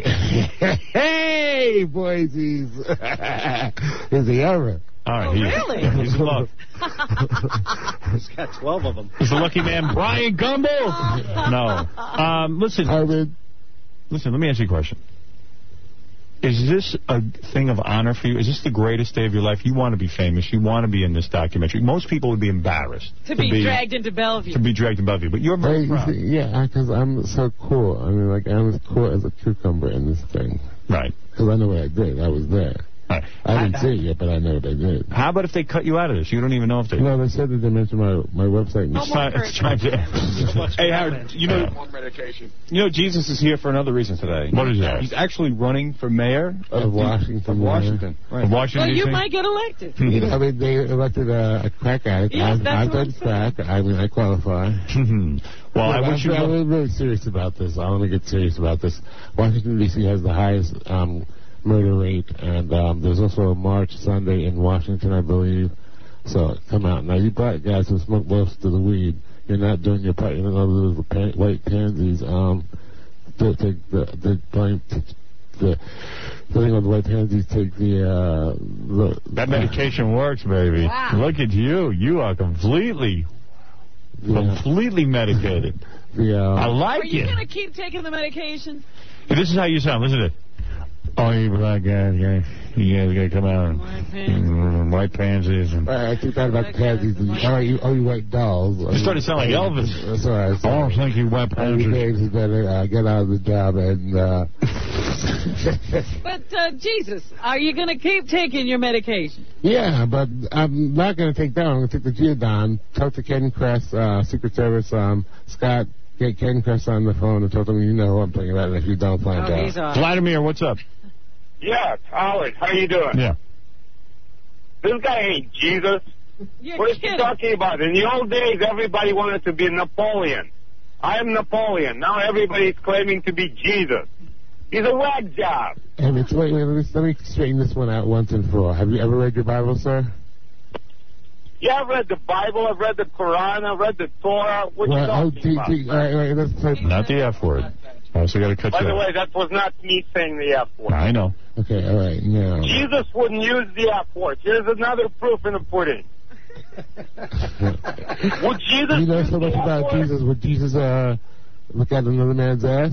Hey, boysies! Is he ever? All right, Oh, he, really? he's in love. He's got twelve of them. He's the lucky man, Brian Gumble. No. Um, listen. Listen, let me ask you a question. Is this a thing of honor for you? Is this the greatest day of your life? You want to be famous. You want to be in this documentary. Most people would be embarrassed. To be dragged into Bellevue. To be dragged in Bellevue. But you're very Hey, proud. yeah, because I'm so cool. I mean, like, I'm as cool as a cucumber in this thing. Right. Because I know what I did. I was there. Right. I didn't see it yet, but I know what I did. How about if they cut you out of this? You don't even know if they... No, they said that they mentioned my, my website. It's time, it's time to... Hey, Howard, you know, More medication. you know Jesus is here for another reason today. What is that? He's actually running for mayor of, Of Washington, Of yeah. Washington. Right. Of Washington, Well, D C? you might get elected. You know, I mean, they elected a, a crack addict. Yes, I've, that's I've what I'm done crack. I mean, I qualify. Well, I Yeah, wish you... I'm, luck. I'm really serious about this. I want to get serious about this. Washington, D C has the highest um, murder rate, and um, there's also a march Sunday in Washington, I believe. So come out. Now, you black guys who smoke most of the weed, you're not doing your part. You're not those pan- white pansies. Um, the, the, the, the, blame, the, the thing on the white pansies take the... Uh, the That medication works, baby. Wow. Look at you. You are completely, Yeah. completely medicated. The, uh, I like Are you it. going to keep taking the medication? Hey, this is how you sound. Listen to it. Oh, you black guys, yeah. You guys gotta come out and White pansies. mm, white pansies. And... I keep talking about the pansies. Oh, you, oh, you white dolls. You started to sound like Elvis. That's all right. I don't think you white All you pansies. babes better uh, get out of the job and... Uh, But, uh, Jesus, are you going to keep taking your medication? yeah, but I'm not going to take that. I'm going to take the Geodon. Talk to Ken Kress, uh, Secret Service, um, Scott. Get Ken Kress on the phone and talk to him. You know who I'm talking about. And if you don't, find Oh, out. he's on. Vladimir, what's up? Yeah, Howard, how you doing? Yeah. This guy ain't Jesus. You're What is he kidding. talking about? In the old days, everybody wanted to be Napoleon. I am Napoleon. Now everybody's claiming to be Jesus. He's a whack job. Hey, wait, wait, let me, let me straighten this one out once and for all. Have you ever read your Bible, sir? Yeah, I've read the Bible, I've read the Quran, I've read the Torah. What well, you oh, talking gee, about? gee, all right, all right, let's play. Not the F word. I also got to cut By you the off. way, that was not me saying the F word. I know. Okay, all right, now. Jesus wouldn't use the F word. Here's another proof in the pudding. Would Jesus You know use so much the F about word? Jesus. Would Jesus uh, look at another man's ass?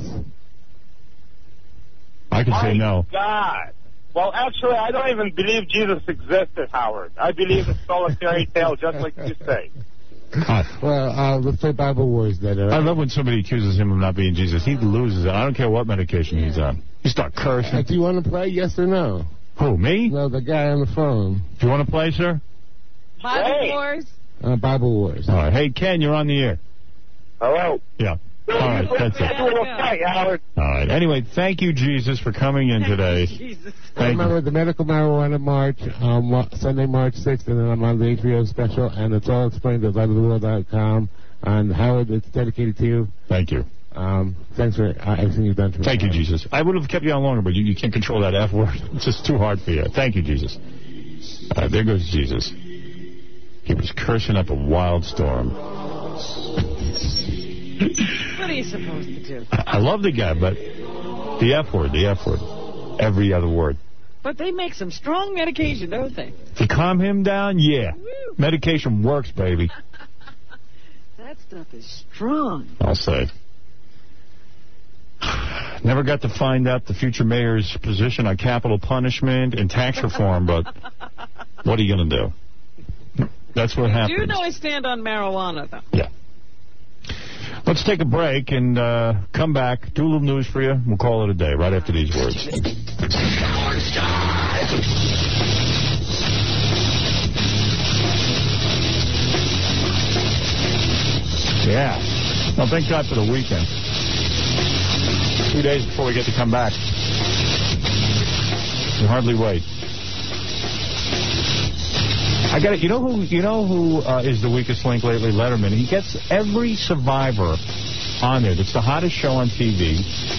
I can Oh, say My no. God. Well, actually, I don't even believe Jesus existed, Howard. I believe it's solitary tale, just like you say. Well, uh, let's play Bible Wars then. all I right? love when somebody accuses him of not being Jesus. He loses it. I don't care what medication he's on. You start Uh, cursing. do you want to play? Yes or no? Who, me? No, the guy on the phone. Do you want to play, sir? Bible Hey. Wars? Uh, Bible Wars. All right. Hey, Ken, you're on the air. Hello. Yeah. All right, that's it. Okay, Howard. All right. Anyway, thank you, Jesus, for coming in today. Thank Remember you. the Medical Marijuana March, um, Wa- Sunday, March sixth, and then I'm on the H B O special, and it's all explained at light of the world dot com. And Howard, it's dedicated to you. Thank you. Um, thanks for uh, everything you've done for me. Thank you, Jesus. I would have kept you on longer, but you, you can't control that F word. It's just too hard for you. Thank you, Jesus. Uh, there goes Jesus. He was cursing up a wild storm. What are you supposed to do? I, I love the guy, but the F word, the F word. Every other word. But they make some strong medication, don't they? To calm him down, yeah. Woo. Medication works, baby. That stuff is strong. I'll say. Never got to find out the future mayor's position on capital punishment and tax reform, but what are you going to do? That's what happens. You know I stand on marijuana, though. Yeah. Let's take a break and uh, come back, do a little news for you. We'll call it a day right after these words. Yeah. Well, thank God for the weekend. Two days before we get to come back. You hardly wait. I got it. You know who? You know who uh, is the weakest link lately? Letterman. He gets every Survivor on there. That's the hottest show on T V,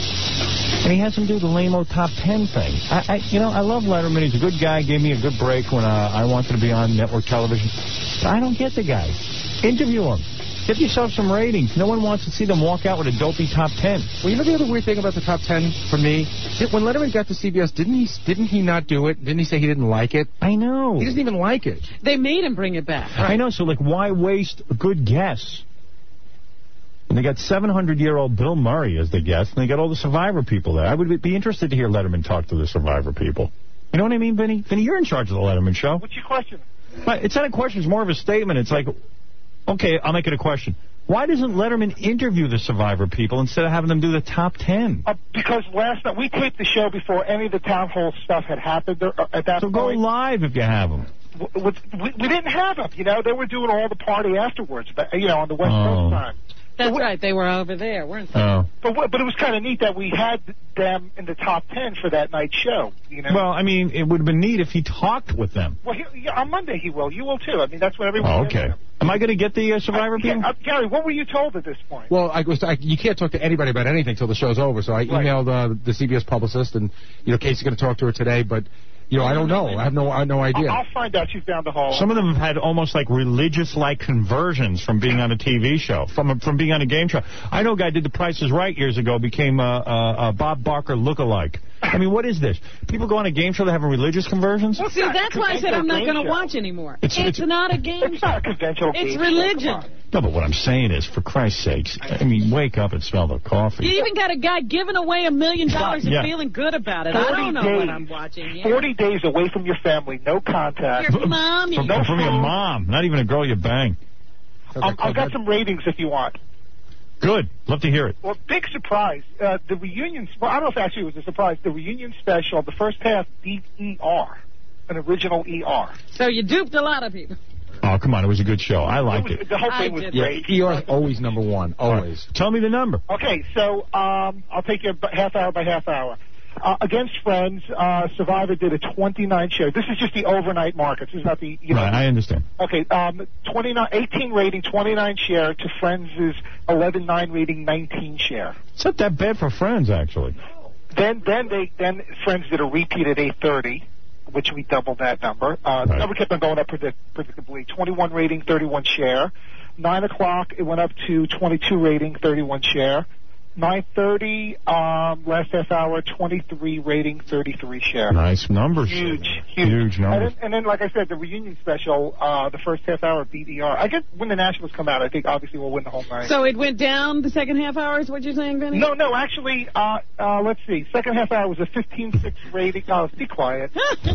and he has him do the lame-o top ten thing. I, I, you know, I love Letterman. He's a good guy. Gave me a good break when uh, I wanted to be on network television. But I don't get the guy. Interview him. Get yourself some ratings. No one wants to see them walk out with a dopey top ten. Well, you know the other weird thing about the top ten for me? When Letterman got to C B S, didn't he didn't he not do it? Didn't he say he didn't like it? I know. He doesn't even like it. They made him bring it back. I know, so, like, why waste a good guess? And they got seven hundred year old Bill Murray as the guest, and they got all the Survivor people there. I would be interested to hear Letterman talk to the Survivor people. You know what I mean, Vinny? Vinny, you're in charge of the Letterman show. What's your question? But it's not a question. It's more of a statement. It's like, okay, I'll make it a question. Why doesn't Letterman interview the Survivor people instead of having them do the top ten? Uh, because last night, we taped the show before any of the town hall stuff had happened there, uh, at that so point. go live if you have them. W- we, we didn't have them, you know. They were doing all the party afterwards, but, you know, on the West Oh. Coast time. That's right. They were over there, weren't they? Oh. But w- but it was kind of neat that we had them in the top ten for that night's show, you know. Well, I mean, it would have been neat if he talked with them. Well, he, yeah, on Monday he will. You will, too. I mean, that's what everyone Oh, did. okay. Am I going to get the uh, Survivor Uh, people? yeah, uh, Gary, what were you told at this point? Well, I was, I, you can't talk to anybody about anything till the show's over. So I emailed uh, the C B S publicist, and you know, Casey's going to talk to her today. But you know, I don't know. I have no, I have no idea. I'll find out. She's down the hall. Some of them have had almost like religious-like conversions from being on a T V show, from a, from being on a game show. I know a guy did The Price is Right years ago, became a, a, a Bob Barker lookalike. I mean, what is this? People go on a game show that have religious conversions? See, that's why I said I'm not going to watch anymore. It's- It's, it's- not a game It's not a conventional It's game religion. show. No, but what I'm saying is, for Christ's sakes, I mean, wake up and smell the coffee. You even got a guy giving away a million dollars and Yeah. feeling good about it. I don't know days, what I'm watching here. forty days away from your family, no contact. Your mom, From, you- from your mom, not even a girl you bang. Um, I've got some ratings if you want. Good. Love to hear it. Well, big surprise. Uh, the reunion, well, I don't know if actually it was a surprise. The reunion special, the first half beat E R, an original E R. So you duped a lot of people. Oh, come on. It was a good show. I liked It was- it. the whole thing I was did. great. E R's always number one, always. Tell me the number. Okay, so um, I'll take you b- half hour by half hour. Uh, against Friends, uh, Survivor did a twenty-nine share. This is just the overnight market. This is not the, you know. Right, I understand. Okay, um, twenty-nine, eighteen rating, twenty-nine share to Friends' eleven nine rating, nineteen share. It's not that bad for Friends, actually. Then, then they, then Friends did a repeat at eight thirty, which we doubled that number. Uh, the Right. number kept on going up predict- predictably. twenty-one rating, thirty-one share. Nine o'clock, it went up to twenty-two rating, thirty-one share. nine thirty, um, last half hour, twenty-three rating, thirty-three share. Nice numbers. Huge, huge, huge And numbers. then, and then, like I said, the reunion special, uh, the first half hour beat E R. I guess when the Nationals come out, I think obviously we'll win the whole night. So it went down the second half hour, is what you're saying, Vinny? No, no, actually, uh, uh, let's see. Second half hour was a fifteen six rating. Oh, be quiet.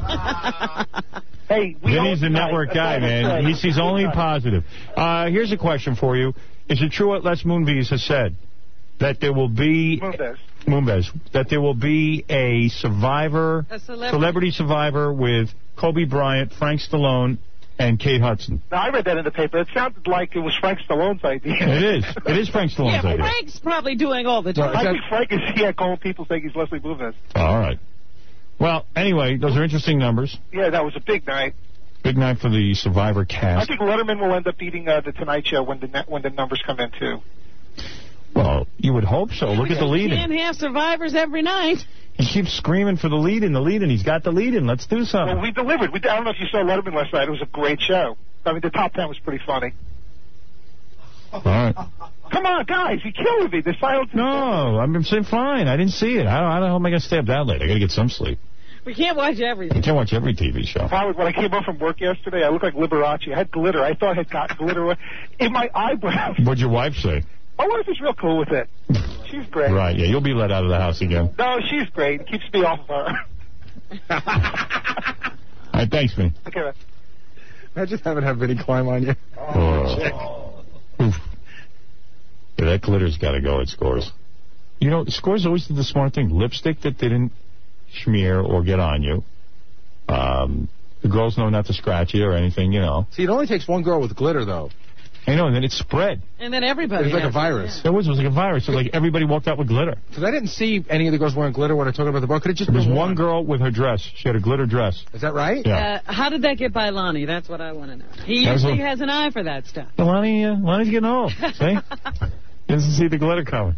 Hey, we Vinny's the own tonight. network That's guy, all I'm man. saying. He sees only positive. Uh, here's a question for you. Is it true what Les Moonves has said? That there will be... Moonves. Moonves. That there will be a survivor, A celebrity. celebrity survivor with Kobe Bryant, Frank Stallone, and Kate Hudson. Now, I read that in the paper. It sounded like it was Frank Stallone's idea. It is. It is Frank Stallone's Yeah, idea. Frank's probably doing all the time. I think Frank is, yeah, calling people saying he's Leslie Blumenz. All right. Well, anyway, those are interesting numbers. Yeah, that was a big night. Big night for the Survivor I cast. think Letterman will end up beating uh, the Tonight Show when the net, when the numbers come in, too. Well, you would hope so. Look at the lead-in. Can't have survivors every night. He keeps screaming for the lead-in, the lead-in. He's got the lead-in. Let's do something. Well, we delivered. We, I don't know if you saw Letterman last night. It was a great show. I mean, the top ten was pretty funny. All right. Come on, guys. You killed me. The silence. No, I'm saying fine. I didn't see it. I don't, I don't know how am I going to stay up that late. I got to get some sleep. We can't watch everything. You can't watch every T V show. Howard, when I came home from work yesterday, I looked like Liberace. I had glitter. I thought I had got glitter in my eyebrows. What'd your wife say? My wife is real cool with it. She's great. Right, yeah, you'll be let out of the house again. No, she's great. It keeps me off of her. All right, thanks, man. Okay, man. Imagine having have Vinny climb on you. Oh. Oof. Yeah, that glitter's got to go at Scores. You know, Scores always did the smart thing. Lipstick that didn't smear or get on you. Um, the girls know not to scratch you or anything, you know. See, it only takes one girl with glitter, though. I know, and then it spread. And then everybody. It was like has a virus. it, It was, it was like a virus. So, like, everybody walked out with glitter. Because I didn't see any of the girls wearing glitter when I talked about the bar. Could it just There was been one girl with her dress. She had a glitter dress. Is that right? Yeah. Uh, how did that get by Lonnie? That's what I want to know. He That was usually a- has an eye for that stuff. Well, Lonnie, uh, Lonnie's getting old. See? He doesn't see the glitter coming.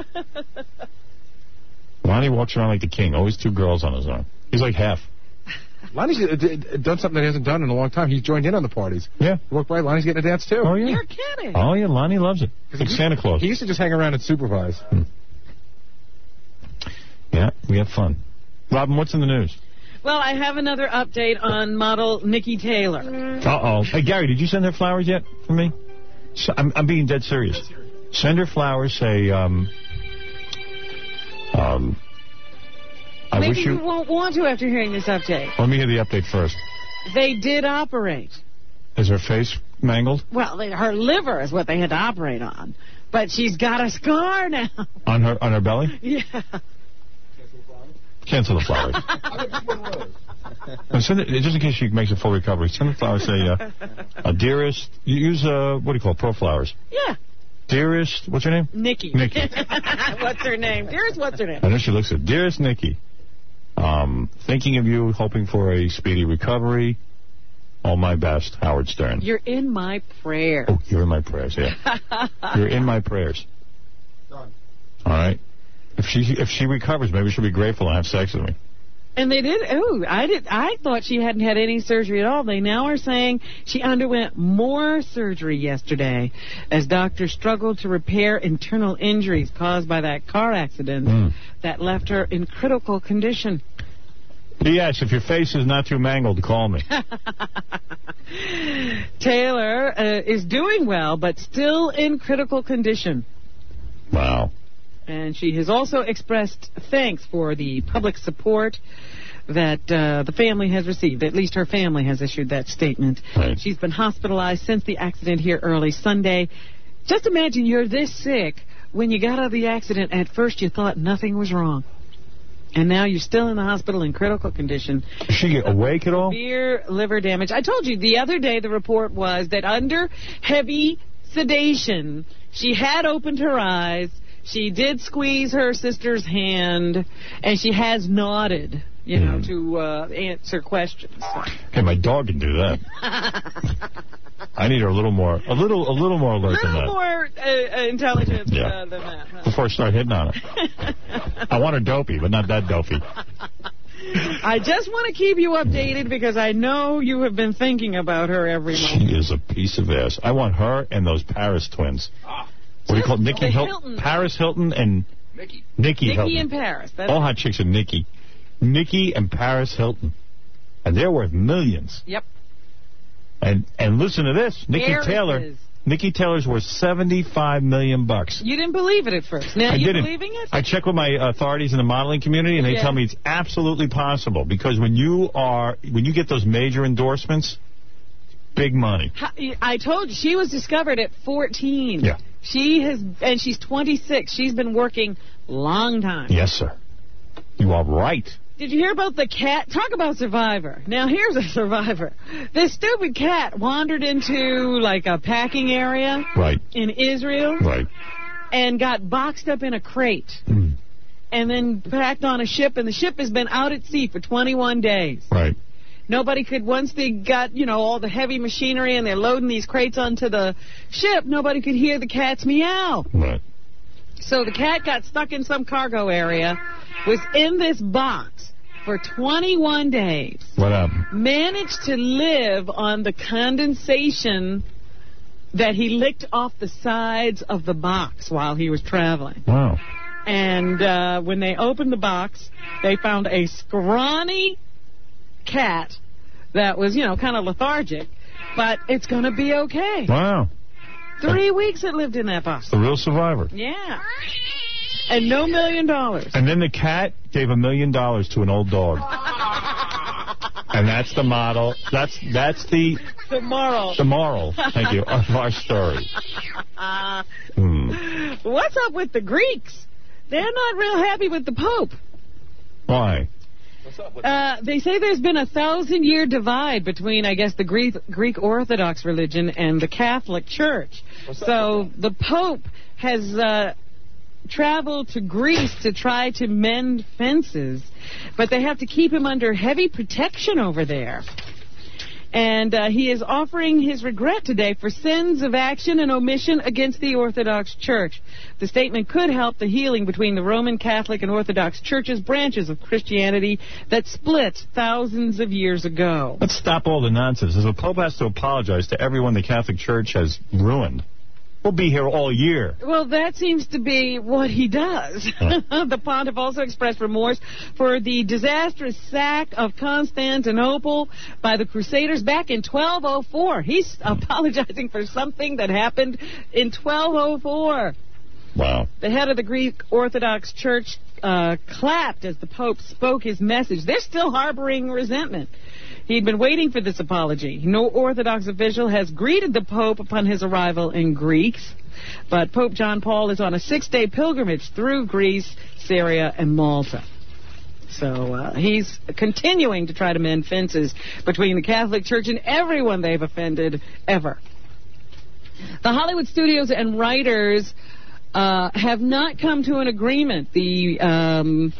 Lonnie walks around like the king. Always two girls on his arm. He's like half. Lonnie's uh, d- d- done something that he hasn't done in a long time. He's joined in on the parties. Yeah. You walk by, Lonnie's getting a dance, too. Oh, yeah. You're kidding. Oh, yeah, Lonnie loves it. Like Santa Claus. He used to just hang around and supervise. Hmm. Yeah, we have fun. Robin, what's in the news? Well, I have another update on model Nikki Taylor. Uh-oh. Hey, Gary, did you send her flowers yet for me? So, I'm, I'm being dead serious. Send her flowers, say, um... Um... I Maybe wish you you... won't want to after hearing this update. Let me hear the update first. They did operate. Is her face mangled? Well, they, her liver is what they had to operate on. But she's got a scar now. On her on her belly? Yeah. Cancel the flowers. No, send it, just in case she makes a full recovery, send the flowers, say, uh, uh, dearest... You use, uh, what do you call it, Pro Flowers? Yeah. Dearest... What's her name? Nikki. Nikki. What's her name? Dearest, what's her name? I know she looks at Dearest Nikki, um, thinking of you, hoping for a speedy recovery. All my best, Howard Stern. You're in my prayers. Oh, you're in my prayers, yeah. You're in my prayers. Done. All right. If she if she recovers, maybe she'll be grateful and have sex with me. And they did. Oh, I did. I thought she hadn't had any surgery at all. They now are saying she underwent more surgery yesterday as doctors struggled to repair internal injuries caused by that car accident Mm. that left her in critical condition. P S. If your face is not too mangled, call me. Taylor uh, is doing well, but still in critical condition. Wow. And she has also expressed thanks for the public support that uh, the family has received. At least her family has issued that statement. Right. She's been hospitalized since the accident here early Sunday. Just imagine you're this sick. When you got out of the accident, at first you thought nothing was wrong. And now you're still in the hospital in critical condition. Is she awake at all? Severe liver damage. I told you the other day the report was that under heavy sedation, she had opened her eyes, she did squeeze her sister's hand, and she has nodded, you know, Mm. to uh, answer questions. Okay, my dog can do that. I need her a little more, a little, a little more A alert than little that. more uh, intelligent Yeah. uh, than that. Huh? Before I start hitting on her. I want her dopey, but not that dopey. I just want to keep you updated because I know you have been thinking about her every moment. She is a piece of ass. I want her and those Paris twins. What do you call it? Nikki The Hilton? Hilton. Paris Hilton and Nikki. Nikki Nikki Hilton. in Paris. That's All hot chicks are Nikki. Nikki and Paris Hilton. And they're worth millions. Yep. And and listen to this. Nikki There it Taylor. is. Nikki Taylor's worth seventy-five million bucks. You didn't believe it at first. Now I you didn't. believing it? I check with my authorities in the modeling community, and they Yeah. tell me it's absolutely possible because when you are when you get those major endorsements, big money. How- I told you she was discovered at fourteen. Yeah. She has, and she's twenty-six. She's been working long time. Yes, sir. You are right. Did you hear about the cat? Talk about Survivor. Now, here's a Survivor. This stupid cat wandered into, like, a packing area right. in Israel. Right. And got boxed up in a crate. Mm. And then packed on a ship, and the ship has been out at sea for twenty-one days. Right. Nobody could, once they got, you know, all the heavy machinery and they're loading these crates onto the ship, nobody could hear the cat's meow. Right. So the cat got stuck in some cargo area, was in this box for twenty-one days. What happened? Managed to live on the condensation that he licked off the sides of the box while he was traveling. Wow. And uh, when they opened the box, they found a scrawny cat that was, you know, kind of lethargic, but it's going to be okay. Wow. Three weeks it lived in that box. The real Survivor. Yeah. And no million dollars. And then the cat gave a million dollars to an old dog. And that's the model. That's that's the the moral. The moral. Thank you. Of our story. Uh, hmm. What's up with the Greeks? They're not real happy with the Pope. Why? Uh, they say there's been a thousand-year divide between, I guess, the Greek, Greek Orthodox religion and the Catholic Church. So the Pope has uh, traveled to Greece to try to mend fences, but they have to keep him under heavy protection over there. And uh, he is offering his regret today for sins of action and omission against the Orthodox Church. The statement could help the healing between the Roman Catholic and Orthodox Churches, branches of Christianity that split thousands of years ago. Let's stop all the nonsense. The Pope has to apologize to everyone the Catholic Church has ruined. We'll be here all year. Well, that seems to be what he does. Huh. The pontiff also expressed remorse for the disastrous sack of Constantinople by the Crusaders back in twelve oh four. He's apologizing for something that happened in twelve oh four. Wow. The head of the Greek Orthodox Church uh, clapped as the Pope spoke his message. They're still harboring resentment. He'd been waiting for this apology. No Orthodox official has greeted the Pope upon his arrival in Greece. But Pope John Paul is on a six-day pilgrimage through Greece, Syria, and Malta. So uh, he's continuing to try to mend fences between the Catholic Church and everyone they've offended ever. The Hollywood studios and writers uh, have not come to an agreement. The Um,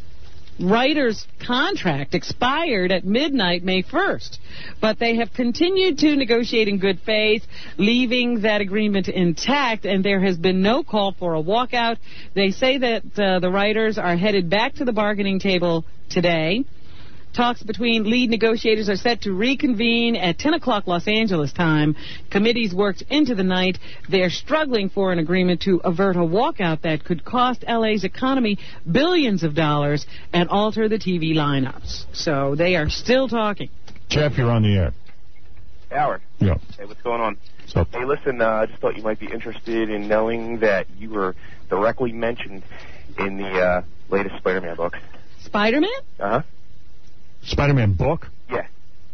writer's contract expired at midnight May first, but they have continued to negotiate in good faith, leaving that agreement intact, and there has been no call for a walkout. They say that uh, the writers are headed back to the bargaining table today. Talks between lead negotiators are set to reconvene at ten o'clock Los Angeles time. Committees worked into the night. They're struggling for an agreement to avert a walkout that could cost L A's economy billions of dollars and alter the T V lineups. So they are still talking. Jeff, you're on the air. Howard. Yeah. Hey, what's going on? So, hey, listen, uh, I just thought you might be interested in knowing that you were directly mentioned in the uh, latest Spider-Man book. Spider-Man? Uh-huh. Spider-Man book? Yeah.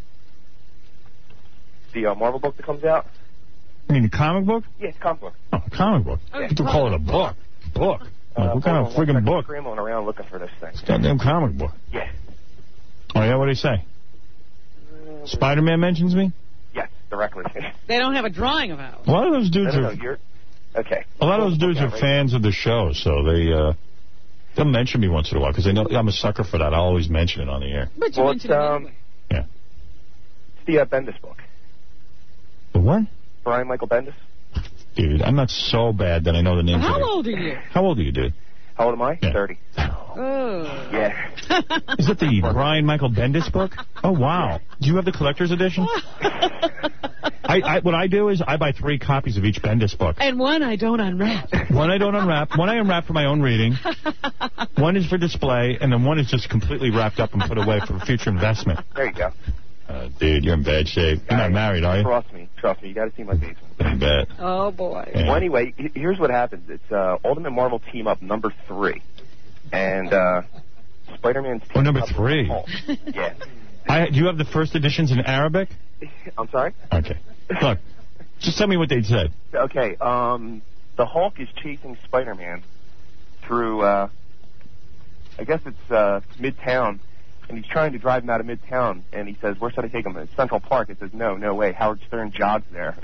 The uh, Marvel book that comes out? You mean the comic book? Yeah, it's a comic book. Oh, a comic book. Yeah. You call it a book. Book. Uh, what kind of friggin' book? I'm scrambling around looking for this thing. It's a goddamn comic book. Yeah. Oh, yeah? What do you say? Uh, Spider-Man mentions me? Yes, directly. They don't have a drawing of it. A lot of those dudes no, no, are... No, you're... Okay. A lot of those dudes are fans of the show, so they... Uh, They'll mention me once in a while, because they know I'm a sucker for that. I always mention it on the air. But you well, mentioned it's, it um, anyway. Yeah. It's the uh, Bendis book. The what? Brian Michael Bendis. Dude, I'm not so bad that I know the names How of it. old are you? How old are you, dude? How old am I? Yeah. thirty. Oh. Yeah. Is it the Brian Michael Bendis book? Oh, wow. Do you have the collector's edition? I, I, what I do is I buy three copies of each Bendis book. And one I don't unwrap. One I don't unwrap. One I unwrap for my own reading. One is for display, and then one is just completely wrapped up and put away for future investment. There you go. Uh, dude, you're in bad shape. You're not married, are you? Trust me. Trust me. You got to see my basement. I bet. Oh, boy. Yeah. Well, anyway, here's what happens. It's uh, Ultimate Marvel Team Up number three. And uh, Spider-Man's Team Oh, number Up three. Yeah. I, do you have the first editions in Arabic? I'm sorry? Okay. Look, just tell me what they said. Okay, um, the Hulk is chasing Spider-Man through, uh, I guess it's uh, Midtown, and he's trying to drive him out of Midtown, and he says, where should I take him? Central Park. It says, no, no way. Howard Stern jogs there.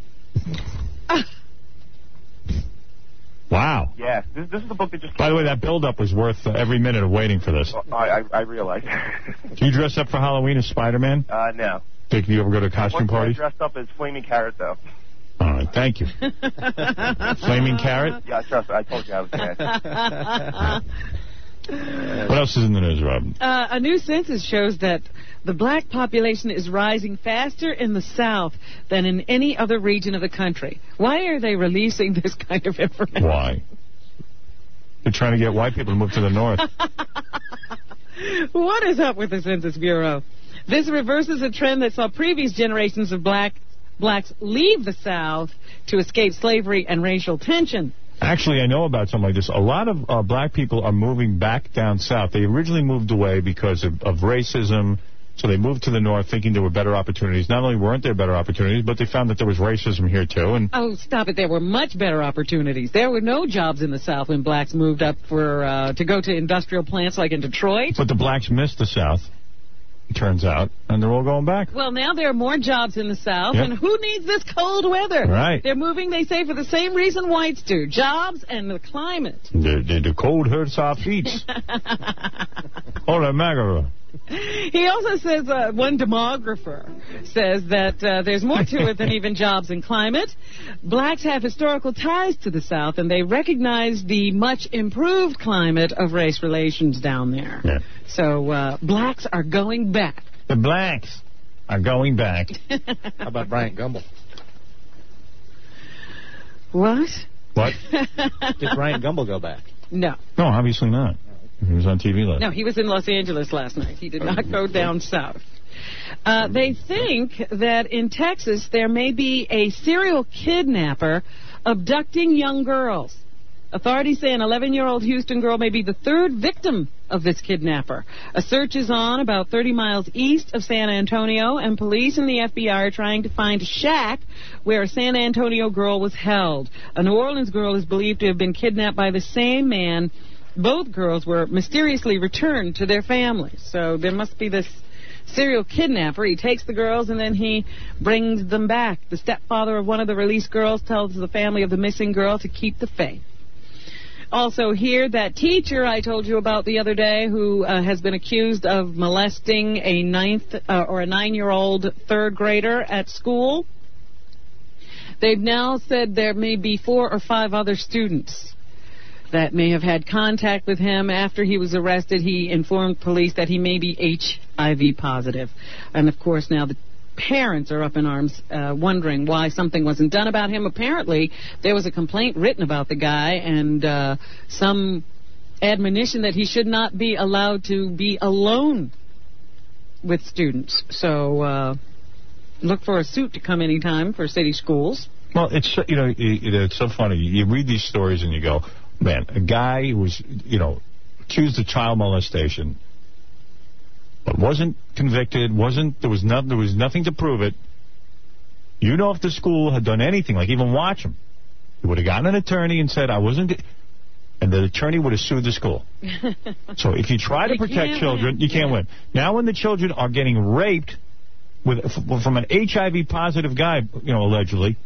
Wow. Yeah, this, this is the book that just... By the way, that build-up was worth uh, every minute of waiting for this. I, I, I realize. Do you dress up for Halloween as Spider-Man? Uh, no. Think you ever go to a costume Once party? I dressed up as Flaming Carrot, though. All right, thank you. Flaming Carrot? Yeah, trust me, I told you I was bad. What else is in the news, Robin? Uh, a new census shows that the black population is rising faster in the South than in any other region of the country. Why are they releasing this kind of information? Why? They're trying to get white people to move to the North. What is up with the Census Bureau? This reverses a trend that saw previous generations of black blacks leave the South to escape slavery and racial tension. Actually, I know about something like this. A lot of uh, black people are moving back down south. They originally moved away because of, of racism, so they moved to the north thinking there were better opportunities. Not only weren't there better opportunities, but they found that there was racism here, too. And Oh, stop it. There were much better opportunities. There were no jobs in the South when blacks moved up for uh, to go to industrial plants like in Detroit. But the blacks missed the South, it turns out, and they're all going back. Well, now there are more jobs in the South, Yep. and who needs this cold weather? Right. They're moving, they say, for the same reason whites do, jobs and the climate. The, the, the cold hurts our feet. Hola, Magara. He also says, uh, one demographer says that uh, there's more to it than even jobs and climate. Blacks have historical ties to the South, and they recognize the much improved climate of race relations down there. Yeah. So uh, blacks are going back. The blacks are going back. How about Bryant Gumbel? What? What? Did Bryant Gumbel go back? No. No, obviously not. He was on T V last No, he was in Los Angeles last night. He did not go down south. Uh, they think that in Texas there may be a serial kidnapper abducting young girls. Authorities say an eleven-year-old Houston girl may be the third victim of this kidnapper. A search is on about thirty miles east of San Antonio, and police and the F B I are trying to find a shack where a San Antonio girl was held. A New Orleans girl is believed to have been kidnapped by the same man. Both girls were mysteriously returned to their families. So there must be this serial kidnapper. He takes the girls and then he brings them back. The stepfather of one of the released girls tells the family of the missing girl to keep the faith. Also here, that teacher I told you about the other day who uh, has been accused of molesting a ninth uh, or a nine-year-old third grader at school. They've now said there may be four or five other students that may have had contact with him. After he was arrested, he informed police that he may be H I V positive. And, of course, now the parents are up in arms uh, wondering why something wasn't done about him. Apparently, there was a complaint written about the guy and uh, some admonition that he should not be allowed to be alone with students. So uh, look for a suit to come anytime for city schools. Well, it's, you know, it, it's so funny. You read these stories and you go, man, a guy who was, you know, accused of child molestation, but wasn't convicted, wasn't, there was not, there was nothing to prove it. You know, if the school had done anything, like even watch him, he would have gotten an attorney and said, I wasn't, and the attorney would have sued the school. So if you try to You protect can't children, win. you can't win. Now when the children are getting raped with from an H I V positive guy, you know, allegedly,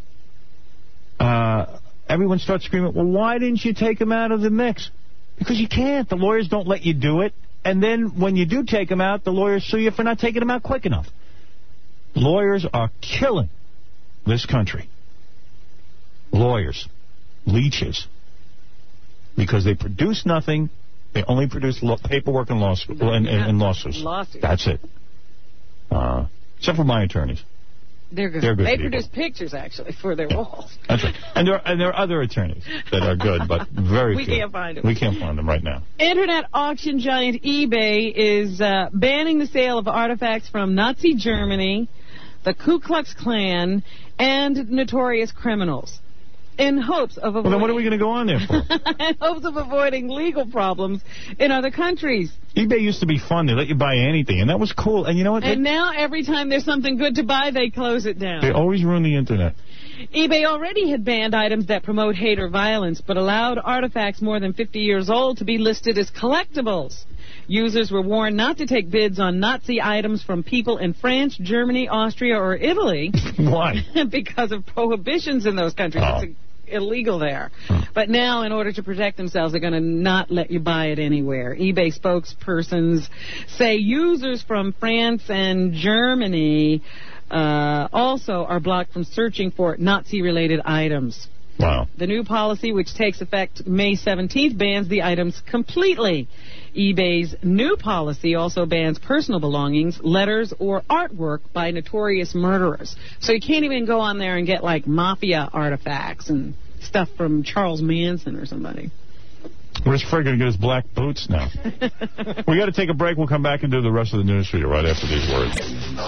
uh, everyone starts screaming, well, why didn't you take him out of the mix? Because you can't. The lawyers don't let you do it. And then when you do take him out, the lawyers sue you for not taking him out quick enough. Lawyers are killing this country. Lawyers. Leeches. Because they produce nothing. They only produce law, paperwork and, law school, and, and, and lawsuits. Lawsuits. That's it. Uh, except for my attorneys. They're good. They're good they people. produce pictures, actually, for their walls. That's right. And there, and there are other attorneys that are good, but very We few. can't find them. We can't find them right now. Internet auction giant eBay is uh, banning the sale of artifacts from Nazi Germany, the Ku Klux Klan, and notorious criminals, in hopes of avoiding, Well, then what are we going to go on there for? in hopes of avoiding legal problems in other countries. eBay used to be fun. They let you buy anything, and that was cool. And you know what? And They, now every time there's something good to buy, they close it down. they always ruin the Internet. eBay already had banned items that promote hate or violence, but allowed artifacts more than fifty years old to be listed as collectibles. Users were warned not to take bids on Nazi items from people in France, Germany, Austria, or Italy. Why? Because of prohibitions in those countries. Oh. It's illegal there. But now, in order to protect themselves, they're going to not let you buy it anywhere. eBay spokespersons say users from France and Germany uh, also are blocked from searching for Nazi-related items. Wow. The new policy, which takes effect May seventeenth, bans the items completely. eBay's new policy also bans personal belongings, letters, or artwork by notorious murderers. So you can't even go on there and get, like, mafia artifacts and stuff from Charles Manson or somebody. Where's Fred going to get his black boots now? We got to take a break. We'll come back and do the rest of the news for you right after these words.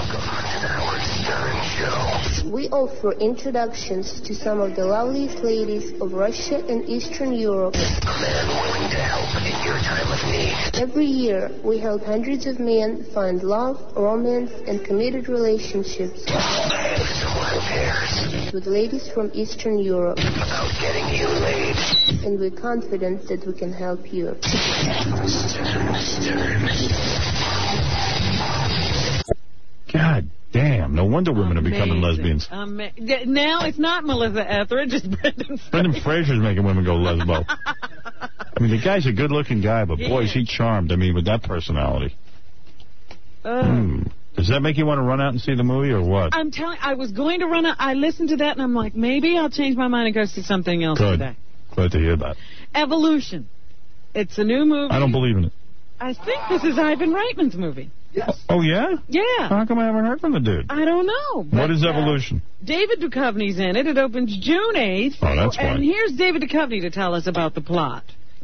We offer introductions to some of the loveliest ladies of Russia and Eastern Europe. A man willing to help in your time of need. Every year, we help hundreds of men find love, romance, and committed relationships with ladies from Eastern Europe. About getting you laid. And we're confident that we can help you. God damn. No wonder women are becoming lesbians. Um, now it's not Melissa Etheridge, it's Brendan Fraser. Brendan Fraser's making women go lesbo. I mean, the guy's a good-looking guy, but boy, is he charmed. I mean, with that personality. Uh, hmm. Does that make you want to run out and see the movie, or what? I'm telling I was going to run out. I listened to that, and I'm like, maybe I'll change my mind and go see something else Good. today. Glad to hear that. Evolution. It's a new movie. I don't believe in it. I think this is Ivan Reitman's movie. Yes. Oh, yeah? Yeah. How come I haven't heard from the dude? I don't know. What is uh, Evolution? David Duchovny's in it. It opens June eighth. Oh, that's And fine. here's David Duchovny to tell us about the plot.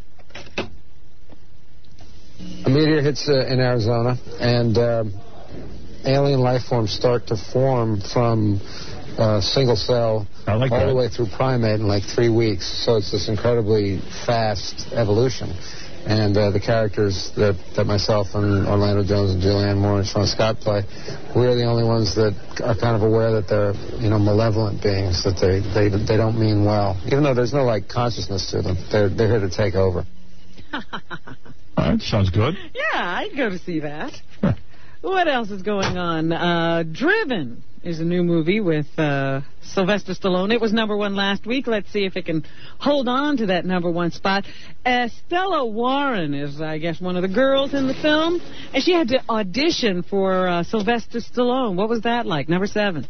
A meteor hits uh, in Arizona, and uh, alien life forms start to form from uh, single cell I like all that. the way through primate in like three weeks. So it's this incredibly fast evolution. And uh, the characters that, that myself and Orlando Jones and Julianne Moore and Sean Scott play, we're the only ones that are kind of aware that they're, you know, malevolent beings, that they, they, they don't mean well. Even though there's no, like, consciousness to them. They're, they're here to take over. All right, sounds good. Yeah, I'd go to see that. What else is going on? Uh, Driven is a new movie with uh, Sylvester Stallone. It was number one last week. Let's see if it can hold on to that number one spot. Estella Warren is, I guess, one of the girls in the film, and she had to audition for uh, Sylvester Stallone. What was that like? Number seven.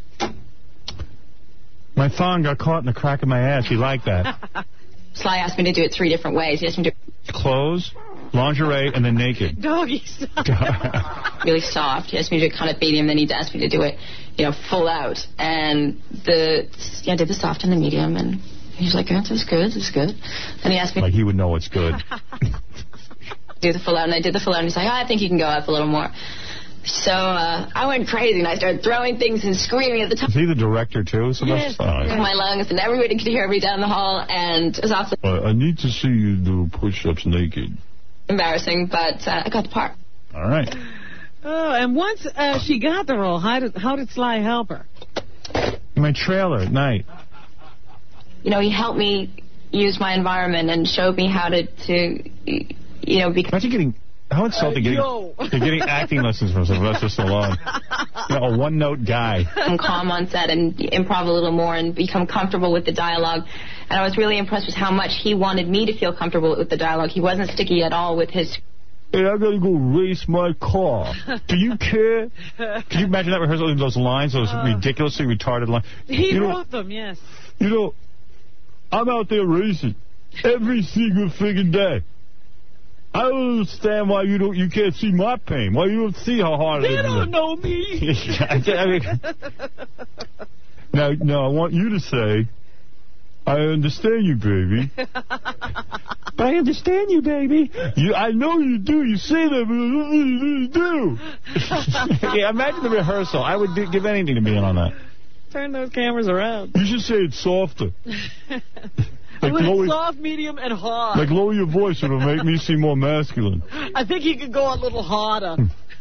My thong got caught in the crack of my ass. You like that? Sly asked me to do it three different ways. He asked me to Clothes, lingerie, and then naked. Doggy style. really soft. He asked me to do it kind of medium, then he asked me to do it, you know, full out. And the yeah, I did the soft and the medium, and he was like, oh, this is good, this is good. Then he asked me like he would know what's good. do the full out, and I did the full out, and he's like, oh, I think you can go up a little more. So uh, I went crazy, and I started throwing things and screaming at the top Is he the director, too? So yes. oh, yeah. of my lungs, and everybody could hear me down the hall, and it was awfully uh, I need to see you do push-ups naked. embarrassing, but uh, I got the part. All right. Oh, and once uh, she got the role, how did, how did Sly help her? In my trailer at night. You know, he helped me use my environment and showed me how to, to you know, become... Imagine getting... How insulting getting, you're getting acting lessons from Sylvester Stallone. You know, a one-note guy. I'm calm on set and improv a little more and become comfortable with the dialogue. And I was really impressed with how much he wanted me to feel comfortable with the dialogue. He wasn't sticky at all with his... Hey, I gotta go race my car. Do you care? Can you imagine that rehearsal, those lines, those uh, ridiculously retarded lines? He you wrote know, them, yes. You know, I'm out there racing every single friggin' day. I don't understand why you don't, you can't see my pain. Why you don't see how hard they it is. They don't know me. I mean, now, now, I want you to say, I understand you, baby. But I understand you, baby. You, I know you do. You say that, but I don't really do. Yeah, imagine the rehearsal. I would do, give anything to be in on that. Turn those cameras around. You should say it softer. Like lower, soft, medium, and hard. Like lower your voice, it'll make me seem more masculine. I think you could go a little harder.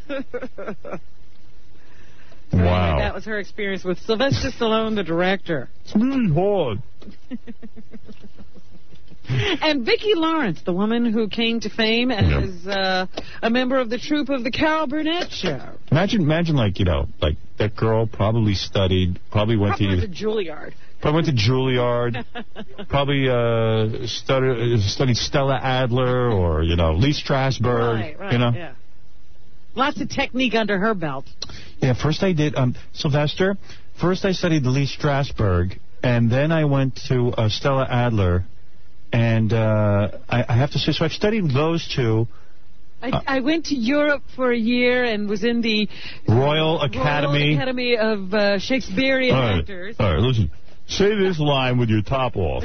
Wow. That was her experience with Sylvester Stallone, the director. It's really hard. And Vicki Lawrence, the woman who came to fame as uh, a member of the troupe of the Carol Burnett Show. Imagine, imagine, like, you know, like that girl probably studied, probably went Probably to... went to Juilliard. Probably went to Juilliard, probably uh, studied, studied Stella Adler or, you know, Lee Strasberg, Right, right, you know. yeah. Lots of technique under her belt. Yeah, first I did, um, Sylvester, first I studied Lee Strasberg, and then I went to uh, Stella Adler, and uh, I, I have to say, so I've studied those two. I, Uh, I went to Europe for a year and was in the Royal Academy. Royal Academy of uh, Shakespearean All right, Actors. all right, listen. Say this line with your top off,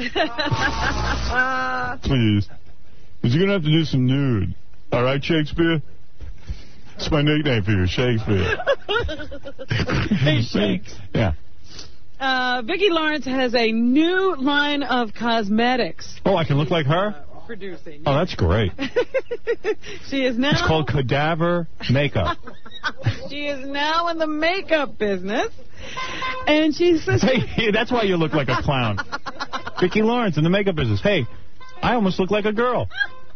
please. Because you're going to have to do some nude. All right, Shakespeare? It's my nickname for you, Shakespeare. Hey, Shakes. Yeah. Uh, Vicki Lawrence has a new line of cosmetics Oh, I can look like her? producing. Oh, that's great. She is now... It's called Cadaver Makeup. She is now in the makeup business. And she says... Hey, that's why you look like a clown. Vicki Lawrence in the makeup business. Hey, I almost look like a girl.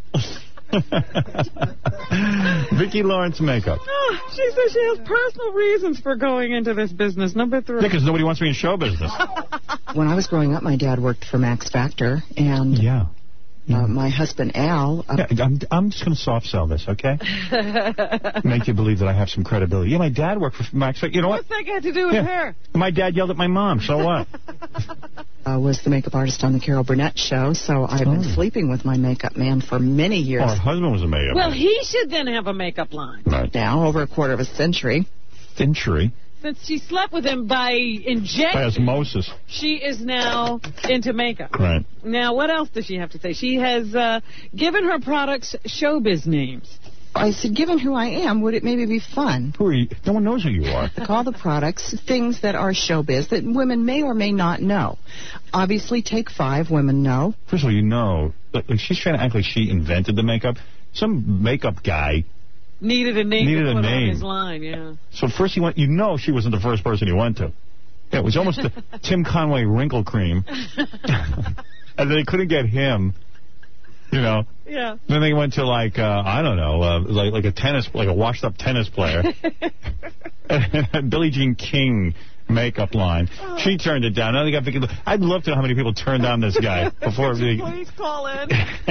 Vicki Lawrence makeup. Oh, she says she has personal reasons for going into this business. Number three. Yeah, because nobody wants me in show business. When I was growing up, my dad worked for Max Factor, and yeah. Uh, my husband, Al... Uh, Yeah, I'm, I'm just going to soft sell this, okay? Make you believe that I have some credibility. Yeah, my dad worked for Max Factor. You know what? What's that got to do with Yeah. her? My dad yelled at my mom, so what? uh, was the makeup artist on the Carol Burnett Show, so I've been Oh. sleeping with my makeup man for many years. Oh, her husband was a makeup Well, man. he should then have a makeup line. Right. Now, over a quarter of a century. Century? Since she slept with him by By injection, osmosis. she is now into makeup. Right. Now, what else does she have to say? She has uh, given her products showbiz names. I said, given who I am, would it maybe be fun? Who are you? No one knows who you are. to call the products things that are showbiz that women may or may not know. Obviously, Take Five, women know. First of all, you know, like, she's trying to act like she invented the makeup. Some makeup guy. Needed a name Needed to a put name. on his line, yeah. So first he went, you know she wasn't the first person he went to. Yeah, it was almost the Tim Conway wrinkle cream. And then they couldn't get him, you know. Yeah. Then they went to like, uh, I don't know, uh, like like a tennis, like a washed up tennis player. And Billie Jean King makeup line. She turned it down. Now they got Vicki. I'd love to know how many people turned down this guy before. Could you please call in?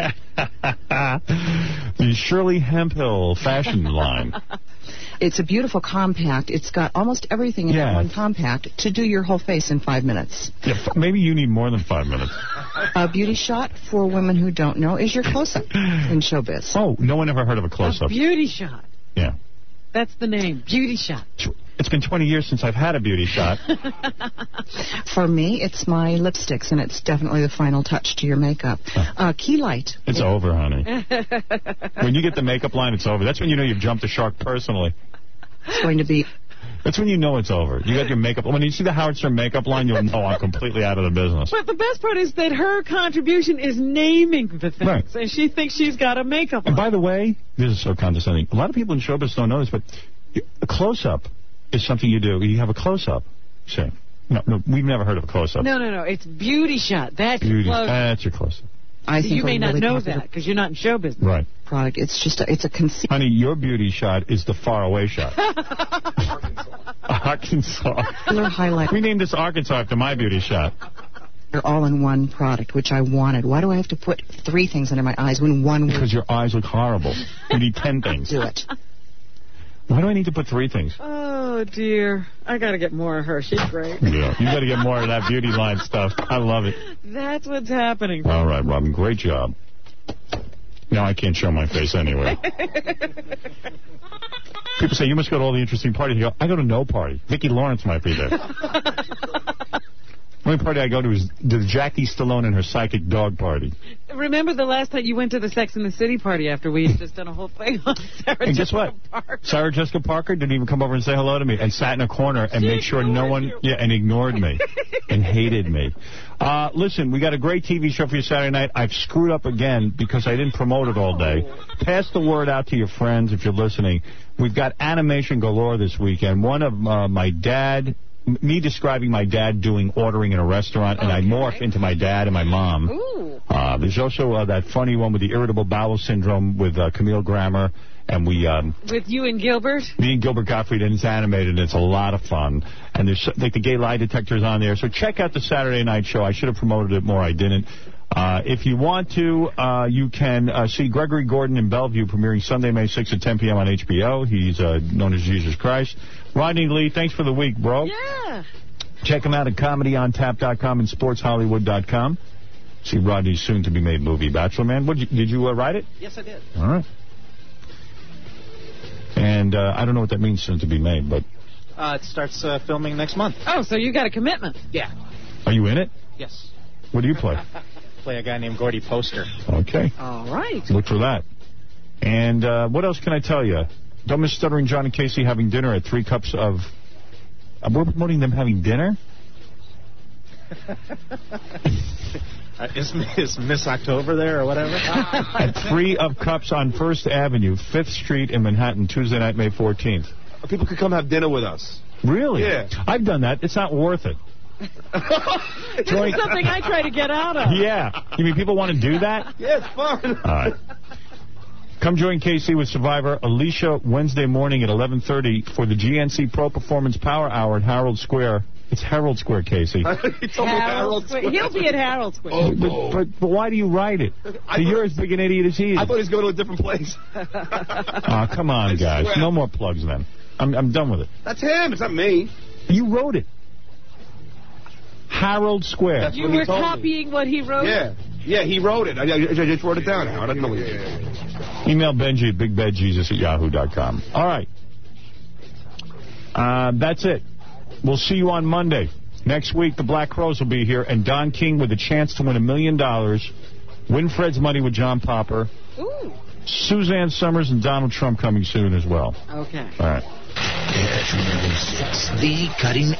The Shirley Hemphill fashion line. It's a beautiful compact. It's got almost everything in Yeah. one compact to do your whole face in five minutes. Yeah, f- maybe you need more than five minutes. A beauty shot for women who don't know is your close-up in showbiz. Oh, no one ever heard of a close-up. Beauty shot. Yeah. That's the name. Beauty shot. It's been twenty years since I've had a beauty shot. For me, it's my lipsticks, and it's definitely the final touch to your makeup. Uh, Key Light. It's over, honey. When you get the makeup line, it's over. That's when you know you've jumped the shark personally. It's going to be... That's when you know it's over. You got your makeup. When you see the Howard Stern makeup line, you'll know I'm completely out of the business. But the best part is that her contribution is naming the things. Right. And she thinks she's got a makeup And line. by the way, this is so condescending. A lot of people in showbiz don't know this, but a close-up is something you do. You have a close-up. See? No, no, we've never heard of a close-up. No, no, no. It's beauty shot. That's Beauty. close. That's your close-up. I think You may a not really know popular that because you're not in show business. Right. product. It's just a, it's a conceal. Honey, your beauty shot is the faraway shot. Arkansas. highlight. We named this Arkansas after my beauty shot. They're all in one product, which I wanted. Why do I have to put three things under my eyes when one would Because your eyes look horrible. You need ten things. do it? Why do I need to put three things? Oh, dear. I got to get more of her. She's great. Yeah, you got to get more of that beauty line stuff. I love it. That's what's happening. All right, Robin, great job. Now I can't show my face anyway. People say, you must go to all the interesting parties. You go, I go to no party. Vicki Lawrence might be there. The only party I go to is the Jackie Stallone and her psychic dog party. Remember the last time you went to the Sex and the City party after we had just done a whole thing on Sarah And guess Jessica what? Parker? Sarah Jessica Parker didn't even come over and say hello to me and sat in a corner and made sure no one, yeah, and ignored me and hated me. Uh, listen, we got a great T V show for you Saturday night. I've screwed up again because I didn't promote it all day. Pass the word out to your friends if you're listening. We've got animation galore this weekend. One of uh, my dad... me describing my dad doing ordering in a restaurant, and I morph into my dad and my mom. Ooh. Uh, there's also uh, that funny one with the irritable bowel syndrome with uh, Camille Grammer. And we, um, with you and Gilbert? Me and Gilbert Gottfried, and it's animated, and it's a lot of fun. And there's like the gay lie detectors on there. So check out the Saturday night show. I should have promoted it more. I didn't. Uh, if you want to, uh, you can uh, see Gregory Gordon in Bellevue premiering Sunday, May sixth at ten p m on H B O. He's uh, known as Jesus Christ. Rodney Lee, thanks for the week, bro. Yeah. Check him out at comedy on tap dot com and sports hollywood dot com. See Rodney's soon-to-be-made movie, Bachelor Man. What, did you, did you uh, write it? Yes, I did. All right. And uh, I don't know what that means, soon to be made, but... Uh, it starts uh, filming next month. Oh, so you got a commitment. Yeah. Are you in it? Yes. What do you play? Play a guy named Gordy Poster. Okay. All right. Look for that. And uh, what else can I tell you? Don't miss Stuttering John and Casey having dinner at Three Cups of... Uh, we're promoting them having dinner? Uh, is, is Miss October there or whatever? At Three of Cups on First Avenue, fifth Street in Manhattan, Tuesday night, May fourteenth. People could come have dinner with us. Really? Yeah. I've done that. It's not worth it. This is something I try to get out of. Yeah. You mean people want to do that? Yeah, it's fun. All right. Come join K C with Survivor Alicia Wednesday morning at eleven thirty for the G N C Pro Performance Power Hour at Harold Square. It's Harold Square, Casey. Harold Harold Square. Square. He'll be at Harold Square. Oh, but, but, but why do you write it? I so you're as big an idiot as he is. I thought he was going to a different place. Oh, come on, guys. No more plugs then. I'm, I'm done with it. That's him. It's not me. You wrote it. Harold Square. That's you what were he told copying me. what he wrote? Yeah. Yeah, he wrote it. I, I, I just wrote it down, Howard. I didn't know what he did. Email Benji at big bad jesus at yahoo dot com. All right. Uh, that's it. We'll see you on Monday. Next week, the Black Crows will be here, and Don King with a chance to win a million dollars. Win Fred's money with John Popper. Ooh. Suzanne Summers and Donald Trump coming soon as well. Okay. All right. The cutting